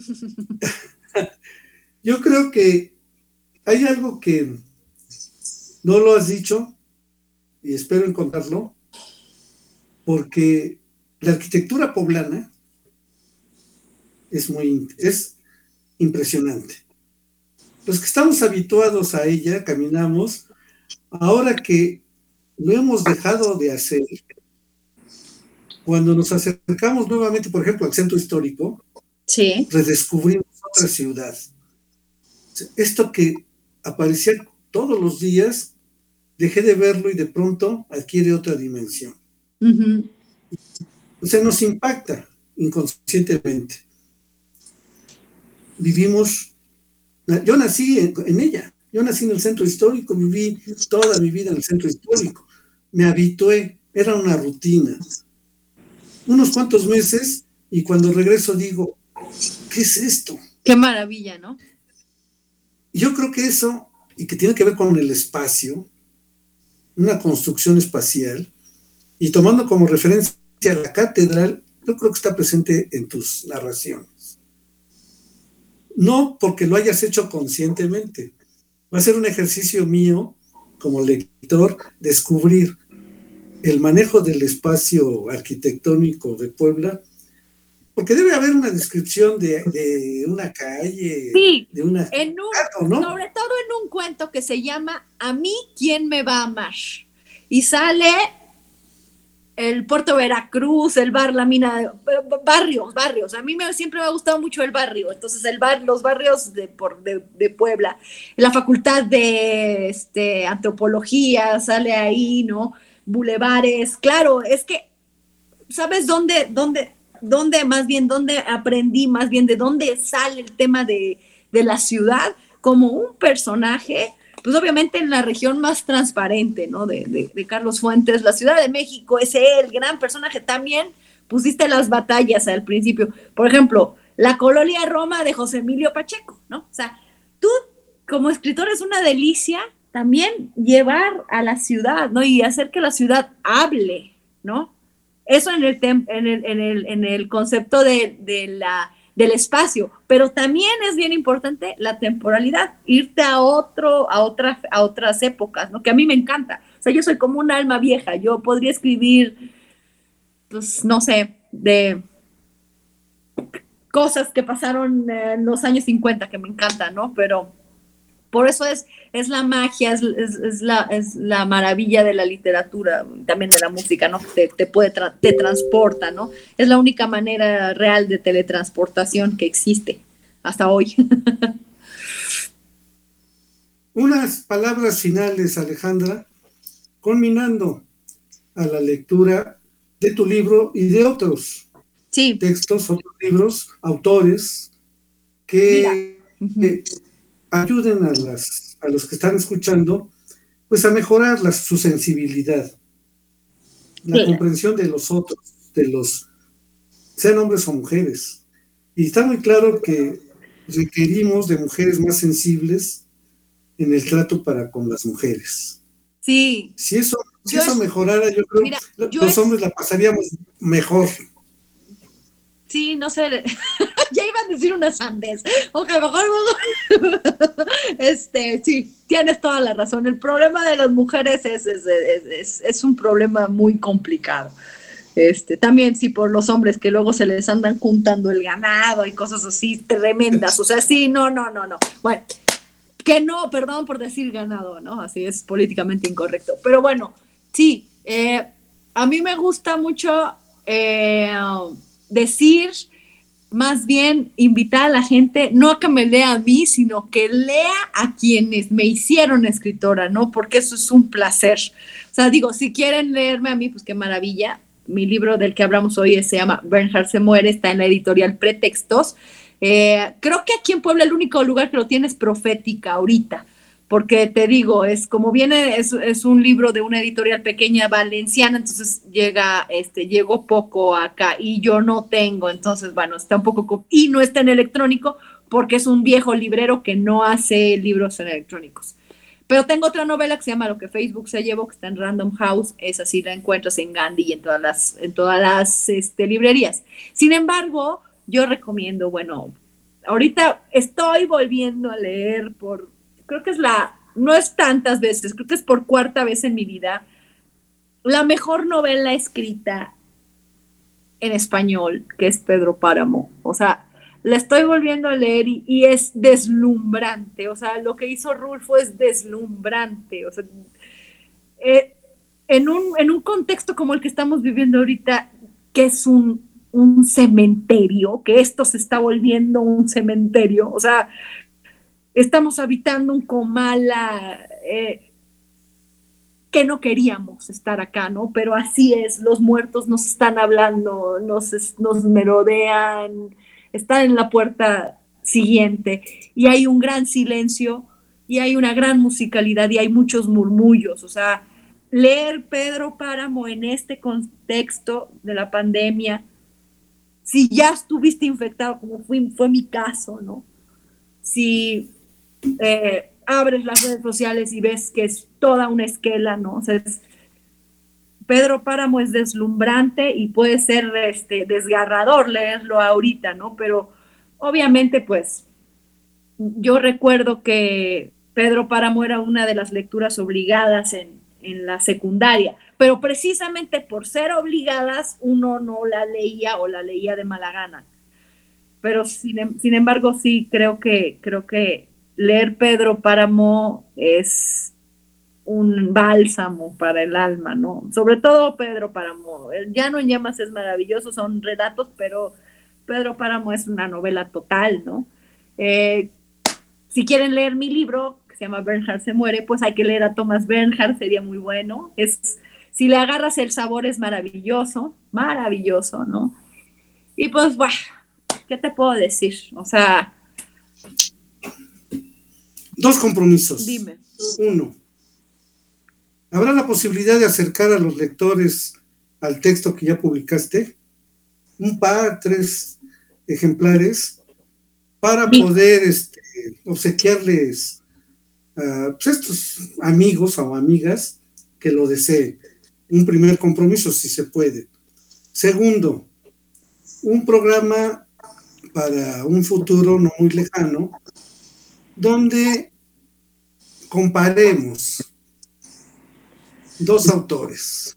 Yo creo que hay algo que no lo has dicho y espero encontrarlo, porque la arquitectura poblana es muy es impresionante. Los que estamos habituados a ella, caminamos, ahora que lo hemos dejado de hacer, cuando nos acercamos nuevamente, por ejemplo, al centro histórico, sí. redescubrimos otra ciudad. Esto que aparecía todos los días, dejé de verlo y de pronto adquiere otra dimensión. Uh-huh. O sea, nos impacta inconscientemente. Vivimos, yo nací en, en ella, yo nací en el centro histórico, viví toda mi vida en el centro histórico, me habitué, era una rutina. Unos cuantos meses y cuando regreso digo, ¿qué es esto? Qué maravilla, ¿no? Yo creo que eso, y que tiene que ver con el espacio, una construcción espacial, y tomando como referencia la catedral, yo creo que está presente en tus narraciones. No porque lo hayas hecho conscientemente. Va a ser un ejercicio mío, como lector, descubrir el manejo del espacio arquitectónico de Puebla, porque debe haber una descripción de, de una calle, sí, de una... En un, ¿no? Sobre todo en un cuento que se llama A mí, ¿quién me va a amar? Y sale el Puerto Veracruz, el bar, la mina, barrios, barrios. A mí me, siempre me ha gustado mucho el barrio, entonces el bar, los barrios de, por, de, de Puebla, la facultad de este, antropología sale ahí, ¿no? Bulevares, claro, es que, ¿sabes dónde, dónde, dónde más bien, dónde aprendí más bien, de dónde sale el tema de, de la ciudad como un personaje? Pues obviamente en la región más transparente, ¿no? De, de, de Carlos Fuentes, la Ciudad de México, es el gran personaje. También pusiste las batallas al principio. Por ejemplo, la colonia Roma de José Emilio Pacheco, ¿no? O sea, tú como escritor es una delicia también llevar a la ciudad, ¿no? Y hacer que la ciudad hable, ¿no? Eso en el, tem- en el, en el, en el concepto de, de la... del espacio, pero también es bien importante la temporalidad, irte a otro, a otras, a otras épocas, ¿no? Que a mí me encanta. O sea, yo soy como un alma vieja, yo podría escribir, pues, no sé, de cosas que pasaron en los años cincuenta, que me encantan, ¿no? Pero por eso es, es la magia, es, es, es, la, es la maravilla de la literatura, también de la música, ¿no? Te, te puede, tra- te transporta, ¿no? Es la única manera real de teletransportación que existe hasta hoy. Unas palabras finales, Alejandra, culminando a la lectura de tu libro y de otros sí. textos, otros libros, autores, que... que ayuden a, las, a los que están escuchando, pues a mejorar la, su sensibilidad, la sí. comprensión de los otros, de los, sean hombres o mujeres. Y está muy claro que requerimos de mujeres más sensibles en el trato para con las mujeres. Sí. Si eso, si eso mejorara, yo creo que los es... hombres la pasaríamos mejor. Sí, no sé, ya iba a decir una sandez, o que mejor, este, sí, tienes toda la razón, el problema de las mujeres es, es, es, es, es un problema muy complicado, este, también sí por los hombres que luego se les andan juntando el ganado y cosas así tremendas, o sea, sí, no, no, no, no, bueno, que no, perdón por decir ganado, ¿no? Así es políticamente incorrecto. Pero bueno, sí, eh, a mí me gusta mucho eh, decir, más bien invitar a la gente, no a que me lea a mí, sino que lea a quienes me hicieron escritora, ¿no? Porque eso es un placer. O sea, digo, si quieren leerme a mí, pues qué maravilla. Mi libro del que hablamos hoy se llama Bernhardt se muere, está en la editorial Pretextos. Eh, creo que aquí en Puebla el único lugar que lo tiene es Profética ahorita, porque te digo, es como viene, es, es un libro de una editorial pequeña valenciana, entonces llega, este, llegó poco acá y yo no tengo, entonces bueno, está un poco, y no está en electrónico porque es un viejo librero que no hace libros en electrónicos. Pero tengo otra novela que se llama Lo que Facebook se llevó, que está en Random House, esa sí la encuentras en Gandhi y en todas las, en todas las este, librerías. Sin embargo, yo recomiendo, bueno, ahorita estoy volviendo a leer por, creo que es la, no es tantas veces, creo que es por cuarta vez en mi vida, la mejor novela escrita en español, que es Pedro Páramo. O sea, la estoy volviendo a leer y, y es deslumbrante. O sea, lo que hizo Rulfo es deslumbrante. O sea, eh, en, un, en un contexto como el que estamos viviendo ahorita, que es un, un cementerio, que esto se está volviendo un cementerio. O sea, estamos habitando un Comala eh, que no queríamos estar acá, ¿no? Pero así es, los muertos nos están hablando, nos, nos merodean, están en la puerta siguiente y hay un gran silencio y hay una gran musicalidad y hay muchos murmullos. O sea, leer Pedro Páramo en este contexto de la pandemia, si ya estuviste infectado, como fue, fue mi caso, ¿no? Si eh, abres las redes sociales y ves que es toda una esquela, ¿no? O sea, es, Pedro Páramo es deslumbrante y puede ser este, desgarrador leerlo ahorita, ¿no? Pero obviamente, pues, yo recuerdo que Pedro Páramo era una de las lecturas obligadas en, en la secundaria, pero precisamente por ser obligadas, uno no la leía o la leía de mala gana. Pero sin, sin embargo, sí, creo que, creo que leer Pedro Páramo es un bálsamo para el alma, ¿no? Sobre todo Pedro Páramo. El Llano en Llamas es maravilloso, son relatos, pero Pedro Páramo es una novela total, ¿no? Eh, si quieren leer mi libro, que se llama Bernhardt se muere, pues hay que leer a Thomas Bernhard, sería muy bueno. Es, si le agarras el sabor es maravilloso, maravilloso, ¿no? Y pues, bueno, ¿qué te puedo decir? O sea... Dos compromisos. Dime. Uno, ¿habrá la posibilidad de acercar a los lectores al texto que ya publicaste? Un par, tres ejemplares, para sí. poder este, obsequiarles a pues estos amigos o amigas que lo deseen. Un primer compromiso, si se puede. Segundo, un programa para un futuro no muy lejano, donde comparemos dos autores,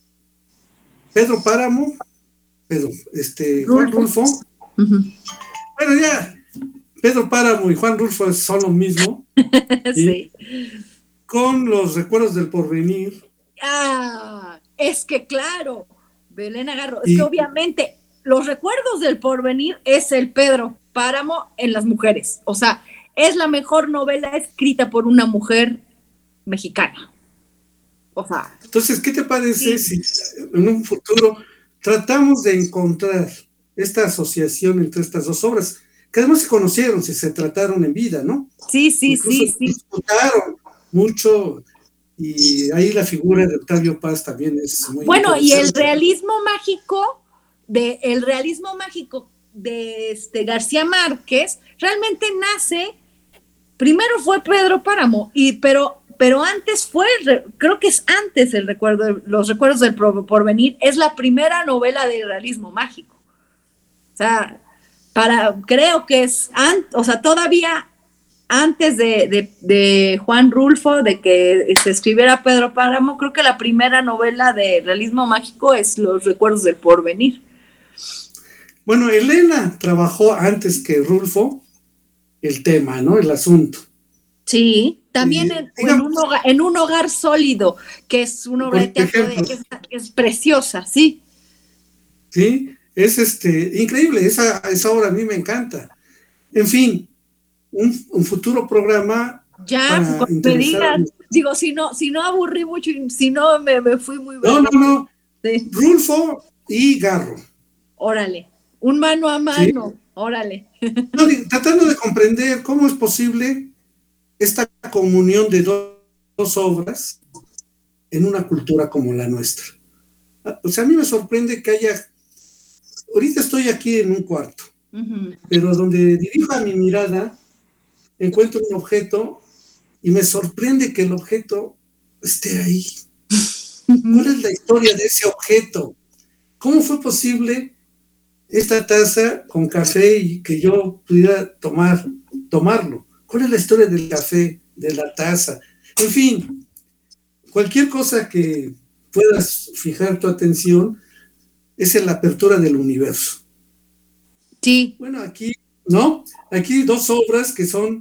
Pedro Páramo, Pedro, este, Juan Rulfo. Uh-huh. Bueno, ya, Pedro Páramo y Juan Rulfo son lo mismo. Sí. Con los recuerdos del porvenir. Ah, es que claro, Belén Agarro, es y, que obviamente los recuerdos del porvenir es el Pedro Páramo en las mujeres. O sea, es la mejor novela escrita por una mujer mexicana. O sea, entonces, ¿qué te parece sí. si en un futuro tratamos de encontrar esta asociación entre estas dos obras, que además se conocieron, si se trataron en vida, ¿no? Sí, sí, Incluso sí, sí. Disfrutaron mucho, y ahí la figura de Octavio Paz también es muy bueno, y el realismo mágico, de, el realismo mágico de este García Márquez, realmente nace, primero fue Pedro Páramo, y pero... pero antes fue, creo que es antes el recuerdo, los recuerdos del porvenir, es la primera novela de realismo mágico. O sea, para, creo que es, an, o sea, todavía antes de, de, de Juan Rulfo, de que se escribiera Pedro Páramo, creo que la primera novela de realismo mágico es Los recuerdos del porvenir. Bueno, Elena trabajó antes que Rulfo el tema, ¿no? El asunto. Sí, también Eh, en, o en, digamos, un hogar, en un hogar sólido, que es una obra de por teatro de- ejemplo, que, es, que es preciosa, sí. ¿sí? Es este, increíble, esa, esa obra a mí me encanta. En fin, un, un futuro programa Ya, para cuando me interesar a digas, los... digo, si no, si no aburrí mucho, y si no me, me fui muy No, no, breve. no, Sí, Rulfo y Garro, órale, un mano a ¿sí? mano, órale. No, digo, tratando de comprender cómo es posible esta comunión de dos, dos obras en una cultura como la nuestra. O sea, a mí me sorprende que haya, ahorita estoy aquí en un cuarto, Ujú. pero donde dirijo mi mirada, encuentro un objeto y me sorprende que el objeto esté ahí. ¿Cuál es la historia de ese objeto? ¿Cómo fue posible esta taza con café y que yo pudiera tomar, tomarlo? ¿Cuál es la historia del café, de la taza? En fin, cualquier cosa que puedas fijar tu atención es en la apertura del universo. Sí. Bueno, aquí, ¿no? Aquí dos obras que son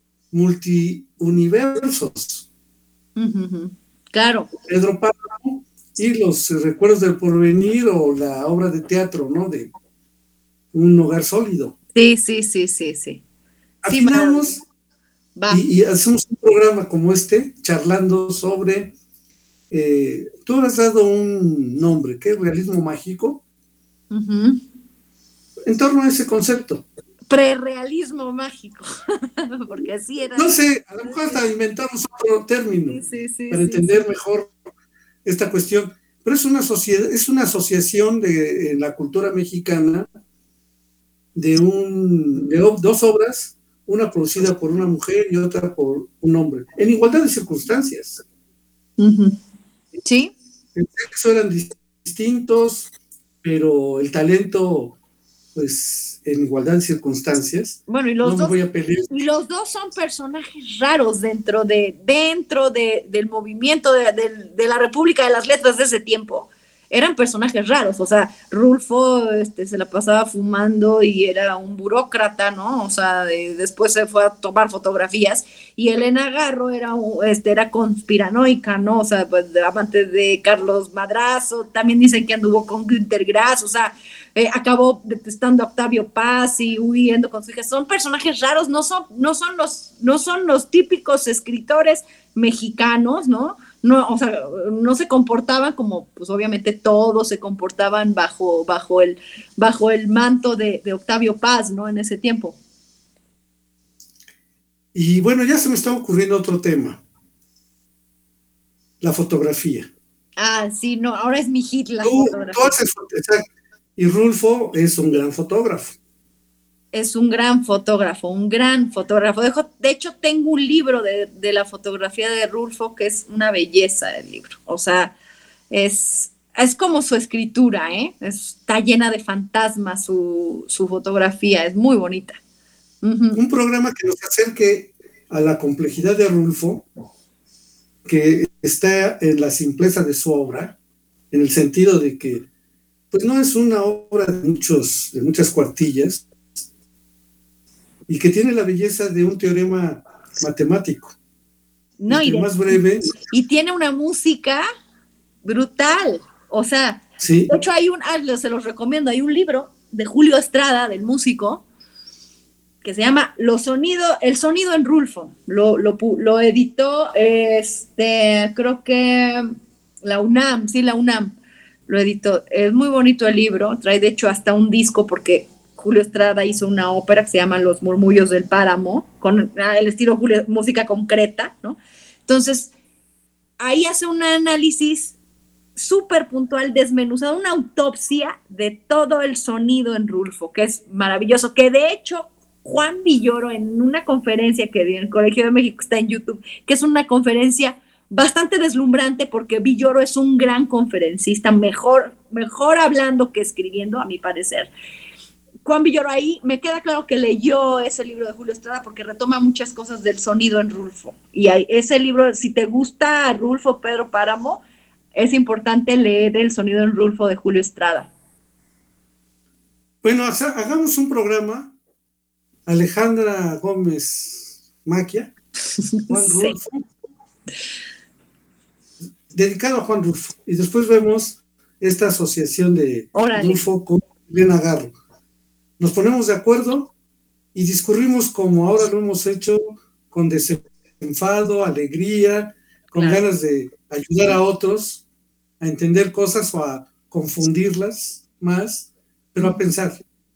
multiuniversos. Ujú. Claro. Pedro Páramo y los recuerdos del porvenir o la obra de teatro, ¿no? De un hogar sólido. Sí, sí, sí, sí, sí. Afinamos Va. y, y hacemos un programa como este, charlando sobre, eh, tú has dado un nombre, ¿qué? Realismo mágico, Ujú. en torno a ese concepto. Prerrealismo mágico, porque así era. No sé, a lo mejor hasta inventamos otro término Sí, sí, sí, para sí, entender sí. mejor esta cuestión, pero es una sociedad, es una asociación de en la cultura mexicana de, un, de dos obras, una producida por una mujer y otra por un hombre, en igualdad de circunstancias. Ujú. Sí. El sexo eran distintos, pero el talento, pues, en igualdad de circunstancias. Bueno, y los No me dos, voy a pelear. y los dos son personajes raros dentro de, dentro de, del movimiento de, de, de la República de las Letras de ese tiempo. Eran personajes raros, o sea, Rulfo este, se la pasaba fumando y era un burócrata, ¿no? O sea, de, después se fue a tomar fotografías, y Elena Garro era, este, era conspiranoica, ¿no? O sea, pues, amante de Carlos Madrazo, también dicen que anduvo con Günter Grass, o sea, eh, acabó detestando a Octavio Paz y huyendo con su hija. Son personajes raros, no son, no son, los, no son los típicos escritores mexicanos, ¿no? No, o sea, no se comportaban como, pues obviamente todos se comportaban bajo, bajo, el, bajo el manto de, de Octavio Paz, ¿no? En ese tiempo. Y bueno, ya se me está ocurriendo otro tema. La fotografía. Ah, sí, no, ahora es mi hit la Tú, fotografía. tú haces, exacto. Y Rulfo es un gran fotógrafo. Es un gran fotógrafo, un gran fotógrafo. De, de hecho, tengo un libro de, de la fotografía de Rulfo que es una belleza el libro. O sea, es, es como su escritura, ¿eh? Está llena de fantasmas su, su fotografía, es muy bonita. Uh-huh. Un programa que nos acerque a la complejidad de Rulfo, que está en la simpleza de su obra, en el sentido de que pues no es una obra de, muchos, de muchas cuartillas, y que tiene la belleza de un teorema matemático. No, y, de, más breve. Y tiene una música brutal. O sea, sí. De hecho hay un, ah, se los recomiendo, hay un libro de Julio Estrada, del músico, que se llama Los sonido, El sonido en Rulfo. Lo, lo, lo editó, este, creo que la UNAM, sí, la UNAM lo editó. Es muy bonito el libro, trae de hecho hasta un disco porque Julio Estrada hizo una ópera que se llama Los murmullos del páramo, con el estilo Julio, música concreta, ¿no? Entonces, ahí hace un análisis súper puntual, desmenuzado, una autopsia de todo el sonido en Rulfo, que es maravilloso, que de hecho Juan Villoro en una conferencia que dio en el Colegio de México, está en YouTube, que es una conferencia bastante deslumbrante porque Villoro es un gran conferencista, mejor, mejor hablando que escribiendo, a mi parecer. Juan Villoro ahí, me queda claro que leyó ese libro de Julio Estrada porque retoma muchas cosas del sonido en Rulfo. Y hay, ese libro, si te gusta Rulfo Pedro Páramo, es importante leer El sonido en Rulfo de Julio Estrada. Bueno, hagamos un programa, Alejandra Gómez Maquia, Juan Rulfo. Dedicado a Juan Rulfo. Y después vemos esta asociación de Órale. Rulfo con Elena Garro. Nos ponemos de acuerdo y discurrimos como ahora lo hemos hecho, con desenfado, alegría, con Claro. ganas de ayudar a otros a entender cosas o a confundirlas más, pero a pensar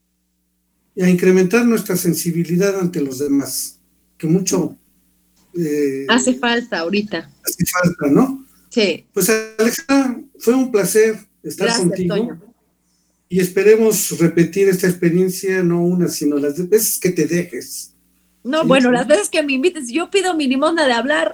y a incrementar nuestra sensibilidad ante los demás, que mucho eh, Hace falta ahorita. hace falta, ¿no? Sí. Pues Alejandra, fue un placer estar Gracias, contigo. Toño. Y esperemos repetir esta experiencia, no una, sino las veces que te dejes. No, Sí, bueno, sí. las veces que me invites, yo pido mi limosna de hablar.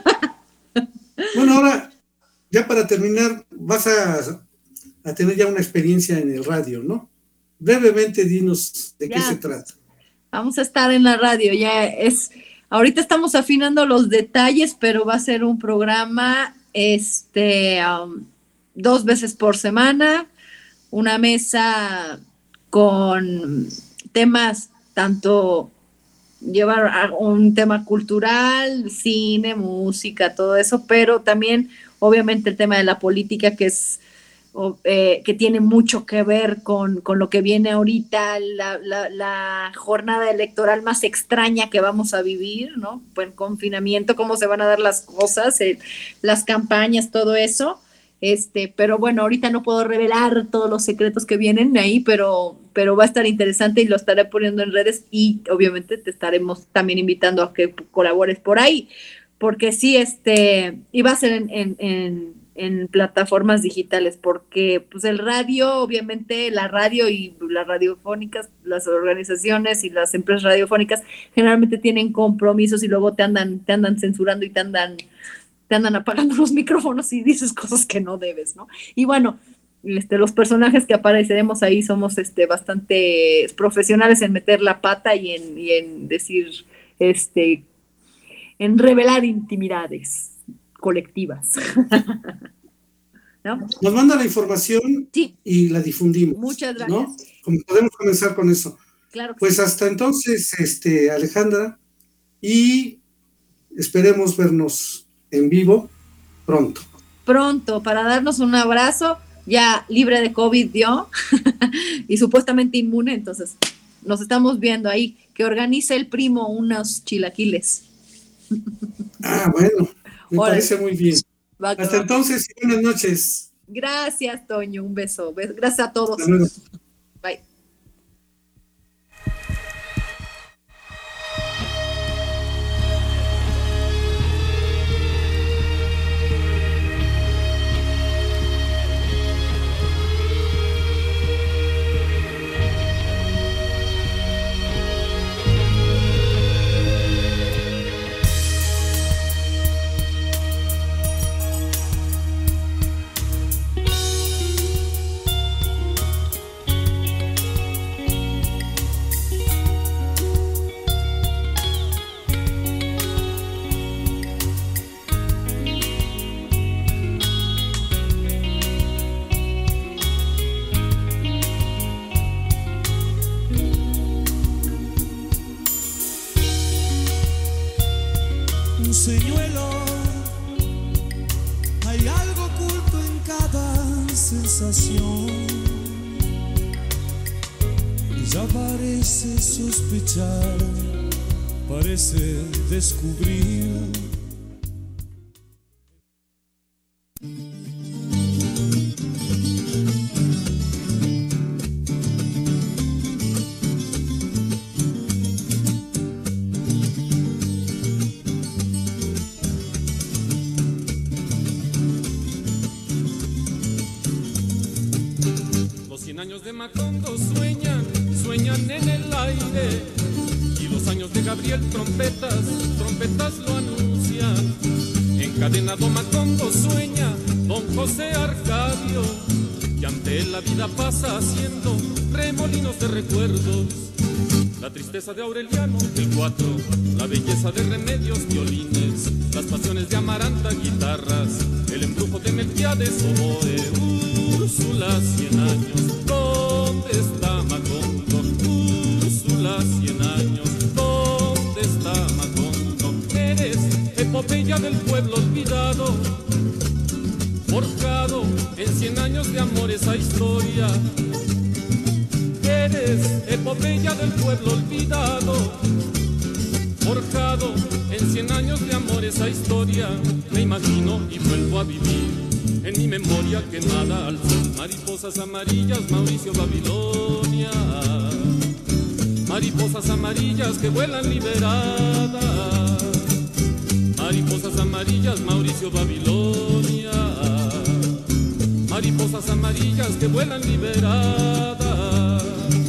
Bueno, ahora, ya para terminar, vas a, a tener ya una experiencia en el radio, ¿no? Brevemente dinos de qué Ya. se trata. Vamos a estar en la radio, ya es, ahorita estamos afinando los detalles, pero va a ser un programa, este, um, dos veces por semana, una mesa con temas tanto llevar a un tema cultural, cine, música, todo eso, pero también obviamente el tema de la política que es o, eh, que tiene mucho que ver con, con lo que viene ahorita, la, la, la jornada electoral más extraña que vamos a vivir, ¿no? Pues el confinamiento, cómo se van a dar las cosas, eh, las campañas, todo eso. Este, pero bueno, ahorita no puedo revelar todos los secretos que vienen ahí, pero, pero va a estar interesante y lo estaré poniendo en redes y obviamente te estaremos también invitando a que colabores por ahí, porque sí, este, iba a ser en, en, en, en plataformas digitales, porque pues el radio, obviamente la radio y las radiofónicas, las organizaciones y las empresas radiofónicas generalmente tienen compromisos y luego te andan, te andan censurando y te andan te andan apagando los micrófonos y dices cosas que no debes, ¿no? Y bueno, este, los personajes que apareceremos ahí somos este, bastante profesionales en meter la pata y en, y en decir, este, en revelar intimidades colectivas. ¿No? Nos manda la información Sí. y la difundimos. Muchas gracias. ¿No? Como podemos comenzar con eso. Claro que Pues sí. hasta entonces, este, Alejandra, y esperemos vernos en vivo pronto. Pronto, para darnos un abrazo, ya libre de COVID dio, y supuestamente inmune, entonces nos estamos viendo ahí, que organice el primo unos chilaquiles. Ah, bueno, me Órale. parece muy bien. Va que Hasta va. entonces, y buenas noches. Gracias, Toño, un beso. Bes- Gracias a todos. Hasta luego. Bye. Un señuelo, hay algo oculto en cada sensación. Ella parece sospechar, parece descubrir. Los cien años de Macondo sueñan, sueñan en el aire. Y los años de Gabriel trompetas, trompetas lo anuncian. Encadenado Macondo sueña, don José Arcadio. Y ante él la vida pasa haciendo remolinos de recuerdos. La tristeza de Aureliano, el cuatro, la belleza de Remedios, violines, las pasiones de Amaranta, guitarras, el embrujo de Melquiades, oboe, Úrsula, cien años, ¿dónde está Macondo? Úrsula, cien años, ¿dónde está Macondo? epopeya del pueblo olvidado, forjado en cien años de amor esa historia. Eres epopeya del pueblo olvidado, forjado en cien años de amor esa historia. Me imagino y vuelvo a vivir en mi memoria quemada al sol. Mariposas amarillas, Mauricio Babilonia. Mariposas amarillas que vuelan liberadas. Mariposas amarillas, Mauricio Babilonia. Mariposas amarillas que vuelan liberadas.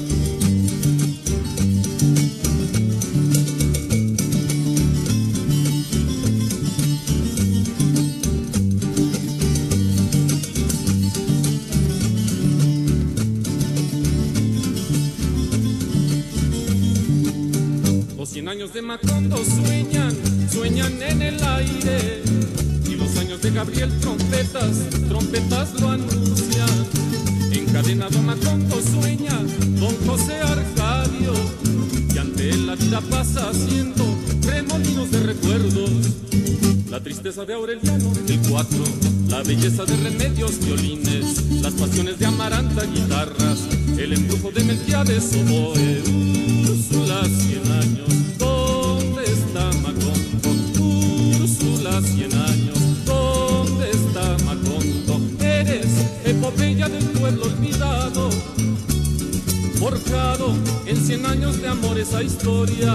Los cien años de Macondo sueñan, sueñan en el aire. Y los años de Gabriel trompetas, trompetas lo anuncian. Encadenado Macondo sueña don José Arcadio, y ante él la vida pasa haciendo remolinos de recuerdos. La tristeza de Aureliano, el cuatro, la belleza de Remedios, violines, las pasiones de Amaranta, guitarras, el embrujo de Melquiades, oboe. Úrsula, cien años, ¿dónde está Macondo? Úrsula, cien años, ¿dónde está Macondo? Eres epopeya del pueblo olvidado, forjado en cien años de amor esa historia.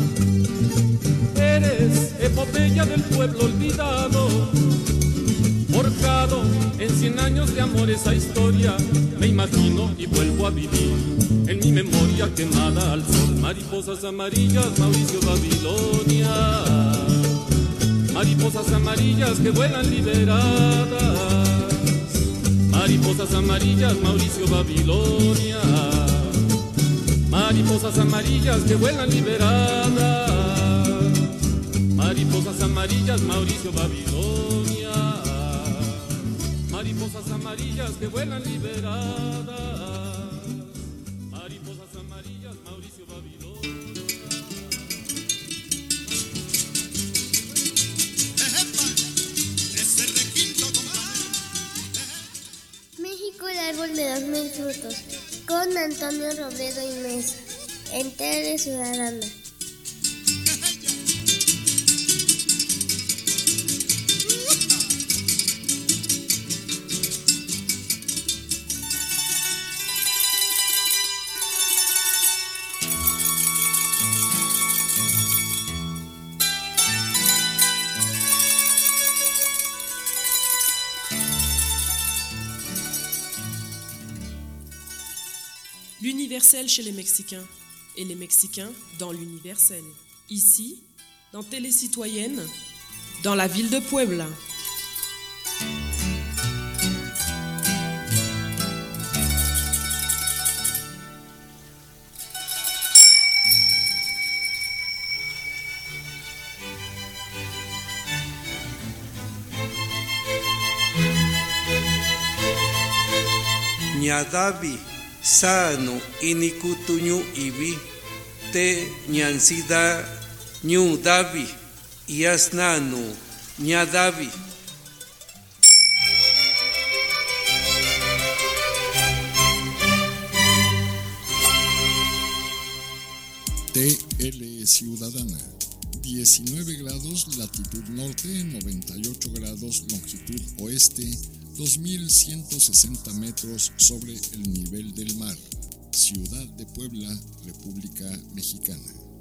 Eres epopeya del pueblo olvidado, forjado en cien años de amor esa historia. Me imagino y vuelvo a vivir en mi memoria quemada al sol. Mariposas amarillas, Mauricio Babilonia. Mariposas amarillas que vuelan liberadas. Mariposas amarillas, Mauricio Babilonia. Mariposas amarillas que vuelan liberadas. Mariposas amarillas, Mauricio Babilonia. Mariposas amarillas que vuelan liberadas. Mariposas amarillas, Mauricio Babilonia. México, el árbol de los mil frutos, con Antonio Robledo y Mesa, en Tele Ciudadana. L'universel chez les Mexicains et les Mexicains dans l'universel. Ici, dans Télé Citoyenne, dans la ville de Puebla. Ñadavi sano inikutuñu ibi te ñansida ñu davi yasnanu ñadavi. T L Ciudadana, diecinueve grados latitud norte, noventa y ocho grados longitud oeste, dos mil ciento sesenta metros sobre el nivel del mar. Ciudad de Puebla, República Mexicana.